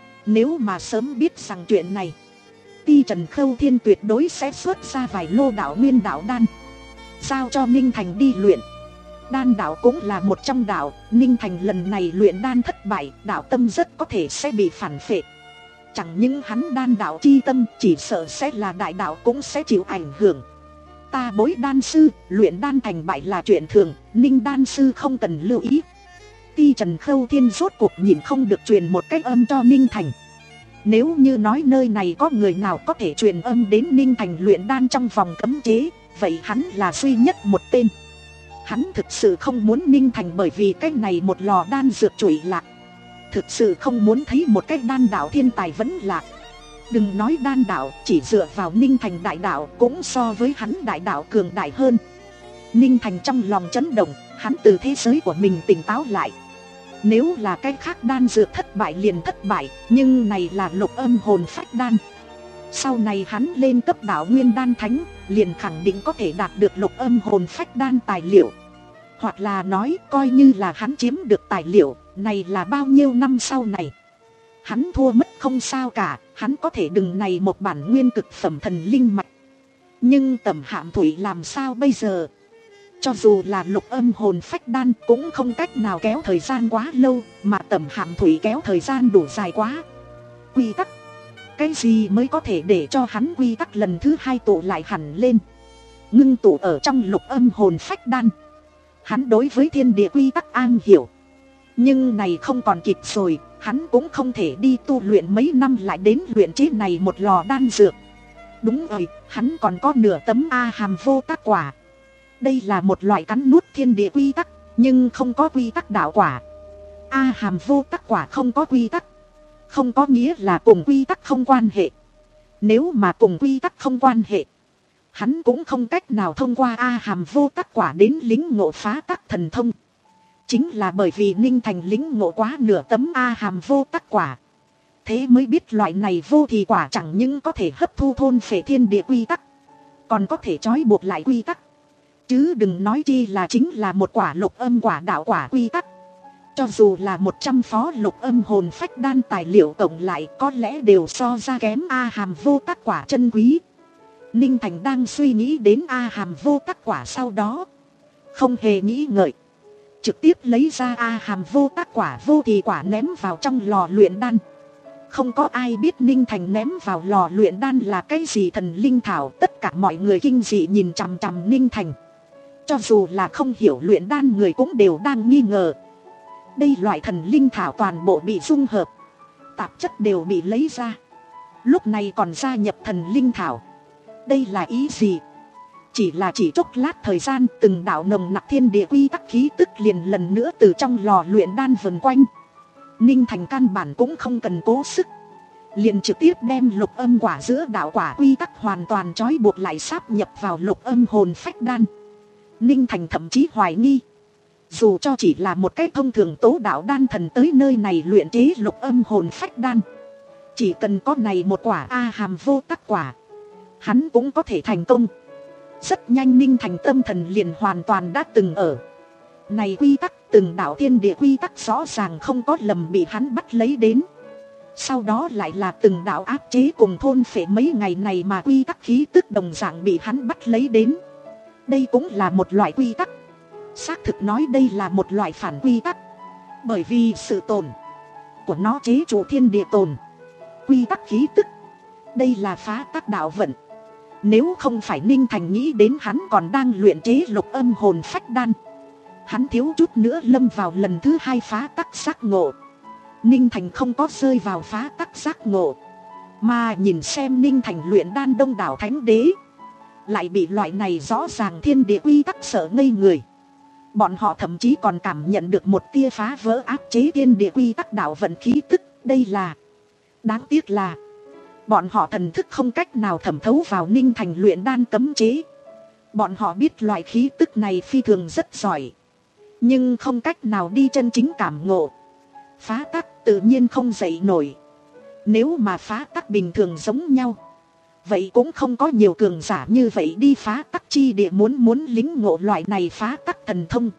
nếu mà sớm biết rằng chuyện này, Ti Trần Khâu Thiên tuyệt đối sẽ xuất ra vài lô đạo nguyên đạo đan, giao cho Ninh Thành đi luyện. Đan đạo cũng là một trong đạo, Ninh Thành lần này luyện đan thất bại, đạo tâm rất có thể sẽ bị phản phệ. Chẳng những hắn đan đạo chi tâm, chỉ sợ sẽ là đại đạo cũng sẽ chịu ảnh hưởng. Ta bối đan sư, luyện đan thành bại là chuyện thường, Ninh đan sư không cần lưu ý. Ti Trần Khâu Thiên rốt cuộc nhìn không được truyền một cách âm cho Ninh Thành. Nếu như nói nơi này có người nào có thể truyền âm đến Ninh Thành luyện đan trong vòng cấm chế, vậy hắn là duy nhất một tên. Hắn thực sự không muốn Ninh Thành bởi vì cách này một lò đan dược trụy lạc. Thực sự không muốn thấy một cách đan đạo thiên tài vẫn lạc. Đừng nói đan đạo, chỉ dựa vào Ninh Thành đại đạo cũng so với hắn đại đạo cường đại hơn. Ninh Thành trong lòng chấn động, hắn từ thế giới của mình tỉnh táo lại. Nếu là cái khác đan dược thất bại liền thất bại, nhưng này là lục âm hồn phách đan. Sau này hắn lên cấp đạo nguyên đan thánh, liền khẳng định có thể đạt được lục âm hồn phách đan tài liệu. Hoặc là nói coi như là hắn chiếm được tài liệu, này là bao nhiêu năm sau này. Hắn thua mất không sao cả, hắn có thể đừng này một bản nguyên cực phẩm thần linh mạch. Nhưng Tầm Hàm Thủy làm sao bây giờ? Cho dù là lục âm hồn phách đan cũng không cách nào kéo thời gian quá lâu, mà Tầm Hàm Thủy kéo thời gian đủ dài quá. Quy tắc, cái gì mới có thể để cho hắn quy tắc lần thứ hai tụ lại hẳn lên, ngưng tụ ở trong lục âm hồn phách đan. Hắn đối với thiên địa quy tắc an hiểu, nhưng này không còn kịp rồi, hắn cũng không thể đi tu luyện mấy năm lại đến luyện chế này một lò đan dược. Đúng rồi, hắn còn có nửa tấm A Hàm Vô Tác Quả. Đây là một loại cắn nuốt thiên địa quy tắc, nhưng không có quy tắc đạo quả. A Hàm Vô Tác Quả không có quy tắc, không có nghĩa là cùng quy tắc không quan hệ. Nếu mà cùng quy tắc không quan hệ, hắn cũng không cách nào thông qua A Hàm Vô Tác Quả đến lĩnh ngộ phá tắc thần thông. Chính là bởi vì Ninh Thành lĩnh ngộ quá nửa tấm A Hàm Vô Tác Quả, thế mới biết loại này vô thì quả chẳng những có thể hấp thu thôn phệ thiên địa quy tắc, còn có thể trói buộc lại quy tắc. Chứ đừng nói chi là chính là một quả lục âm quả đạo quả quy tắc. Cho dù là một trăm phó lục âm hồn phách đan tài liệu cộng lại, có lẽ đều so ra kém A Hàm Vô Tác Quả chân quý. Ninh Thành đang suy nghĩ đến A Hàm Vô Tác Quả sau đó, không hề nghĩ ngợi, trực tiếp lấy ra A Hàm Vô Tác Quả vô thì quả ném vào trong lò luyện đan. Không có ai biết Ninh Thành ném vào lò luyện đan là cái gì thần linh thảo. Tất cả mọi người kinh dị nhìn chằm chằm Ninh Thành. Cho dù là không hiểu luyện đan người cũng đều đang nghi ngờ. Đây loại thần linh thảo toàn bộ bị dung hợp, tạp chất đều bị lấy ra, lúc này còn gia nhập thần linh thảo. Đây là ý gì? Chỉ là chỉ chốc lát thời gian, từng đạo nồng nặc thiên địa quy tắc khí tức liền lần nữa từ trong lò luyện đan vần quanh. Ninh Thành căn bản cũng không cần cố sức, liền trực tiếp đem lục âm quả giữa đạo quả quy tắc hoàn toàn trói buộc lại, sáp nhập vào lục âm hồn phách đan. Ninh Thành thậm chí hoài nghi, dù cho chỉ là một cái thông thường tố đạo đan thần tới nơi này luyện chế lục âm hồn phách đan, chỉ cần có này một quả A Hàm vô tắc quả, hắn cũng có thể thành công. Rất nhanh Ninh Thành tâm thần liền hoàn toàn đã từng ở này quy tắc, từng đạo thiên địa quy tắc rõ ràng không có lầm bị hắn bắt lấy đến. Sau đó lại là từng đạo áp chế cùng thôn phệ mấy ngày này mà quy tắc khí tức đồng dạng bị hắn bắt lấy đến. Đây cũng là một loại quy tắc. Xác thực nói đây là một loại phản quy tắc, bởi vì sự tồn của nó chế trụ thiên địa tồn quy tắc khí tức. Đây là phá tắc đạo vận. Nếu không phải Ninh Thành nghĩ đến hắn còn đang luyện chế lục âm hồn phách đan, hắn thiếu chút nữa lâm vào lần thứ hai phá tắc giác ngộ. Ninh Thành không có rơi vào phá tắc giác ngộ, mà nhìn xem Ninh Thành luyện đan đông đảo thánh đế lại bị loại này rõ ràng thiên địa quy tắc sợ ngây người. Bọn họ thậm chí còn cảm nhận được một tia phá vỡ áp chế thiên địa quy tắc đạo vận khí tức. Đây là đáng tiếc là bọn họ thần thức không cách nào thẩm thấu vào Ninh Thành luyện đan cấm chế. Bọn họ biết loại khí tức này phi thường rất giỏi, nhưng không cách nào đi chân chính cảm ngộ. Phá tắc tự nhiên không dậy nổi. Nếu mà phá tắc bình thường giống nhau, vậy cũng không có nhiều cường giả như vậy đi phá tắc chi địa muốn muốn lính ngộ loại này phá tắc thần thông.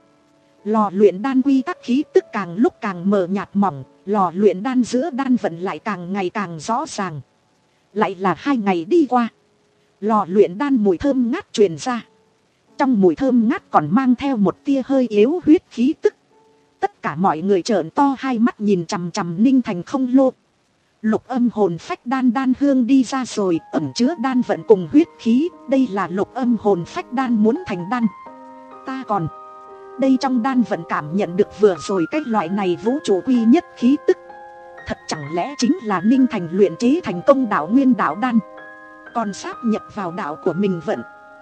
Lò luyện đan quy tắc khí tức càng lúc càng mờ nhạt mỏng, lò luyện đan giữa đan vận lại càng ngày càng rõ ràng. Lại là hai ngày đi qua, lò luyện đan mùi thơm ngát truyền ra. Trong mùi thơm ngát còn mang theo một tia hơi yếu huyết khí tức. Tất cả mọi người trợn to hai mắt nhìn chằm chằm Ninh Thành không lô. Lục âm hồn phách đan đan hương đi ra rồi, ẩn chứa đan vận cùng huyết khí. Đây là lục âm hồn phách đan muốn thành đan. Ta còn đây trong đan vận cảm nhận được vừa rồi cái loại này vũ trụ quy nhất khí tức. Thật chẳng lẽ chính là Ninh Thành luyện chế thành công đạo nguyên đạo đan, còn sáp nhập vào đạo của mình vận.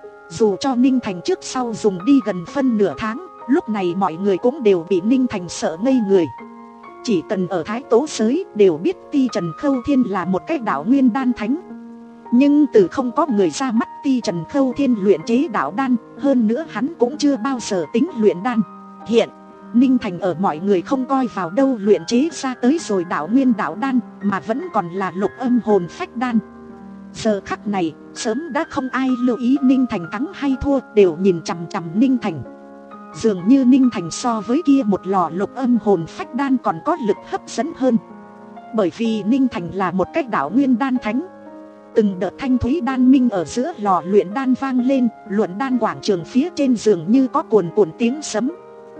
Dù cho Ninh Thành trước sau dùng đi gần phân nửa tháng, lúc này mọi người cũng đều bị Ninh Thành sợ ngây người. Chỉ cần ở Thái Tố giới đều biết Ti Trần Khâu Thiên là một cái đạo nguyên đan thánh, nhưng từ không có người ra mắt Ti Trần Khâu Thiên luyện chế đạo đan. Hơn nữa hắn cũng chưa bao giờ tính luyện đan. Hiện Ninh Thành ở mọi người không coi vào đâu luyện chế ra tới rồi đạo nguyên đạo đan, mà vẫn còn là lục âm hồn phách đan. Giờ khắc này sớm đã không ai lưu ý Ninh Thành thắng hay thua, đều nhìn chằm chằm Ninh Thành. Dường như Ninh Thành so với kia một lò lục âm hồn phách đan còn có lực hấp dẫn hơn. Bởi vì Ninh Thành là một cách đạo nguyên đan thánh. Từng đợt thanh thúy đan minh ở giữa lò luyện đan vang lên, luận đan quảng trường phía trên giường như có cuồn cuộn tiếng sấm.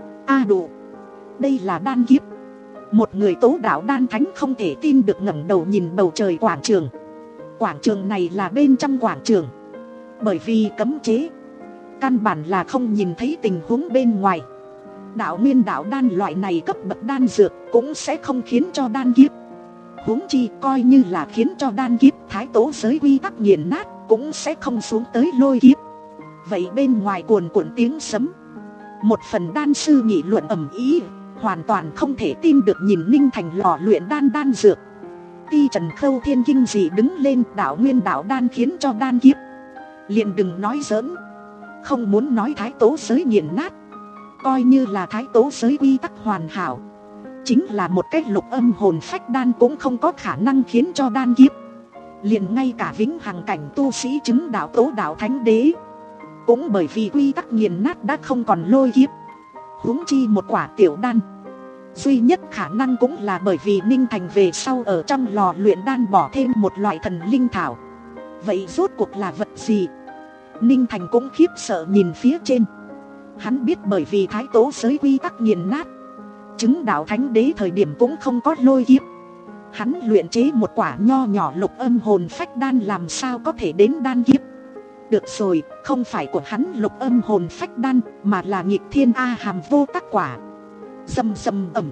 A đủ, đây là đan kiếp. Một người tố đạo đan thánh không thể tin được ngẩng đầu nhìn bầu trời quảng trường. Quảng trường này là bên trong quảng trường, bởi vì cấm chế, căn bản là không nhìn thấy tình huống bên ngoài. Đạo nguyên đạo đan loại này cấp bậc đan dược cũng sẽ không khiến cho đan kiếp. Huống chi coi như là khiến cho đan kiếp Thái Tố giới quy tắc nghiền nát, cũng sẽ không xuống tới lôi kiếp. Vậy bên ngoài cuồn cuộn tiếng sấm, một phần đan sư nghị luận ầm ĩ, hoàn toàn không thể tin được nhìn Ninh Thành lò luyện đan đan dược. Ti Trần Khâu Thiên kinh dị đứng lên, đạo nguyên đạo đan khiến cho đan kiếp. Liền đừng nói giỡn, không muốn nói Thái Tố giới nghiền nát, coi như là Thái Tố giới quy tắc hoàn hảo, chính là một cái lục âm hồn phách đan cũng không có khả năng khiến cho đan kiếp. Liền ngay cả vĩnh hằng cảnh tu sĩ chứng đạo tố đạo thánh đế, cũng bởi vì quy tắc nghiền nát đã không còn lôi kiếp, huống chi một quả tiểu đan. Duy nhất khả năng cũng là bởi vì Ninh Thành về sau ở trong lò luyện đan bỏ thêm một loại thần linh thảo. Vậy rốt cuộc là vật gì? Ninh Thành cũng khiếp sợ nhìn phía trên. Hắn biết bởi vì Thái Tố giới quy tắc nghiền nát, chứng đạo thánh đế thời điểm cũng không có lôi kiếp. Hắn luyện chế một quả nho nhỏ lục âm hồn phách đan làm sao có thể đến đan kiếp. Được rồi, không phải của hắn lục âm hồn phách đan, mà là nghịch thiên A Hàm vô tắc quả. Dầm dầm ẩm,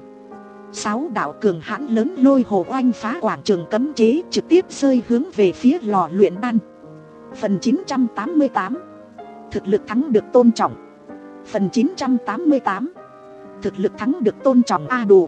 sáu đạo cường hãn lớn lôi hồ oanh phá quảng trường cấm chế, trực tiếp rơi hướng về phía lò luyện đan. Phần chín trăm tám mươi tám, thực lực thắng được tôn trọng. Phần chín trăm tám mươi tám. Thực lực thắng được tôn trọng a đủ.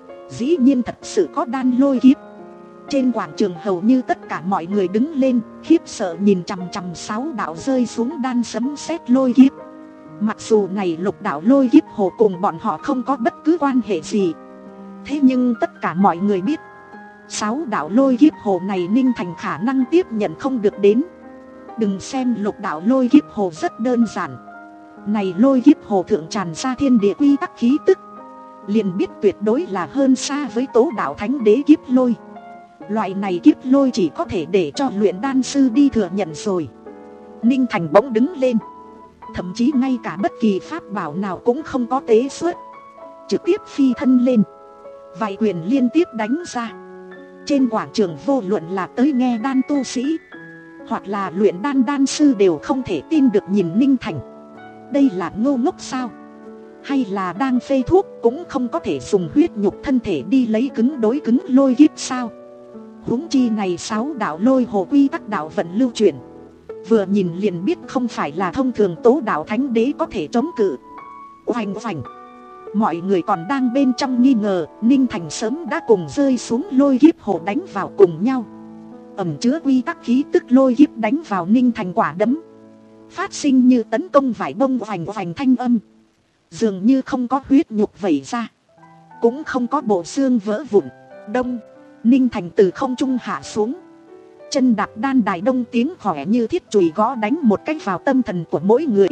Dĩ nhiên thật sự có đan lôi kiếp. Trên quảng trường hầu như tất cả mọi người đứng lên, khiếp sợ nhìn chằm chằm sáu đạo rơi xuống đan sấm sét lôi kiếp. Mặc dù này lục đạo lôi kiếp hồ cùng bọn họ không có bất cứ quan hệ gì, thế nhưng tất cả mọi người biết sáu đạo lôi kiếp hồ này Ninh Thành khả năng tiếp nhận không được đến. Đừng xem lục đạo lôi kiếp hồ rất đơn giản, này lôi kiếp hồ thượng tràn ra thiên địa quy tắc khí tức, liền biết tuyệt đối là hơn xa với tố đạo thánh đế kiếp lôi. Loại này kiếp lôi chỉ có thể để cho luyện đan sư đi thừa nhận rồi. Ninh Thành bỗng đứng lên, thậm chí ngay cả bất kỳ pháp bảo nào cũng không có tế xuất, trực tiếp phi thân lên, vài quyền liên tiếp đánh ra. Trên quảng trường vô luận là tới nghe đan tu sĩ hoặc là luyện đan đan sư đều không thể tin được nhìn Ninh Thành. Đây là ngô ngốc sao? Hay là đang phê thuốc cũng không có thể dùng huyết nhục thân thể đi lấy cứng đối cứng lôi kiếp sao? Huống chi này sáu đạo lôi hồ quy tắc đạo vận lưu chuyển, vừa nhìn liền biết không phải là thông thường tố đạo thánh đế có thể chống cự. Oanh oanh. Mọi người còn đang bên trong nghi ngờ, Ninh Thành sớm đã cùng rơi xuống lôi kiếp hồ đánh vào cùng nhau. Ẩm chứa quy tắc khí tức lôi kiếp đánh vào Ninh Thành quả đấm, phát sinh như tấn công vải bông oanh oanh thanh âm. Dường như không có huyết nhục vẩy ra, cũng không có bộ xương vỡ vụn. Đông. Ninh Thành từ không trung hạ xuống, chân đạp đan đài đông tiếng khỏe như thiết chùy gõ đánh một cách vào tâm thần của mỗi người,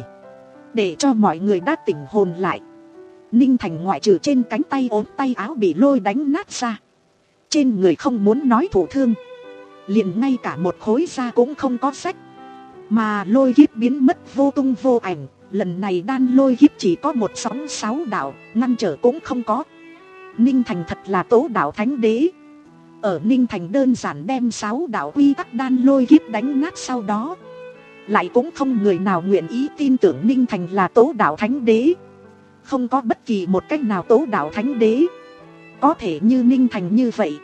để cho mọi người đã tỉnh hồn lại. Ninh Thành ngoại trừ trên cánh tay ốm tay áo bị lôi đánh nát ra, trên người không muốn nói thụ thương, liền ngay cả một khối da cũng không có rách, mà lôi kiếp biến mất vô tung vô ảnh. Lần này đan lôi kiếp chỉ có một sóng sáu đạo, ngăn trở cũng không có. Ninh Thành thật là tố đạo thánh đế. Ở Ninh Thành đơn giản đem sáu đạo quy tắc đan lôi kiếp đánh nát sau đó, lại cũng không người nào nguyện ý tin tưởng Ninh Thành là tố đạo thánh đế. Không có bất kỳ một cách nào tố đạo thánh đế có thể như Ninh Thành như vậy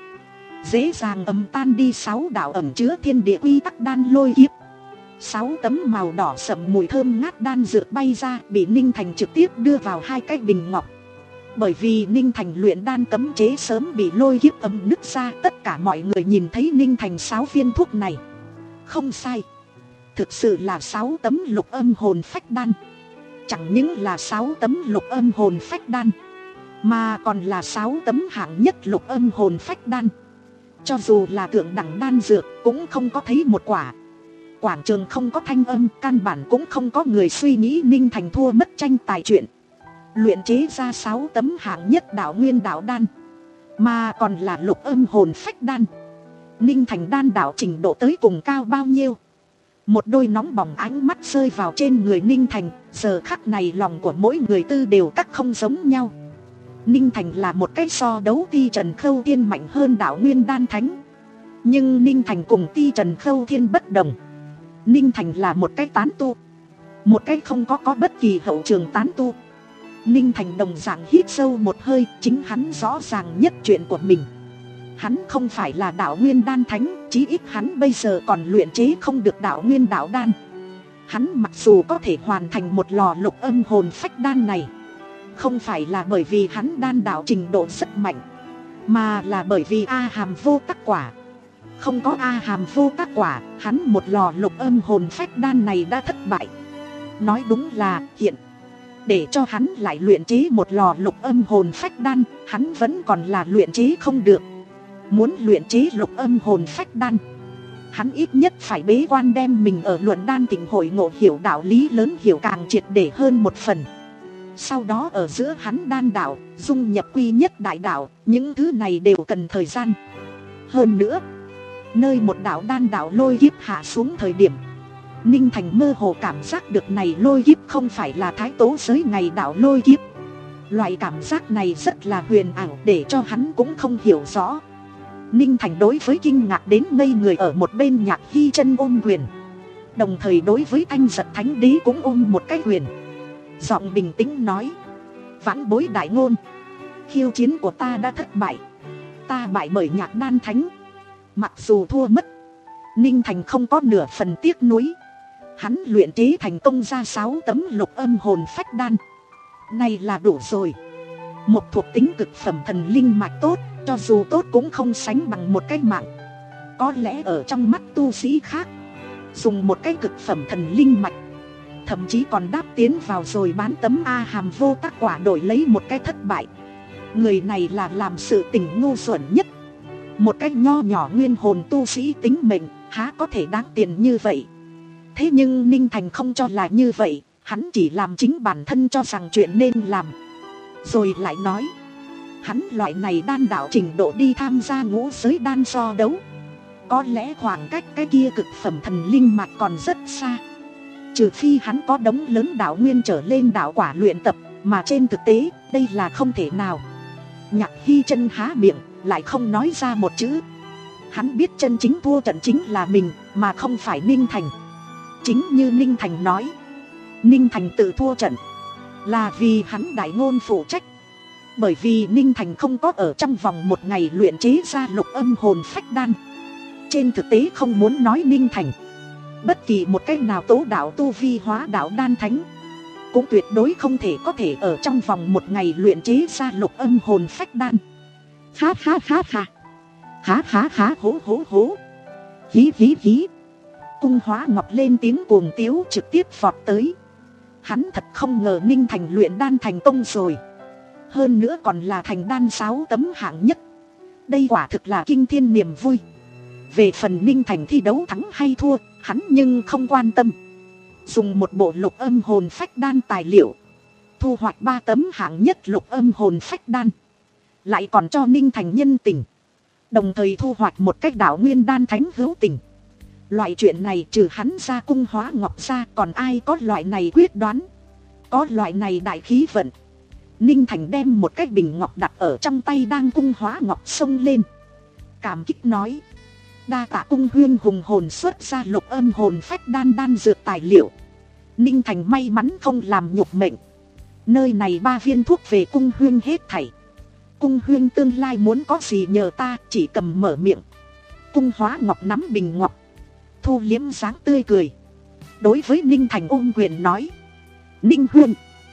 dễ dàng ầm tan đi sáu đạo ẩm chứa thiên địa quy tắc đan lôi kiếp. Sáu tấm màu đỏ sậm mùi thơm ngát đan dược bay ra, bị Ninh Thành trực tiếp đưa vào hai cái bình ngọc. Bởi vì Ninh Thành luyện đan cấm chế sớm bị lôi kiếp ấm nứt ra, tất cả mọi người nhìn thấy Ninh Thành sáu viên thuốc này. Không sai, thực sự là sáu tấm lục âm hồn phách đan. Chẳng những là sáu tấm lục âm hồn phách đan, mà còn là sáu tấm hạng nhất lục âm hồn phách đan. Cho dù là thượng đẳng đan dược cũng không có thấy một quả. Quảng trường không có thanh âm, căn bản cũng không có người suy nghĩ Ninh Thành thua mất tranh tài chuyện. Luyện chế ra sáu tấm hạng nhất đạo nguyên đạo đan, mà còn là lục âm hồn phách đan. Ninh Thành đan đạo trình độ tới cùng cao bao nhiêu? Một đôi nóng bỏng ánh mắt rơi vào trên người Ninh Thành. Giờ khắc này lòng của mỗi người tư đều cắt không giống nhau. Ninh Thành là một cái so đấu Ti Trần Khâu Thiên mạnh hơn đạo nguyên đan thánh. Nhưng Ninh Thành cùng Ti Trần Khâu Thiên bất đồng. Ninh Thành là một cái tán tu, một cái không có có bất kỳ hậu trường tán tu. Ninh Thành đồng dạng hít sâu một hơi, chính hắn rõ ràng nhất chuyện của mình. Hắn không phải là đạo nguyên đan thánh, chí ít hắn bây giờ còn luyện chế không được đạo nguyên đạo đan. Hắn mặc dù có thể hoàn thành một lò lục âm hồn phách đan này, không phải là bởi vì hắn đan đạo trình độ rất mạnh, mà là bởi vì A hàm vô tắc quả. Không có A hàm vô tắc quả, hắn một lò lục âm hồn phách đan này đã thất bại. Nói đúng là hiện để cho hắn lại luyện chế một lò lục âm hồn phách đan, hắn vẫn còn là luyện chế không được. Muốn luyện chế lục âm hồn phách đan, hắn ít nhất phải bế quan đem mình ở luận đan tỉnh hội ngộ hiểu đạo lý lớn hiểu càng triệt để hơn một phần. Sau đó ở giữa hắn đan đạo, dung nhập quy nhất đại đạo, những thứ này đều cần thời gian. Hơn nữa, nơi một đạo đan đạo lôi kiếp hạ xuống thời điểm, Ninh Thành mơ hồ cảm giác được này lôi kiếp không phải là thái tố giới ngày đạo lôi kiếp. Loại cảm giác này rất là huyền ảo, để cho hắn cũng không hiểu rõ. Ninh Thành đối với kinh ngạc đến ngây người ở một bên Nhạc Hy chân ôm quyền, đồng thời đối với Anh Giật Thánh Đế cũng ôm một cái quyền. Giọng bình tĩnh nói: vãn bối đại ngôn, khiêu chiến của ta đã thất bại. Ta bại bởi Nhạc Đan Thánh. Mặc dù thua mất, Ninh Thành không có nửa phần tiếc nuối. Hắn luyện chế thành công ra sáu tấm lục âm hồn phách đan. Này là đủ rồi. Một thuộc tính cực phẩm thần linh mạch tốt, cho dù tốt cũng không sánh bằng một cái mạng. Có lẽ ở trong mắt tu sĩ khác, dùng một cái cực phẩm thần linh mạch, thậm chí còn đáp tiến vào rồi bán tấm A hàm vô tác quả đổi lấy một cái thất bại. Người này là làm sự tình ngu xuẩn nhất. Một cái nho nhỏ nguyên hồn tu sĩ tính mệnh, há có thể đáng tiền như vậy. Thế nhưng Ninh Thành không cho là như vậy. Hắn chỉ làm chính bản thân cho rằng chuyện nên làm. Rồi lại nói, hắn loại này đan đạo trình độ đi tham gia ngũ giới đan so đấu, có lẽ khoảng cách cái kia cực phẩm thần linh mạch còn rất xa. Trừ phi hắn có đống lớn đạo nguyên trở lên đạo quả luyện tập, mà trên thực tế đây là không thể nào. Nhạc Hy chân há miệng lại không nói ra một chữ. Hắn biết chân chính thua trận chính là mình, mà không phải Ninh Thành. Chính như Ninh Thành nói, Ninh Thành tự thua trận là vì hắn đại ngôn phụ trách. Bởi vì Ninh Thành không có ở trong vòng một ngày luyện chế ra lục âm hồn phách đan. Trên thực tế không muốn nói Ninh Thành, bất kỳ một cách nào tố đạo tu vi hóa đạo đan thánh cũng tuyệt đối không thể có thể ở trong vòng một ngày luyện chế ra lục âm hồn phách đan. Ha ha ha ha. Há há há hố hố hố. Hí hí hí. Cung Hóa Ngọc lên tiếng cuồng tiếu trực tiếp vọt tới. Hắn thật không ngờ Ninh Thành luyện đan thành công rồi. Hơn nữa còn là thành đan sáu tấm hạng nhất. Đây quả thực là kinh thiên niềm vui. Về phần Ninh Thành thi đấu thắng hay thua, hắn nhưng không quan tâm. Dùng một bộ lục âm hồn phách đan tài liệu, thu hoạch ba tấm hạng nhất lục âm hồn phách đan, lại còn cho Ninh Thành nhân tình, đồng thời thu hoạch một cách đạo nguyên đan thánh hữu tình. Loại chuyện này trừ hắn ra Cung Hóa Ngọc ra, còn ai có loại này quyết đoán, có loại này đại khí vận. Ninh Thành đem một cái bình ngọc đặt ở trong tay đang Cung Hóa Ngọc xông lên, cảm kích nói: đa tạ Cung huyên hùng hồn xuất ra lục âm hồn phách đan đan dược tài liệu. Ninh Thành may mắn không làm nhục mệnh. Nơi này ba viên thuốc về Cung huyên hết thảy. Cung huyên tương lai muốn có gì nhờ ta, chỉ cầm mở miệng. Cung Hóa Ngọc nắm bình ngọc, thu liếm dáng tươi cười, đối với Ninh Thành ôm quyền nói: Ninh huyên,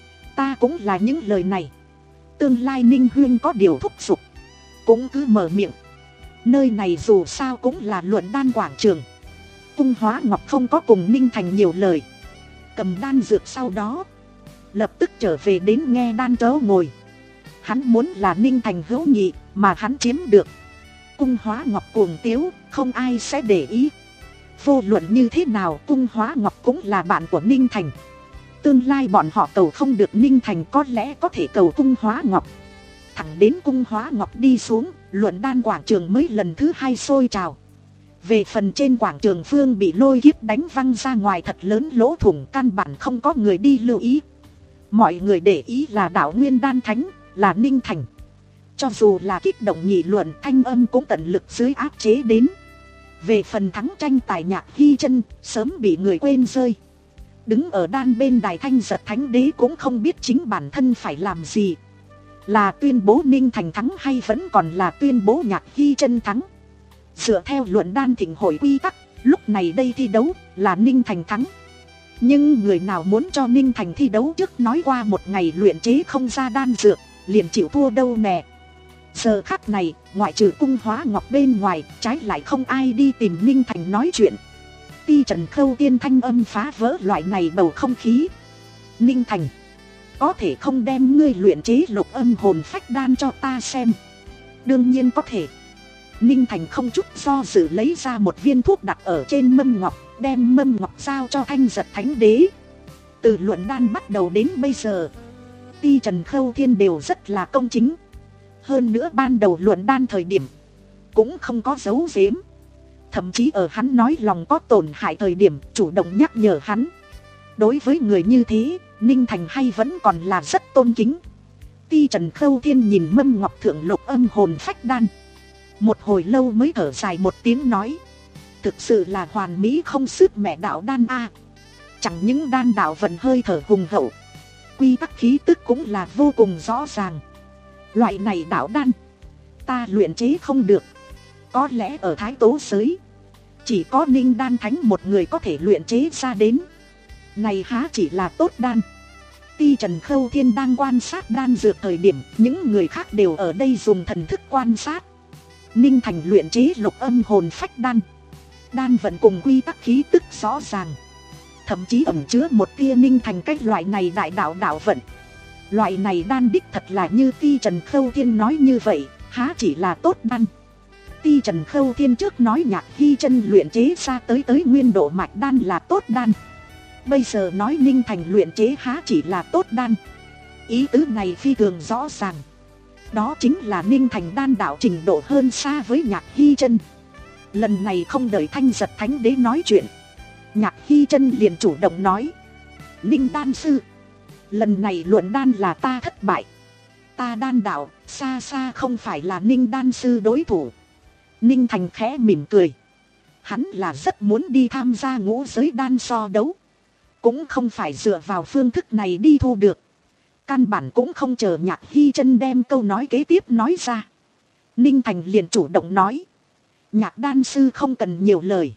ta cũng là những lời này. Tương lai Ninh huyên có điều thúc giục, cũng cứ mở miệng. Nơi này dù sao cũng là luận đan quảng trường. Cung Hóa Ngọc không có cùng Ninh Thành nhiều lời, cầm đan dược sau đó lập tức trở về đến nghe đan chớ ngồi. Hắn muốn là Ninh Thành hữu nghị, mà hắn chiếm được. Cung Hóa Ngọc cuồng tiếu, không ai sẽ để ý. Vô luận như thế nào, Cung Hóa Ngọc cũng là bạn của Ninh Thành. Tương lai bọn họ cầu không được Ninh Thành, có lẽ có thể cầu Cung Hóa Ngọc. Thẳng đến Cung Hóa Ngọc đi xuống, luận đan quảng trường mới lần thứ hai sôi trào. Về phần trên quảng trường phương bị lôi kiếp đánh văng ra ngoài thật lớn lỗ thủng, căn bản không có người đi lưu ý. Mọi người để ý là đạo nguyên đan thánh, là Ninh Thành. Cho dù là kích động nghị luận, thanh âm cũng tận lực dưới áp chế đến. Về phần thắng tranh tài Nhạc Hy chân, sớm bị người quên rơi. Đứng ở đan bên đài Thanh Giật Thánh Đế cũng không biết chính bản thân phải làm gì. Là tuyên bố Ninh Thành thắng hay vẫn còn là tuyên bố Nhạc Hy chân thắng. Dựa theo luận đan thịnh hội quy tắc, lúc này đây thi đấu là Ninh Thành thắng. Nhưng người nào muốn cho Ninh Thành thi đấu trước nói qua một ngày luyện chế không ra đan dược, liền chịu thua đâu nè. Giờ khắc này, ngoại trừ Cung Hóa Ngọc bên ngoài, trái lại không ai đi tìm Ninh Thành nói chuyện. Ti Trần Khâu Tiên thanh âm phá vỡ loại này bầu không khí. Ninh Thành, có thể không đem ngươi luyện chế lục âm hồn phách đan cho ta xem? Đương nhiên có thể. Ninh Thành không chút do dự lấy ra một viên thuốc đặt ở trên mâm ngọc, đem mâm ngọc giao cho Thanh Giật Thánh Đế. Từ luận đan bắt đầu đến bây giờ, Ti Trần Khâu Thiên đều rất là công chính. Hơn nữa ban đầu luận đan thời điểm cũng không có giấu giếm. Thậm chí ở hắn nói lòng có tổn hại thời điểm chủ động nhắc nhở hắn. Đối với người như thế, Ninh Thành hay vẫn còn là rất tôn kính. Ti Trần Khâu Thiên nhìn mâm ngọc thượng lục âm hồn phách đan, một hồi lâu mới thở dài một tiếng nói: thực sự là hoàn mỹ không sức mẹ đạo đan a. Chẳng những đan đạo vận hơi thở hùng hậu, quy tắc khí tức cũng là vô cùng rõ ràng. Loại này đạo đan ta luyện chế không được. Có lẽ ở Thái Tố giới chỉ có Ninh Đan Thánh một người có thể luyện chế ra đến. Này há chỉ là tốt đan. Ti Trần Khâu Thiên đang quan sát đan dược thời điểm, những người khác đều ở đây dùng thần thức quan sát. Ninh Thành luyện chế lục âm hồn phách đan. Đan vận cùng quy tắc khí tức rõ ràng, thậm chí ẩn chứa một tia Ninh Thành cách loại này đại đạo đạo vận. Loại này đan đích thật là như Ti Trần Khâu Thiên nói như vậy, há chỉ là tốt đan. Ti Trần Khâu Thiên trước nói Nhạc Hy Chân luyện chế ra tới tới nguyên độ mạch đan là tốt đan. Bây giờ nói Ninh Thành luyện chế há chỉ là tốt đan. Ý tứ này phi thường rõ ràng. Đó chính là Ninh Thành đan đạo trình độ hơn xa với Nhạc Hy Chân. Lần này không đợi Thanh Giật Thánh Đế nói chuyện, Nhạc Hy Chân liền chủ động nói: Ninh đan sư, lần này luận đan là ta thất bại. Ta đan đạo xa xa không phải là Ninh đan sư đối thủ. Ninh Thành khẽ mỉm cười. Hắn là rất muốn đi tham gia ngũ giới đan so đấu, cũng không phải dựa vào phương thức này đi thu được. Căn bản cũng không chờ Nhạc Hy Chân đem câu nói kế tiếp nói ra, Ninh Thành liền chủ động nói: Nhạc đan sư không cần nhiều lời,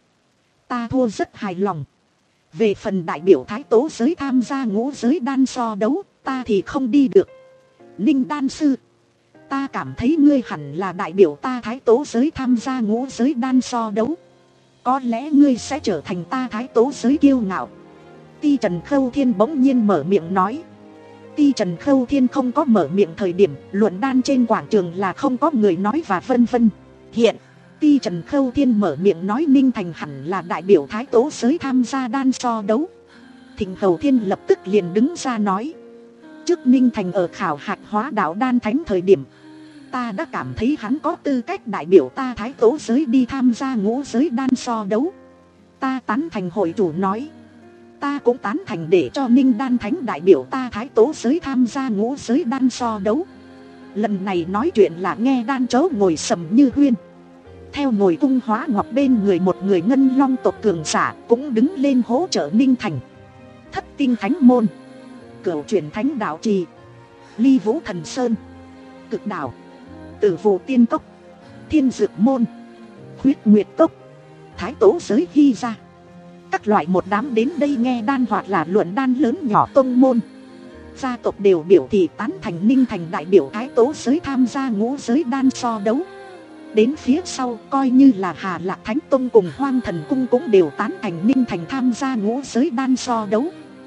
ta thua rất hài lòng. Về phần đại biểu Thái Tố giới tham gia ngũ giới đan so đấu, ta thì không đi được. Ninh đan sư, ta cảm thấy ngươi hẳn là đại biểu ta Thái Tố giới tham gia ngũ giới đan so đấu. Có lẽ ngươi sẽ trở thành ta Thái Tố giới kiêu ngạo. Ti Trần Khâu Thiên bỗng nhiên mở miệng nói. Ti Trần Khâu Thiên không có mở miệng thời điểm, luận đan trên quảng trường là không có người nói và vân vân. Hiện Ti Trần Khâu Thiên mở miệng nói Ninh Thành hẳn là đại biểu Thái Tố giới tham gia đan so đấu. Thịnh Hầu Thiên lập tức liền đứng ra nói: trước Ninh Thành ở khảo hạch hóa đạo đan thánh thời điểm, ta đã cảm thấy hắn có tư cách đại biểu ta Thái Tố giới đi tham gia ngũ giới đan so đấu. Ta tán thành hội chủ nói, ta cũng tán thành để cho Ninh đan thánh đại biểu ta Thái Tố giới tham gia ngũ giới đan so đấu. Lần này nói chuyện là nghe đan chấu ngồi sầm như huyên. Theo ngồi cung hóa ngọc bên người một người ngân long tộc cường giả cũng đứng lên hỗ trợ Ninh Thành. Thất tinh thánh môn, cửu chuyển thánh đạo trì, ly vũ thần sơn, cực đạo, tử vụ tiên cốc, thiên dược môn, huyết nguyệt cốc, Thái Tố giới hy ra, các loại một đám đến đây nghe đan hoặc là luận đan lớn nhỏ tông môn gia tộc đều biểu thị tán thành Ninh Thành đại biểu Thái Tố giới tham gia ngũ giới đan so đấu. Đến phía sau coi như là Hà Lạc Thánh Tông cùng Hoang Thần Cung cũng đều tán thành Ninh Thành tham gia ngũ giới đan so đấu.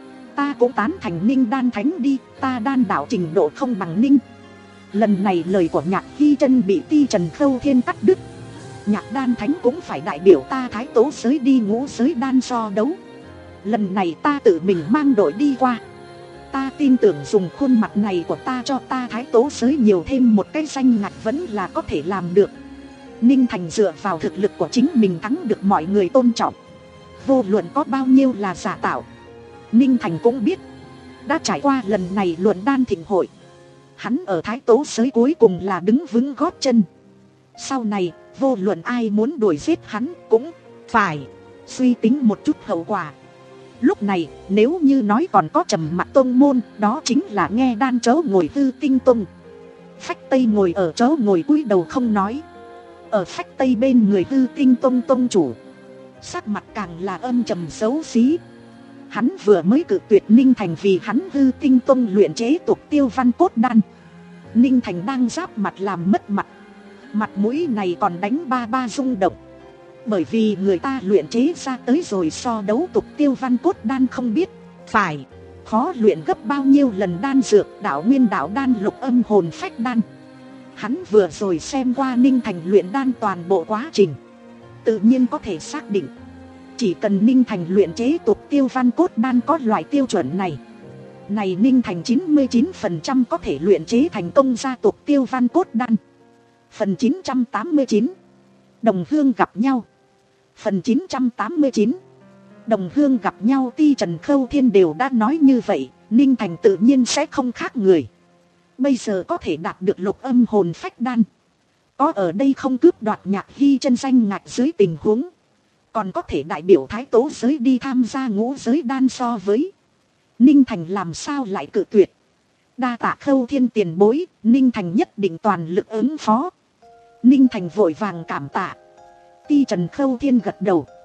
Ta cũng tán thành Ninh đan thánh đi, ta đan đạo trình độ không bằng Ninh. Lần này lời của Nhạc Hy Chân bị Ti Trần Khâu Thiên cắt đứt. Nhạc đan thánh cũng phải đại biểu ta Thái Tố giới đi ngũ giới đan so đấu. Lần này ta tự mình mang đội đi qua. Ta tin tưởng dùng khuôn mặt này của ta cho ta Thái Tố giới nhiều thêm một cái danh ngạch vẫn là có thể làm được. Ninh Thành dựa vào thực lực của chính mình thắng được mọi người tôn trọng. Vô luận có bao nhiêu là giả tạo, Ninh Thành cũng biết. Đã trải qua lần này luận đan thịnh hội, hắn ở Thái Tố giới cuối cùng là đứng vững gót chân. Sau này vô luận ai muốn đuổi giết hắn cũng phải suy tính một chút hậu quả. Lúc này nếu như nói còn có trầm mặc tông môn, đó chính là nghe đan chấu ngồi Tư Tinh Tông. Phách Tây ngồi ở chỗ ngồi cúi đầu không nói. Ở Phách Tây bên người Tư Tinh Tông tông chủ, sắc mặt càng là âm trầm xấu xí. Hắn vừa mới cự tuyệt Ninh Thành vì hắn Tư Tinh Tông luyện chế tục tiêu văn cốt đan. Ninh Thành đang giáp mặt làm mất mặt. Mặt mũi này còn đánh ba ba rung động. Bởi vì người ta luyện chế ra tới rồi so đấu tục tiêu văn cốt đan không biết phải khó luyện gấp bao nhiêu lần đan dược đạo nguyên đạo đan lục âm hồn phách đan. Hắn vừa rồi xem qua Ninh Thành luyện đan toàn bộ quá trình, tự nhiên có thể xác định chỉ cần Ninh Thành luyện chế tục tiêu văn cốt đan có loại tiêu chuẩn này, này Ninh Thành chín mươi chín phần trăm có thể luyện chế thành công ra tục tiêu văn cốt đan. Phần chín trăm tám mươi chín Đồng hương gặp nhau. Phần chín trăm tám mươi chín Đồng hương gặp nhau. Ti Trần Khâu Thiên đều đã nói như vậy, Ninh Thành tự nhiên sẽ không khác người. Bây giờ có thể đạt được lục âm hồn phách đan, có ở đây không cướp đoạt Nhạc Hy Chân danh ngạch dưới tình huống, còn có thể đại biểu Thái Tố giới đi tham gia ngũ giới đan so với, Ninh Thành làm sao lại cự tuyệt. Đa tạ Khâu Thiên tiền bối, Ninh Thành nhất định toàn lực ứng phó. Ninh Thành vội vàng cảm tạ. Ti Trần Khâu Thiên gật đầu.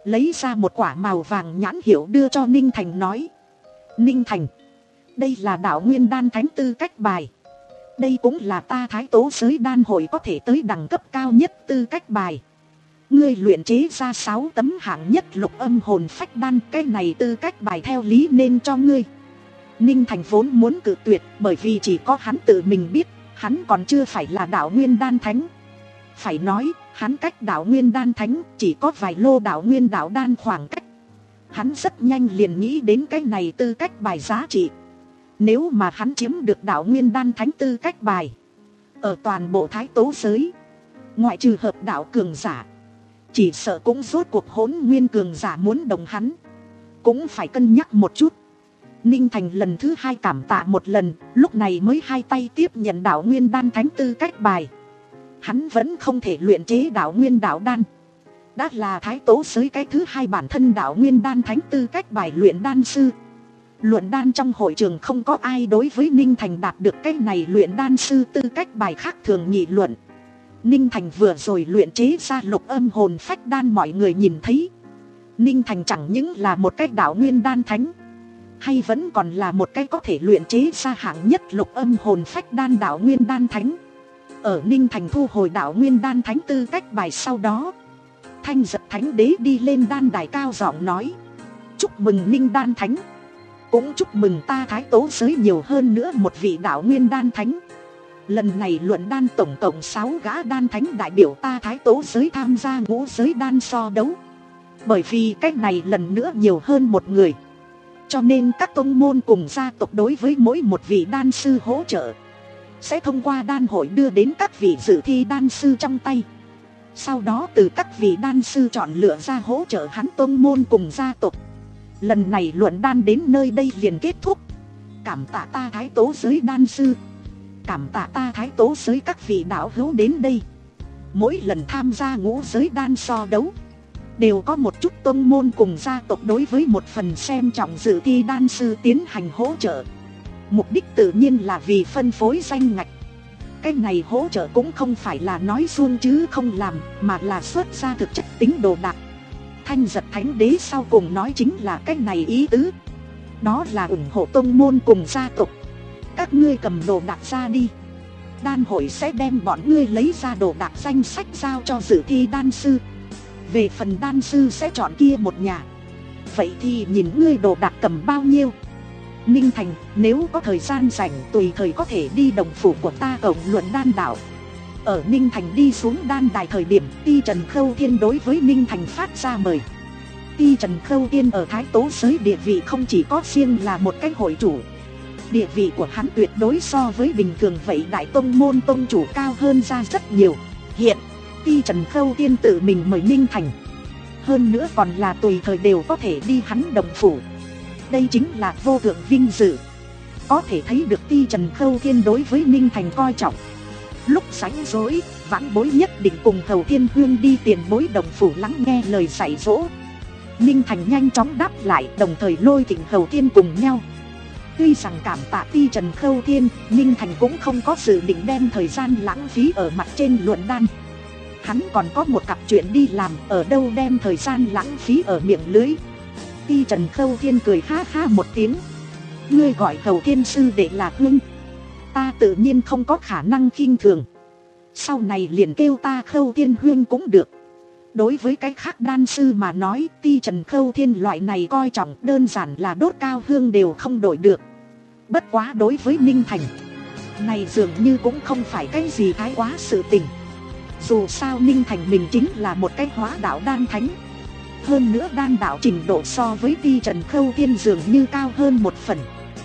lấy ra một quả màu vàng nhãn hiệu đưa cho Ninh Thành nói. Ninh Thành, đây là đạo nguyên đan thánh tư cách bài. Đây cũng là ta Thái Tố giới đan hội có thể tới đẳng cấp cao nhất tư cách bài. Ngươi luyện chế ra sáu tấm hạng nhất lục âm hồn phách đan, cái này tư cách bài theo lý nên cho ngươi. Ninh Thành vốn muốn cự tuyệt, bởi vì chỉ có hắn tự mình biết, hắn còn chưa phải là đạo nguyên đan thánh. Phải nói, hắn cách đạo nguyên đan thánh chỉ có vài lô đạo nguyên đạo đan khoảng cách. Hắn rất nhanh liền nghĩ đến cái này tư cách bài giá trị. Nếu mà hắn chiếm được đạo nguyên đan thánh tư cách bài, ở toàn bộ Thái Tố giới, ngoại trừ hợp đạo cường giả, chỉ sợ cũng rốt cuộc hỗn nguyên cường giả muốn đồng hắn, cũng phải cân nhắc một chút. Ninh Thành lần thứ hai cảm tạ một lần, lúc này mới hai tay tiếp nhận đạo nguyên đan thánh tư cách bài. Hắn vẫn không thể luyện chế đạo nguyên đạo đan, đã là Thái Tố giới cái thứ hai bản thân đạo nguyên đan thánh tư cách bài luyện đan sư. Luận đan trong hội trường không có ai đối với Ninh Thành đạt được cái này luyện đan sư tư cách bài khác thường nghị luận. Ninh Thành vừa rồi luyện chế ra lục âm hồn phách đan, mọi người nhìn thấy Ninh Thành chẳng những là một cái đạo nguyên đan thánh, hay vẫn còn là một cái có thể luyện chế ra hạng nhất lục âm hồn phách đan đạo nguyên đan thánh. Ở Ninh Thành thu hồi đạo nguyên đan thánh tư cách bài sau đó, Thanh Giật Thánh Đế đi lên đan đài cao giọng nói. Chúc mừng Ninh đan thánh, cũng chúc mừng ta Thái Tố giới nhiều hơn nữa một vị đạo nguyên đan thánh. Lần này luận đan tổng cộng sáu gã đan thánh đại biểu ta Thái Tố giới tham gia ngũ giới đan so đấu. Bởi vì cách này lần nữa nhiều hơn một người, cho nên các tông môn cùng gia tộc đối với mỗi một vị đan sư hỗ trợ sẽ thông qua đan hội đưa đến các vị dự thi đan sư trong tay. Sau đó từ các vị đan sư chọn lựa ra hỗ trợ hắn tông môn cùng gia tộc. Lần này luận đan đến nơi đây liền kết thúc. Cảm tạ ta Thái Tố giới đan sư, cảm tạ ta Thái Tố giới các vị đạo hữu đến đây. Mỗi lần tham gia ngũ giới đan so đấu, đều có một chút tông môn cùng gia tộc đối với một phần xem trọng dự thi đan sư tiến hành hỗ trợ. Mục đích tự nhiên là vì phân phối danh ngạch. Cái này hỗ trợ cũng không phải là nói suông chứ không làm, mà là xuất ra thực chất tính đồ đạc. Thanh Giật Thánh Đế sau cùng nói chính là cái này ý tứ. Đó là ủng hộ tông môn cùng gia tộc. Các ngươi cầm đồ đạc ra đi, đan hội sẽ đem bọn ngươi lấy ra đồ đạc danh sách giao cho dự thi đan sư. Về phần đan sư sẽ chọn kia một nhà, vậy thì nhìn ngươi đồ đạc cầm bao nhiêu. Ninh Thành, nếu có thời gian rảnh tùy thời có thể đi đồng phủ của ta cổng luận đan đạo. Ở Ninh Thành đi xuống đan đài thời điểm, Ti Trần Khâu Thiên đối với Ninh Thành phát ra mời. Ti Trần Khâu Thiên ở Thái Tố giới địa vị không chỉ có riêng là một cái hội chủ, địa vị của hắn tuyệt đối so với bình thường vậy đại tông môn tông chủ cao hơn ra rất nhiều. Hiện Ti Trần Khâu Thiên tự mình mời Ninh Thành, hơn nữa còn là tùy thời đều có thể đi hắn đồng phủ. Đây chính là vô thượng vinh dự. Có thể thấy được Ti Trần Khâu Thiên đối với Ninh Thành coi trọng. Lúc rảnh rỗi, vãn bối nhất định cùng Hầu Thiên Hương đi tiền bối đồng phủ lắng nghe lời dạy dỗ. Ninh Thành nhanh chóng đáp lại, đồng thời lôi Thịnh Hầu Thiên cùng nhau. Tuy rằng cảm tạ Ti Trần Khâu Thiên, Ninh Thành cũng không có dự định đem thời gian lãng phí ở mặt trên luận đan. Hắn còn có một cặp chuyện đi làm, ở đâu đem thời gian lãng phí ở miệng lưới. Ti Trần Khâu Thiên cười ha ha một tiếng. Ngươi gọi Hầu Thiên sư đệ là huynh, ta tự nhiên không có khả năng khinh thường. Sau này liền kêu ta Khâu Thiên huynh cũng được. Đối với cái khác đan sư mà nói, Ti Trần Khâu Thiên loại này coi trọng đơn giản là đốt cao hương đều không đổi được. Bất quá đối với Ninh Thành, này dường như cũng không phải cái gì thái quá sự tình. Dù sao Ninh Thành mình chính là một cái hóa đạo đan thánh. Hơn nữa đan đạo trình độ so với Ti Trần Khâu Thiên dường như cao hơn một phần.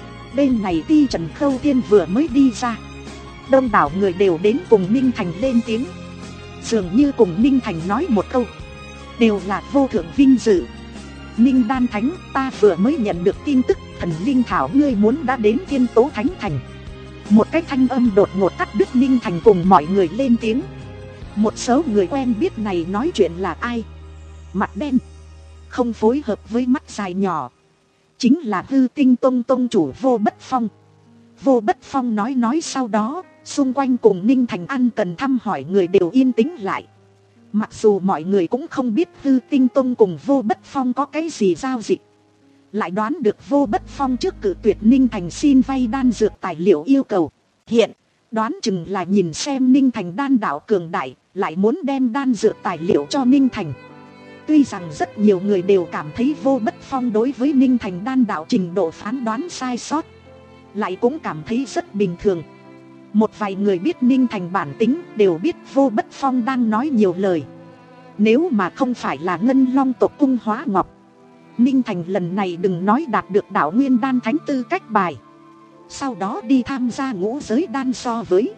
Bên này Ti Trần Khâu Thiên vừa mới đi ra, đông đảo người đều đến cùng Ninh Thành lên tiếng. Dường như cùng Ninh Thành nói một câu, đều là vô thượng vinh dự. Ninh đan thánh, ta vừa mới nhận được tin tức thần linh thảo ngươi muốn đã đến Thiên Tố Thánh Thành. Một cái thanh âm đột ngột cắt đứt Ninh Thành cùng mọi người lên tiếng. Một số người quen biết này nói chuyện là ai? Mặt đen, không phối hợp với mắt dài nhỏ, chính là Hư Tinh Tông tông chủ Vô Bất Phong. Vô Bất Phong nói nói sau đó, xung quanh cùng Ninh Thành ăn cần thăm hỏi người đều yên tĩnh lại. Mặc dù mọi người cũng không biết Hư Tinh Tông cùng Vô Bất Phong có cái gì giao dịch, lại đoán được Vô Bất Phong trước cử tuyệt Ninh Thành xin vay đan dược tài liệu yêu cầu. Hiện đoán chừng là nhìn xem Ninh Thành đan đạo cường đại, lại muốn đem đan dược tài liệu cho Ninh Thành. Tuy rằng rất nhiều người đều cảm thấy Vô Bất Phong đối với Ninh Thành đan đạo trình độ phán đoán sai sót, lại cũng cảm thấy rất bình thường. Một vài người biết Ninh Thành bản tính đều biết Vô Bất Phong đang nói nhiều lời. Nếu mà không phải là Ngân Long tộc cung hóa ngọc, Ninh Thành lần này đừng nói đạt được đạo nguyên đan thánh tư cách bài, sau đó đi tham gia ngũ giới đan so với,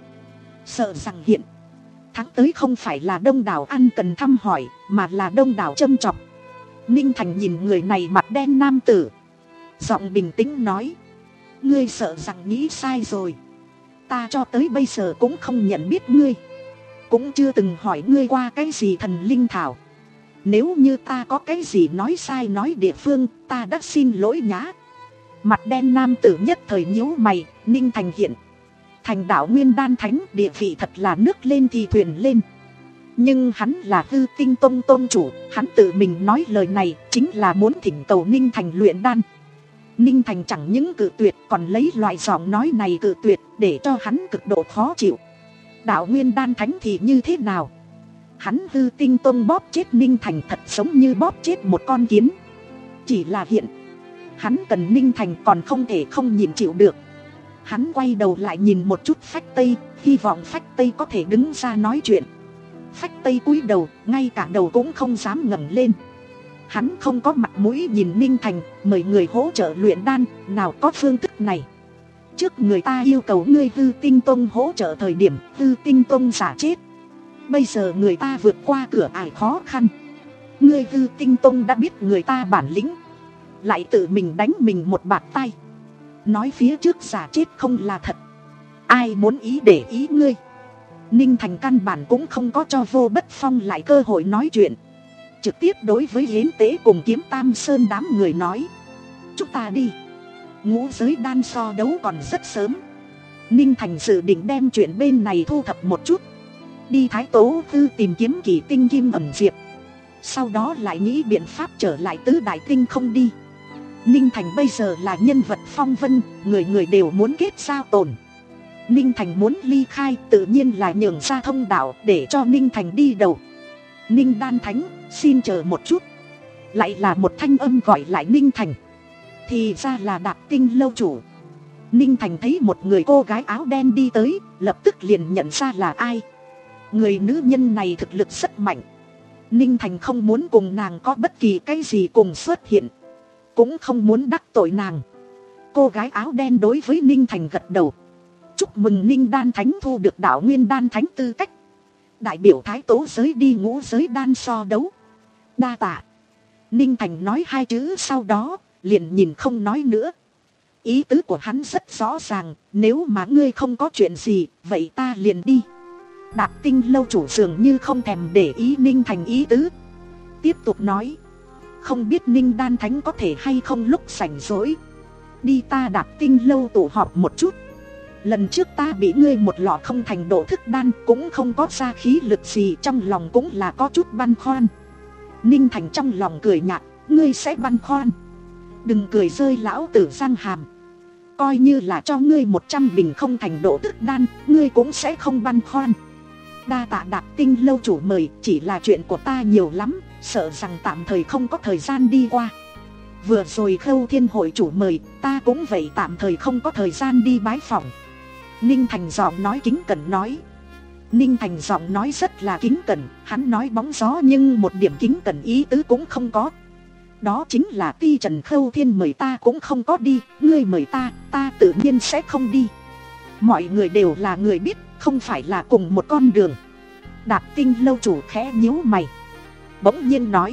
sợ rằng hiện tháng tới không phải là đông đảo ăn cần thăm hỏi, mà là đông đảo châm chọc. Ninh Thành nhìn người này mặt đen nam tử, giọng bình tĩnh nói: ngươi sợ rằng nghĩ sai rồi. Ta cho tới bây giờ cũng không nhận biết ngươi, cũng chưa từng hỏi ngươi qua cái gì thần linh thảo. Nếu như ta có cái gì nói sai nói địa phương, ta đã xin lỗi nhá. Mặt đen nam tử nhất thời nhíu mày. Ninh Thành hiện thành đạo nguyên đan thánh, địa vị thật là nước lên thì thuyền lên. Nhưng hắn là Hư Tinh Tông tôn chủ, hắn tự mình nói lời này chính là muốn thỉnh cầu Ninh Thành luyện đan. Ninh Thành chẳng những cự tuyệt, còn lấy loại giọng nói này cự tuyệt để cho hắn cực độ khó chịu. Đạo nguyên đan thánh thì như thế nào? Hắn Hư Tinh Tông bóp chết Ninh Thành thật giống như bóp chết một con kiến. Chỉ là hiện hắn cần Ninh Thành còn không thể không nhịn chịu được. Hắn quay đầu lại nhìn một chút Phách Tây, hy vọng Phách Tây có thể đứng ra nói chuyện. Phách Tây cúi đầu, ngay cả đầu cũng không dám ngẩng lên. Hắn không có mặt mũi nhìn Ninh Thành, mời người hỗ trợ luyện đan, nào có phương thức này. Trước người ta yêu cầu ngươi Hư Tinh Tông hỗ trợ thời điểm, Hư Tinh Tông giả chết. Bây giờ người ta vượt qua cửa ải khó khăn, ngươi Hư Tinh Tông đã biết người ta bản lĩnh, lại tự mình đánh mình một bạt tay, nói phía trước giả chết không là thật. Ai muốn ý để ý ngươi? Ninh Thành căn bản cũng không có cho Vô Bất Phong lại cơ hội nói chuyện, trực tiếp đối với Yến Tế cùng Kiếm Tam Sơn đám người nói: chúng ta đi, ngũ giới đan so đấu còn rất sớm. Ninh Thành dự định đem chuyện bên này thu thập một chút, đi Thái Tố Tư tìm kiếm Kỳ Tinh Kim ẩn diệp, sau đó lại nghĩ biện pháp trở lại Tứ Đại Tinh không đi. Ninh Thành bây giờ là nhân vật phong vân, người người đều muốn kết giao tồn. Ninh Thành muốn ly khai tự nhiên là nhường ra thông đạo để cho Ninh Thành đi đầu. Ninh Đan Thánh, xin chờ một chút. Lại là một thanh âm gọi lại Ninh Thành. Thì ra là Đạp Tinh lâu chủ. Ninh Thành thấy một người cô gái áo đen đi tới, lập tức liền nhận ra là ai. Người nữ nhân này thực lực rất mạnh. Ninh Thành không muốn cùng nàng có bất kỳ cái gì cùng xuất hiện, cũng không muốn đắc tội nàng. Cô gái áo đen đối với Ninh Thành gật đầu. Chúc mừng Ninh Đan Thánh thu được đạo nguyên đan thánh tư cách, đại biểu Thái Tố giới đi ngũ giới đan so đấu. Đa tạ. Ninh Thành nói hai chữ sau đó liền nhìn không nói nữa. Ý tứ của hắn rất rõ ràng, nếu mà ngươi không có chuyện gì, vậy ta liền đi. Đạp Tinh lâu chủ dường như không thèm để ý Ninh Thành ý tứ, tiếp tục nói: không biết Ninh Đan Thánh có thể hay không lúc rảnh rỗi đi ta Đạp Tinh lâu tụ họp một chút. Lần trước ta bị ngươi một lọ không thành độ thức đan, cũng không có ra khí lực gì, trong lòng cũng là có chút băn khoăn. Ninh Thành trong lòng cười nhạt: ngươi sẽ băn khoăn? Đừng cười rơi lão tử răng hàm. Coi như là cho ngươi một trăm bình không thành độ thức đan, ngươi cũng sẽ không băn khoăn. Đa tạ Đạp Tinh lâu chủ mời, chỉ là chuyện của ta nhiều lắm, sợ rằng tạm thời không có thời gian đi qua. Vừa rồi Khâu Thiên hội chủ mời, ta cũng vậy tạm thời không có thời gian đi bái phỏng. Ninh Thành giọng nói kính cẩn nói. Ninh Thành giọng nói rất là kính cẩn, hắn nói bóng gió nhưng một điểm kính cẩn ý tứ cũng không có. Đó chính là Ti Trần Khâu Thiên mời ta cũng không có đi, ngươi mời ta, ta tự nhiên sẽ không đi. Mọi người đều là người biết, không phải là cùng một con đường. Đạp Tinh lâu chủ khẽ nhíu mày, bỗng nhiên nói: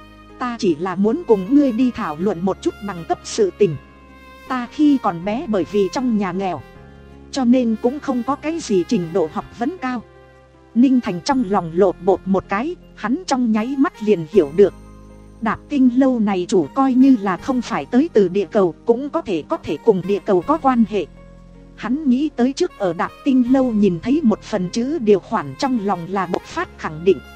ta chỉ là muốn cùng ngươi đi thảo luận một chút bằng cấp sự tình. Ta khi còn bé bởi vì trong nhà nghèo, cho nên cũng không có cái gì trình độ học vấn cao. Ninh Thành trong lòng lột bột một cái, hắn trong nháy mắt liền hiểu được. Đạp Tinh lâu này chủ coi như là không phải tới từ địa cầu, cũng có thể có thể cùng địa cầu có quan hệ. Hắn nghĩ tới trước ở Đạp Tinh lâu nhìn thấy một phần chữ điều khoản, trong lòng là bộc phát khẳng định.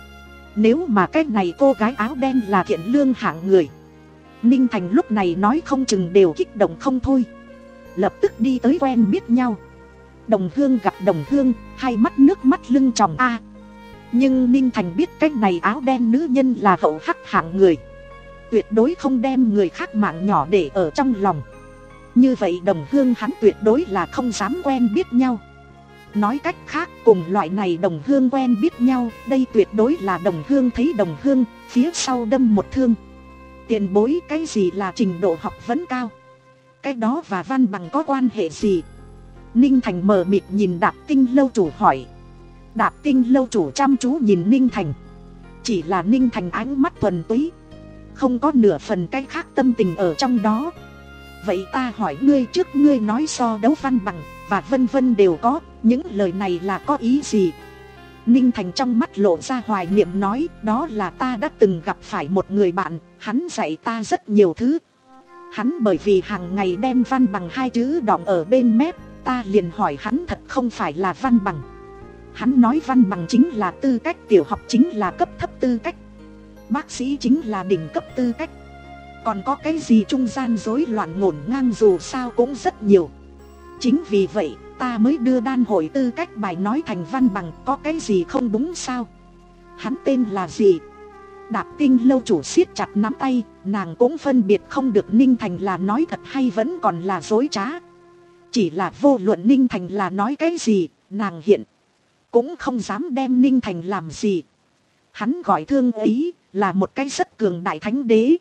Nếu mà cái này cô gái áo đen là thiện lương hạng người, Ninh Thành lúc này nói không chừng đều kích động không thôi. Lập tức đi tới quen biết nhau. Đồng hương gặp đồng hương, hai mắt nước mắt lưng tròng a. Nhưng Ninh Thành biết cái này áo đen nữ nhân là hậu hắc hạng người, tuyệt đối không đem người khác mạng nhỏ để ở trong lòng. Như vậy đồng hương hắn tuyệt đối là không dám quen biết nhau. Nói cách khác, cùng loại này đồng hương quen biết nhau, đây tuyệt đối là đồng hương thấy đồng hương, phía sau đâm một thương. Tiền bối, cái gì là trình độ học vấn cao? Cái đó và văn bằng có quan hệ gì? Ninh Thành mờ mịt nhìn Đạp Tinh lâu chủ hỏi. Đạp Tinh lâu chủ chăm chú nhìn Ninh Thành. Chỉ là Ninh Thành ánh mắt thuần túy, không có nửa phần cái khác tâm tình ở trong đó. Vậy ta hỏi ngươi, trước ngươi nói so đấu văn bằng và vân vân đều có, những lời này là có ý gì? Ninh Thành trong mắt lộ ra hoài niệm nói, đó là ta đã từng gặp phải một người bạn, hắn dạy ta rất nhiều thứ. Hắn bởi vì hàng ngày đem văn bằng hai chữ đọng ở bên mép, ta liền hỏi hắn thật không phải là văn bằng. Hắn nói văn bằng chính là tư cách, tiểu học chính là cấp thấp tư cách, bác sĩ chính là đỉnh cấp tư cách. Còn có cái gì trung gian rối loạn ngổn ngang dù sao cũng rất nhiều. Chính vì vậy ta mới đưa đan hội tư cách bài nói thành văn bằng, có cái gì không đúng sao? Hắn tên là gì? Đạp Tinh lâu chủ siết chặt nắm tay, nàng cũng phân biệt không được Ninh Thành là nói thật hay vẫn còn là dối trá. Chỉ là vô luận Ninh Thành là nói cái gì, nàng hiện cũng không dám đem Ninh Thành làm gì. Hắn gọi Thương ấy là một cái rất cường đại thánh đế.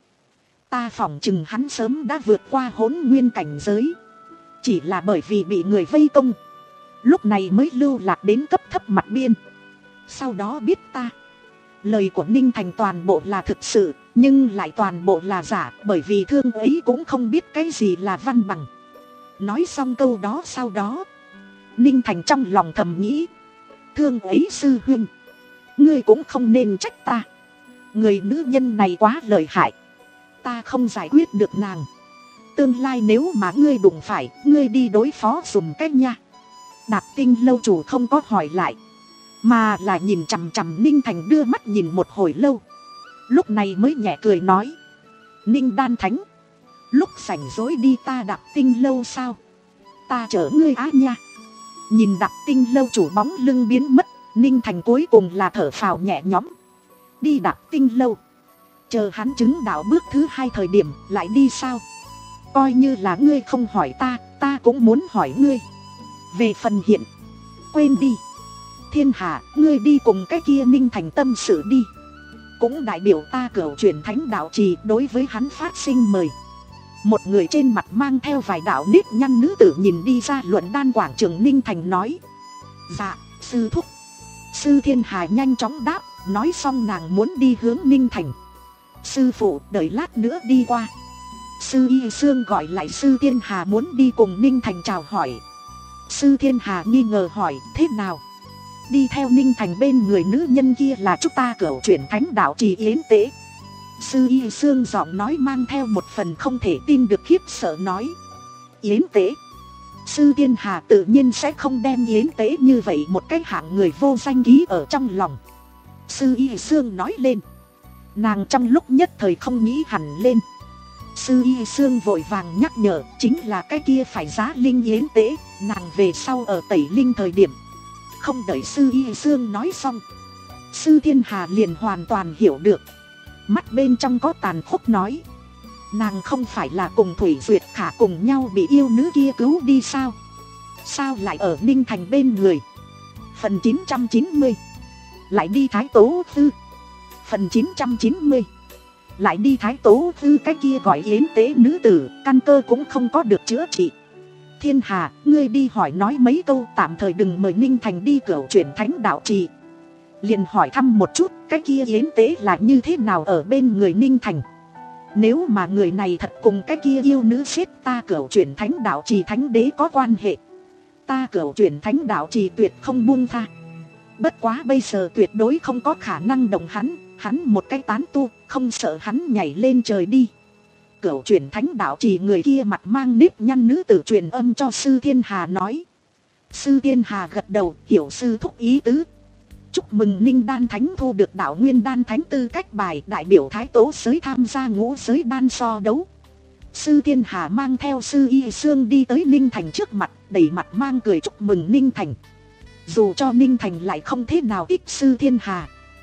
Ta phỏng chừng hắn sớm đã vượt qua hỗn nguyên cảnh giới, chỉ là bởi vì bị người vây công, lúc này mới lưu lạc đến cấp thấp mặt biên. Sau đó biết ta. Lời của Ninh Thành toàn bộ là thực sự, nhưng lại toàn bộ là giả, bởi vì Thương ấy cũng không biết cái gì là văn bằng. Nói xong câu đó sau đó, Ninh Thành trong lòng thầm nghĩ, Thương ấy sư huynh, ngươi cũng không nên trách ta. Người nữ nhân này quá lợi hại, ta không giải quyết được nàng. Tương lai nếu mà ngươi đụng phải, ngươi đi đối phó dùm cách nha. Đạp Tinh lâu chủ không có hỏi lại, mà là nhìn chằm chằm Ninh Thành đưa mắt nhìn một hồi lâu. Lúc này mới nhẹ cười nói, Ninh đan thánh, lúc rảnh rỗi đi ta Đạp Tinh lâu sao? Ta chở ngươi á nha. Nhìn Đạp Tinh lâu chủ bóng lưng biến mất, Ninh Thành cuối cùng là thở phào nhẹ nhõm. Đi Đạp Tinh lâu, chờ hắn chứng đạo bước thứ hai thời điểm lại đi sao? Coi như là ngươi không hỏi ta, ta cũng muốn hỏi ngươi. Về phần hiện, quên đi. Thiên Hà, ngươi đi cùng cái kia Ninh Thành tâm sự đi. Cũng đại biểu ta Cửu Chuyển Thánh đạo trì đối với hắn phát sinh mời. Một người trên mặt mang theo vài đạo nếp nhăn nữ tử nhìn đi ra luận đan quảng trường. Ninh Thành nói, dạ, sư thúc. Sư Thiên Hà nhanh chóng đáp, nói xong nàng muốn đi hướng Ninh Thành. Sư phụ, đợi lát nữa đi qua. Sư Y Sương gọi lại Sư Thiên Hà muốn đi cùng Ninh Thành chào hỏi. Sư Thiên Hà nghi ngờ hỏi, thế nào? Đi theo Ninh Thành bên người nữ nhân kia là chúng ta Cửu Chuyển Thánh đạo trì Yến Tế. Sư Y Sương giọng nói mang theo một phần không thể tin được khiếp sợ nói, Yến Tế? Sư Thiên Hà tự nhiên sẽ không đem Yến Tế như vậy một cái hạng người vô danh ký ở trong lòng. Sư Y Sương nói lên, nàng trong lúc nhất thời không nghĩ hẳn lên. Sư Y Sương vội vàng nhắc nhở, chính là cái kia phải giá linh Yến Tế, nàng về sau ở tẩy linh thời điểm. Không đợi Sư Y Sương nói xong, Sư Thiên Hà liền hoàn toàn hiểu được. Mắt bên trong có tàn khốc nói, nàng không phải là cùng Thủy Duyệt Khả cùng nhau bị yêu nữ kia cứu đi sao? Sao lại ở Ninh Thành bên người? Phần chín trăm chín mươi, lại đi Thái Tố Tư. Phần chín trăm chín mươi, lại đi Thái Tố Tư. Cái kia gọi Yến Tế nữ tử, căn cơ cũng không có được chữa trị. Thiên Hà, ngươi đi hỏi nói mấy câu, tạm thời đừng mời Ninh Thành đi Cửu Chuyển Thánh đạo trì. Liền hỏi thăm một chút, cái kia Yến Tế là như thế nào ở bên người Ninh Thành. Nếu mà người này thật cùng cái kia yêu nữ xếp ta Cửu Chuyển Thánh đạo trì thánh đế có quan hệ, ta Cửu Chuyển Thánh đạo trì tuyệt không buông tha. Bất quá bây giờ tuyệt đối không có khả năng động hắn, hắn một cái tán tu, không sợ hắn nhảy lên trời đi. Cửu Chuyển Thánh đạo trì người kia mặt mang nếp nhăn nữ tử truyền âm cho Sư Thiên Hà nói. Sư Thiên Hà gật đầu, hiểu sư thúc ý tứ. Chúc mừng Ninh Đan Thánh thu được đạo Nguyên Đan Thánh tư cách bài, đại biểu Thái Tố giới tham gia ngũ giới đan so đấu. Sư Thiên Hà mang theo Sư Y Sương đi tới Ninh Thành trước mặt, đẩy mặt mang cười chúc mừng Ninh Thành. Dù cho Ninh Thành lại không thế nào thích Sư Thiên Hà,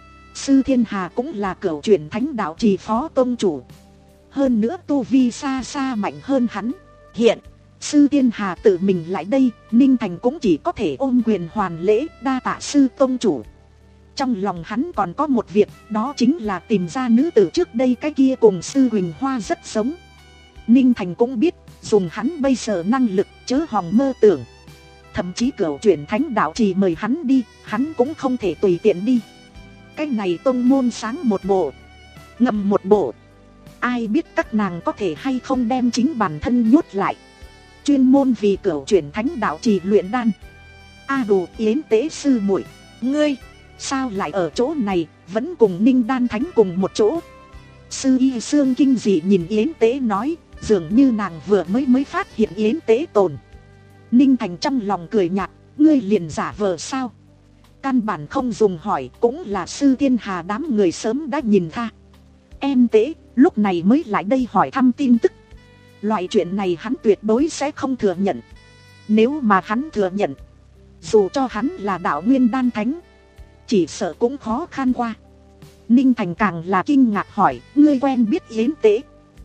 Sư Thiên Hà cũng là cửu chuyển thánh đạo trì phó tông chủ. Hơn nữa tu vi xa xa mạnh hơn hắn. Hiện Sư Thiên Hà tự mình lại đây, Ninh Thành cũng chỉ có thể ôm quyền hoàn lễ, đa tạ sư tông chủ. Trong lòng hắn còn có một việc, đó chính là tìm ra nữ tử trước đây cái kia cùng Sư Huỳnh Hoa rất giống. Ninh Thành cũng biết, dùng hắn bây giờ năng lực chớ hòng mơ tưởng. Thậm chí cửu chuyển thánh đạo trì mời hắn đi, hắn cũng không thể tùy tiện đi. Cái này tông môn sáng một bộ, ngầm một bộ. Ai biết các nàng có thể hay không đem chính bản thân nhốt lại, chuyên môn vì cửu chuyển thánh đạo trì luyện đan. A Đù, Yến Tế sư muội, ngươi sao lại ở chỗ này, vẫn cùng Ninh Đan Thánh cùng một chỗ? Sư Y Sương kinh dị nhìn Yến Tế nói, dường như nàng vừa mới mới phát hiện Yến Tế tồn. Ninh Thành trong lòng cười nhạt, ngươi liền giả vờ sao? Căn bản không dùng hỏi, cũng là Sư Thiên Hà đám người sớm đã nhìn tha. Em Tế lúc này mới lại đây hỏi thăm tin tức. Loại chuyện này hắn tuyệt đối sẽ không thừa nhận. Nếu mà hắn thừa nhận, dù cho hắn là đạo Nguyên Đan Thánh, chỉ sợ cũng khó khăn qua. Ninh Thành càng là kinh ngạc hỏi, ngươi quen biết Yến Tế?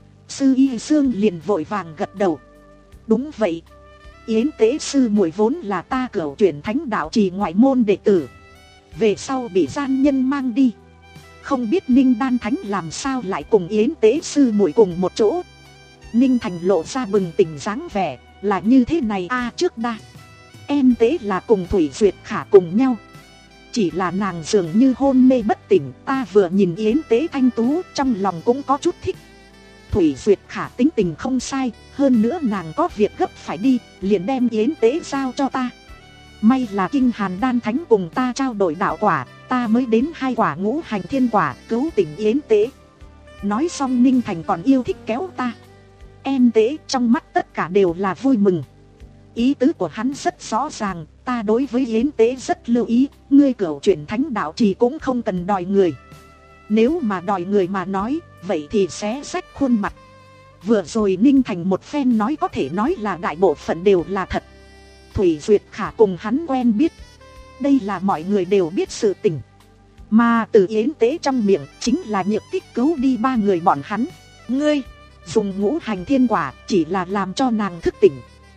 Sư Y Sương liền vội vàng gật đầu. Đúng vậy, Yến Tế sư muội vốn là ta cửu chuyển thánh đạo trì ngoại môn đệ tử, về sau bị gian nhân mang đi. Không biết Ninh Đan Thánh làm sao lại cùng Yến Tế sư muội cùng một chỗ. Ninh Thành lộ ra bừng tỉnh dáng vẻ, là như thế này a à, trước đa em Tế là cùng Thủy Duyệt Khả cùng nhau. Chỉ là nàng dường như hôn mê bất tỉnh, ta vừa nhìn Yến Tế thanh tú, trong lòng cũng có chút thích. Thủy Duyệt Khả tính tình không sai, hơn nữa nàng có việc gấp phải đi, liền đem Yến Tế giao cho ta. May là Kinh Hàn Đan Thánh cùng ta trao đổi đạo quả, ta mới đến hai quả ngũ hành thiên quả cứu tỉnh Yến Tế. Nói xong Ninh Thành còn yêu thích kéo ta. Em Tế trong mắt tất cả đều là vui mừng. Ý tứ của hắn rất rõ ràng, ta đối với Yến Tế rất lưu ý, ngươi cửu chuyển thánh đạo trì cũng không cần đòi người. Nếu mà đòi người mà nói, vậy thì xé rách khuôn mặt. Vừa rồi Ninh Thành một phen nói có thể nói là đại bộ phận đều là thật. Thủy Duyệt Khả cùng hắn quen biết, đây là mọi người đều biết sự tình. Mà từ Yến Tế trong miệng chính là Nhược Tích cứu đi ba người bọn hắn. Ngươi dùng ngũ hành thiên quả chỉ là làm cho nàng thức tỉnh.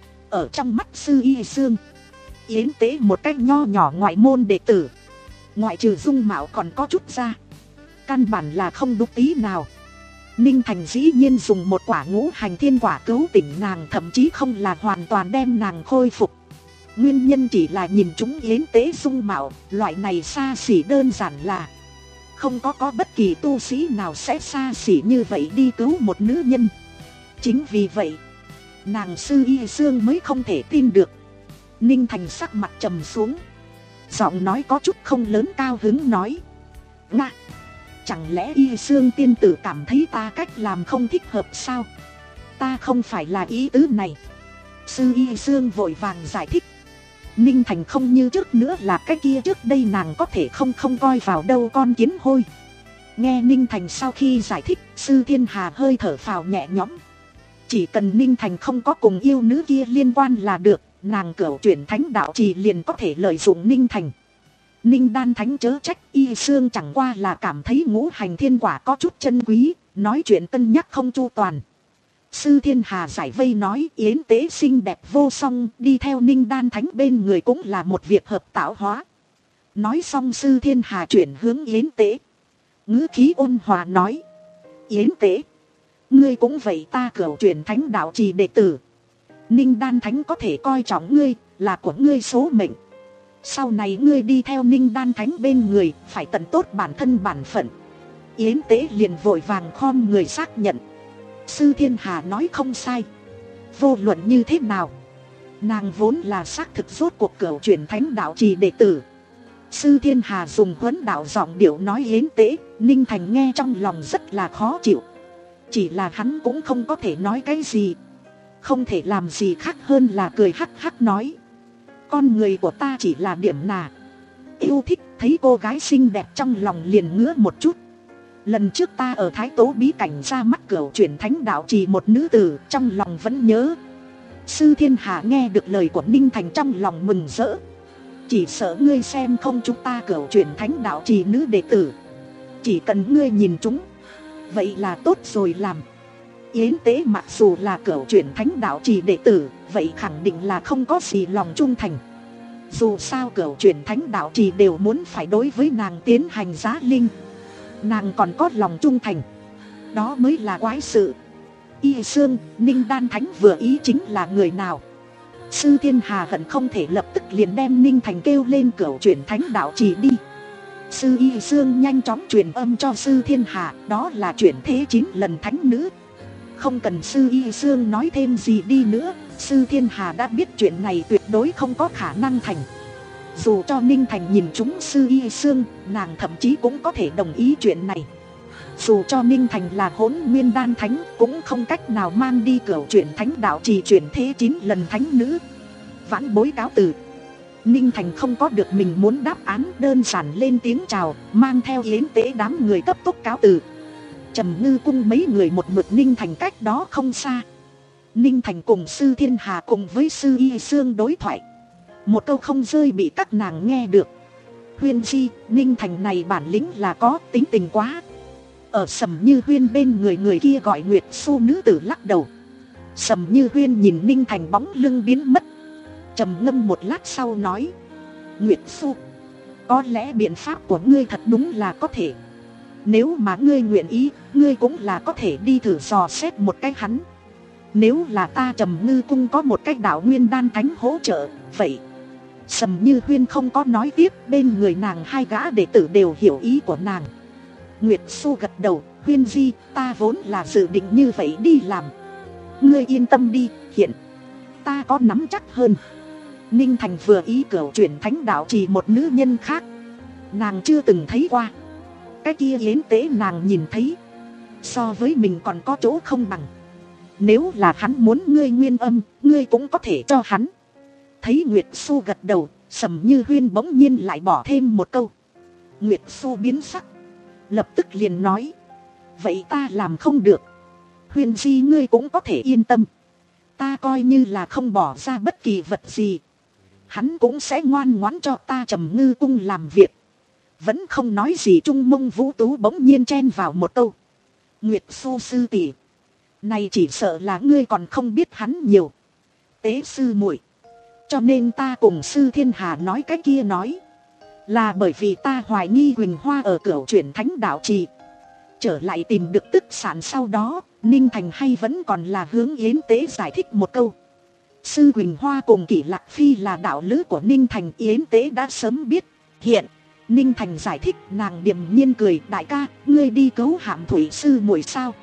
Ở trong mắt Sư Y Sương, Yến Tế một cách nho nhỏ ngoại môn đệ tử, ngoại trừ dung mạo còn có chút ra, căn bản là không đúng tí nào. Ninh Thành dĩ nhiên dùng một quả ngũ hành thiên quả cứu tỉnh nàng, thậm chí không là hoàn toàn đem nàng khôi phục. Nguyên nhân chỉ là nhìn chúng Yến Tế dung mạo, loại này xa xỉ đơn giản là không có có bất kỳ tu sĩ nào sẽ xa xỉ như vậy đi cứu một nữ nhân. Chính vì vậy, nàng Sư Y Sương mới không thể tin được. Ninh Thành sắc mặt trầm xuống, giọng nói có chút không lớn cao hứng nói, Nga, chẳng lẽ Y Sương tiên tử cảm thấy ta cách làm không thích hợp sao? Ta không phải là ý tứ này. Sư Y Sương vội vàng giải thích. Ninh Thành không như trước nữa là cái kia trước đây nàng có thể không không coi vào đâu con kiến hôi. Nghe Ninh Thành sau khi giải thích, Sư Thiên Hà hơi thở phào nhẹ nhõm. Chỉ cần Ninh Thành không có cùng yêu nữ kia liên quan là được, nàng cửu chuyển thánh đạo trì liền có thể lợi dụng Ninh Thành. Ninh Đan Thánh chớ trách, Y Sương chẳng qua là cảm thấy ngũ hành thiên quả có chút chân quý, nói chuyện cân nhắc không chu toàn. Sư Thiên Hà giải vây nói, Yến Tế xinh đẹp vô song, đi theo Ninh Đan Thánh bên người cũng là một việc hợp tạo hóa. Nói xong Sư Thiên Hà chuyển hướng Yến Tế, ngữ khí ôn hòa nói, Yến Tế, ngươi cũng vậy, ta cửu chuyển thánh đạo trì đệ tử, Ninh Đan Thánh có thể coi trọng ngươi, là của ngươi số mệnh. Sau này ngươi đi theo Ninh Đan Thánh bên người, phải tận tốt bản thân bản phận. Yến Tế liền vội vàng khom người xác nhận. Sư Thiên Hà nói không sai. Vô luận như thế nào, nàng vốn là xác thực rốt cuộc cửu chuyển thánh đạo trì đệ tử. Sư Thiên Hà dùng huấn đạo giọng điệu nói Yến Tế, Ninh Thành nghe trong lòng rất là khó chịu. Chỉ là hắn cũng không có thể nói cái gì, không thể làm gì khác hơn là cười hắc hắc nói, con người của ta chỉ là điểm nà, yêu thích, thấy cô gái xinh đẹp trong lòng liền ngứa một chút. Lần trước ta ở Thái Tố bí cảnh ra mắt cửu chuyển thánh đạo trì một nữ tử, trong lòng vẫn nhớ. Sư Thiên Hà nghe được lời của Ninh Thành trong lòng mừng rỡ. Chỉ sợ ngươi xem không chúng ta cửu chuyển thánh đạo trì nữ đệ tử. Chỉ cần ngươi nhìn chúng, vậy là tốt rồi làm. Yến Tế mặc dù là cửu chuyển thánh đạo trì đệ tử, vậy khẳng định là không có gì lòng trung thành. Dù sao cửu chuyển thánh đạo trì đều muốn phải đối với nàng tiến hành giá linh. Nàng còn có lòng trung thành, đó mới là quái sự. Y Sương, Ninh Đan Thánh vừa ý chính là người nào? Sư Thiên Hà hận không thể lập tức liền đem Ninh Thành kêu lên cửu chuyển thánh đạo trì đi. Sư Y Sương nhanh chóng truyền âm cho Sư Thiên Hà, đó là chuyển thế chín lần thánh nữ. Không cần Sư Y Sương nói thêm gì đi nữa, Sư Thiên Hà đã biết chuyện này tuyệt đối không có khả năng thành. Dù cho Ninh Thành nhìn chúng Sư Y Sương, nàng thậm chí cũng có thể đồng ý chuyện này. Dù cho Ninh Thành là Hỗn Nguyên Đan Thánh, cũng không cách nào mang đi cửu chuyển thánh đạo trì chuyển thế chín lần thánh nữ. Vãn bối cáo từ. Ninh Thành không có được mình muốn đáp án, đơn giản lên tiếng chào, mang theo Yến Tế đám người cấp tốc cáo từ. Trầm Ngư Cung mấy người một mực Ninh Thành cách đó không xa. Ninh Thành cùng Sư Thiên Hà cùng với Sư Y Sương đối thoại. Một câu không rơi bị các nàng nghe được. Huyên Di, Ninh Thành này bản lĩnh là có, tính tình quá. Ở Sầm Như Huyên bên người người kia gọi Nguyệt Xu nữ tử lắc đầu. Sầm Như Huyên nhìn Ninh Thành bóng lưng biến mất, trầm ngâm một lát sau nói: Nguyệt Xu, có lẽ biện pháp của ngươi thật đúng là có thể. Nếu mà ngươi nguyện ý, ngươi cũng là có thể đi thử dò xét một cái hắn. Nếu là ta Trầm Ngư Cung có một cái đạo nguyên đan thánh hỗ trợ, vậy. Sầm Như Huyên không có nói tiếp, bên người nàng hai gã đệ tử đều hiểu ý của nàng. Nguyệt Xu gật đầu, Huyên Di, ta vốn là dự định như vậy đi làm. Ngươi yên tâm đi, hiện ta có nắm chắc hơn. Ninh Thành vừa ý cửu chuyển thánh đạo chỉ một nữ nhân khác, nàng chưa từng thấy qua. Cái kia Yến Tế nàng nhìn thấy, so với mình còn có chỗ không bằng. Nếu là hắn muốn ngươi nguyên âm, ngươi cũng có thể cho hắn. Thấy Nguyệt Xu gật đầu, Sầm Như Huyên bỗng nhiên lại bỏ thêm một câu. Nguyệt Xu biến sắc, lập tức liền nói: vậy ta làm không được. Huyên Di ngươi cũng có thể yên tâm, ta coi như là không bỏ ra bất kỳ vật gì, hắn cũng sẽ ngoan ngoãn cho ta Trầm Ngư Cung làm việc. Vẫn không nói gì, Trung Mông Vũ Tú bỗng nhiên chen vào một câu: Nguyệt Xu sư tỷ, này chỉ sợ là ngươi còn không biết hắn nhiều. Tế sư muội, cho nên ta cùng Sư Thiên Hà nói cái kia nói, là bởi vì ta hoài nghi Huỳnh Hoa ở cửu chuyển thánh đạo trì. Trở lại tìm được tức sản sau đó, Ninh Thành hay vẫn còn là hướng Yến Tế giải thích một câu. Sư Huỳnh Hoa cùng Kỷ Lạc Phi là đạo lữ của Ninh Thành, Yến Tế đã sớm biết. Hiện Ninh Thành giải thích, nàng điềm nhiên cười: đại ca, ngươi đi cứu Hạm Thủy sư muội sao?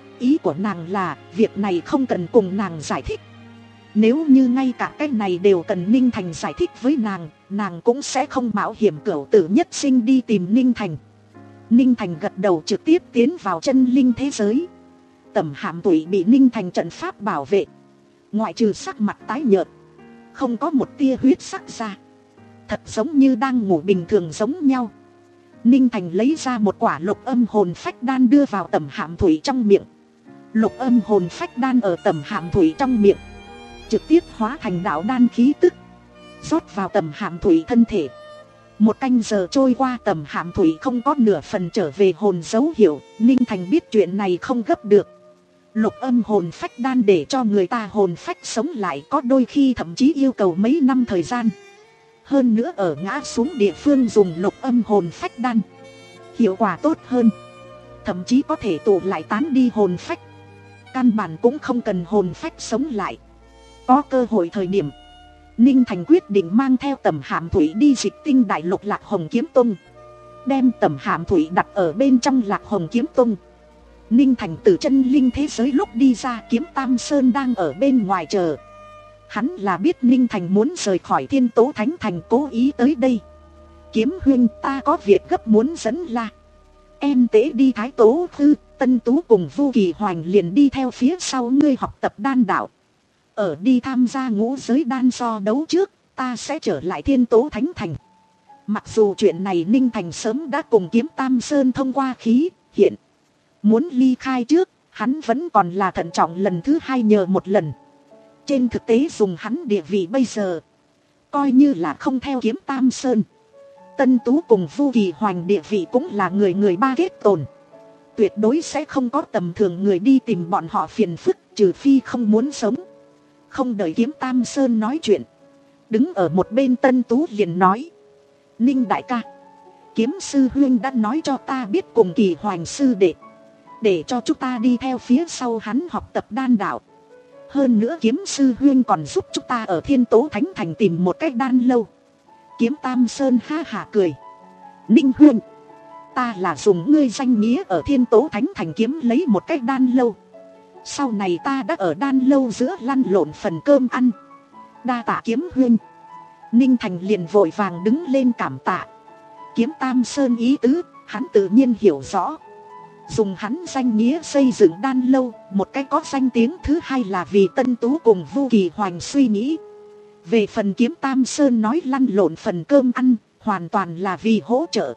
Ý của nàng là việc này không cần cùng nàng giải thích. Nếu như ngay cả cái này đều cần Ninh Thành giải thích với nàng, nàng cũng sẽ không mạo hiểm cửu tử nhất sinh đi tìm Ninh Thành. Ninh Thành gật đầu, trực tiếp tiến vào chân linh thế giới. Tẩm Hạm Thủy bị Ninh Thành trận pháp bảo vệ, ngoại trừ sắc mặt tái nhợt, không có một tia huyết sắc ra, thật giống như đang ngủ bình thường giống nhau. Ninh Thành lấy ra một quả lục âm hồn phách đan đưa vào Tẩm Hạm Thủy trong miệng. Lục âm hồn phách đan ở Tẩm Hạm Thủy trong miệng trực tiếp hóa thành đạo đan khí tức, rót vào Tẩm Hạm Thủy thân thể. Một canh giờ trôi qua, Tẩm Hạm Thủy không có nửa phần trở về hồn dấu hiệu. Ninh Thành biết chuyện này không gấp được. Lục âm hồn phách đan để cho người ta hồn phách sống lại, có đôi khi thậm chí yêu cầu mấy năm thời gian. Hơn nữa ở ngã xuống địa phương dùng lục âm hồn phách đan, hiệu quả tốt hơn, thậm chí có thể tụ lại tán đi hồn phách. Căn bản cũng không cần hồn phách sống lại. Có cơ hội thời điểm, Ninh Thành quyết định mang theo Tẩm Hạm Thủy đi Dịch Tinh Đại Lục Lạc Hồng Kiếm Tông, đem Tẩm Hạm Thủy đặt ở bên trong Lạc Hồng Kiếm Tông. Ninh Thành từ chân linh thế giới lúc đi ra, Kiếm Tam Sơn đang ở bên ngoài chờ. Hắn là biết Ninh Thành muốn rời khỏi Thiên Tố Thánh Thành, cố ý tới đây. Kiếm huynh, ta có việc gấp muốn dẫn La Em Tế đi Thái Tố Khư, Tân Tú cùng Vu Kỳ Hoành liền đi theo phía sau ngươi học tập đan đạo. Ở đi tham gia ngũ giới đan so đấu trước, ta sẽ trở lại Thiên Tố Thánh Thành. Mặc dù chuyện này Ninh Thành sớm đã cùng Kiếm Tam Sơn thông qua khí, hiện muốn ly khai trước, hắn vẫn còn là thận trọng lần thứ hai nhờ một lần. Trên thực tế dùng hắn địa vị bây giờ, coi như là không theo Kiếm Tam Sơn, Tân Tú cùng Vu Kỳ Hoành địa vị cũng là người người ba kết tồn. Tuyệt đối sẽ không có tầm thường người đi tìm bọn họ phiền phức, trừ phi không muốn sống. Không đợi Kiếm Tam Sơn nói chuyện, đứng ở một bên Tân Tú liền nói: Ninh đại ca, Kiếm sư huynh đã nói cho ta biết cùng Kỳ Hoành sư đệ, để cho chúng ta đi theo phía sau hắn học tập đan đạo. Hơn nữa Kiếm sư huynh còn giúp chúng ta ở Thiên Tố Thánh Thành tìm một cái đan lâu. Kiếm Tam Sơn ha hả cười: Ninh huynh, ta là dùng ngươi danh nghĩa ở Thiên Tố Thánh Thành kiếm lấy một cái đan lâu. Sau này ta đã ở đan lâu giữa lăn lộn phần cơm ăn. Đa tạ Kiếm huynh. Ninh Thành liền vội vàng đứng lên cảm tạ. Kiếm Tam Sơn ý tứ, hắn tự nhiên hiểu rõ. Dùng hắn danh nghĩa xây dựng đan lâu, một cái có danh tiếng, thứ hai là vì Tân Tú cùng Vu Kỳ Hoành suy nghĩ. Về phần Kiếm Tam Sơn nói lăn lộn phần cơm ăn, hoàn toàn là vì hỗ trợ.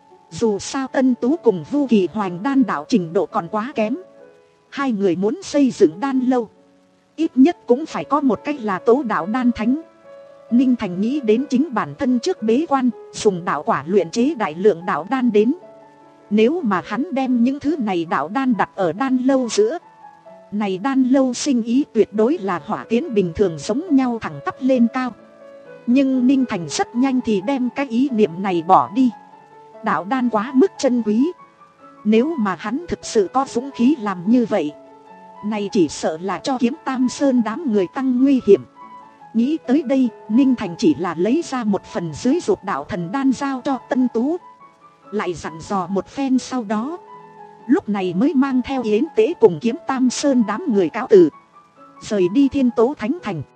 Dù sao Tân Tú cùng Vu Kỳ Hoành đan đạo trình độ còn quá kém. Hai người muốn xây dựng đan lâu, ít nhất cũng phải có một cách là tố đạo đan thánh. Ninh Thành nghĩ đến chính bản thân trước bế quan, dùng đạo quả luyện chế đại lượng đạo đan đến. Nếu mà hắn đem những thứ này đạo đan đặt ở đan lâu giữa, này đan lâu sinh ý tuyệt đối là hỏa tiến bình thường giống nhau thẳng tắp lên cao. Nhưng Ninh Thành rất nhanh thì đem cái ý niệm này bỏ đi. Đạo đan quá mức chân quý, nếu mà hắn thực sự có dũng khí làm như vậy, này chỉ sợ là cho Kiếm Tam Sơn đám người tăng nguy hiểm. Nghĩ tới đây, Ninh Thành chỉ là lấy ra một phần dưới ruột đạo thần đan giao cho Tân Tú, lại dặn dò một phen sau đó, lúc này mới mang theo Yến Tế cùng Kiếm Tam Sơn đám người cáo từ, rời đi Thiên Tố Thánh Thành.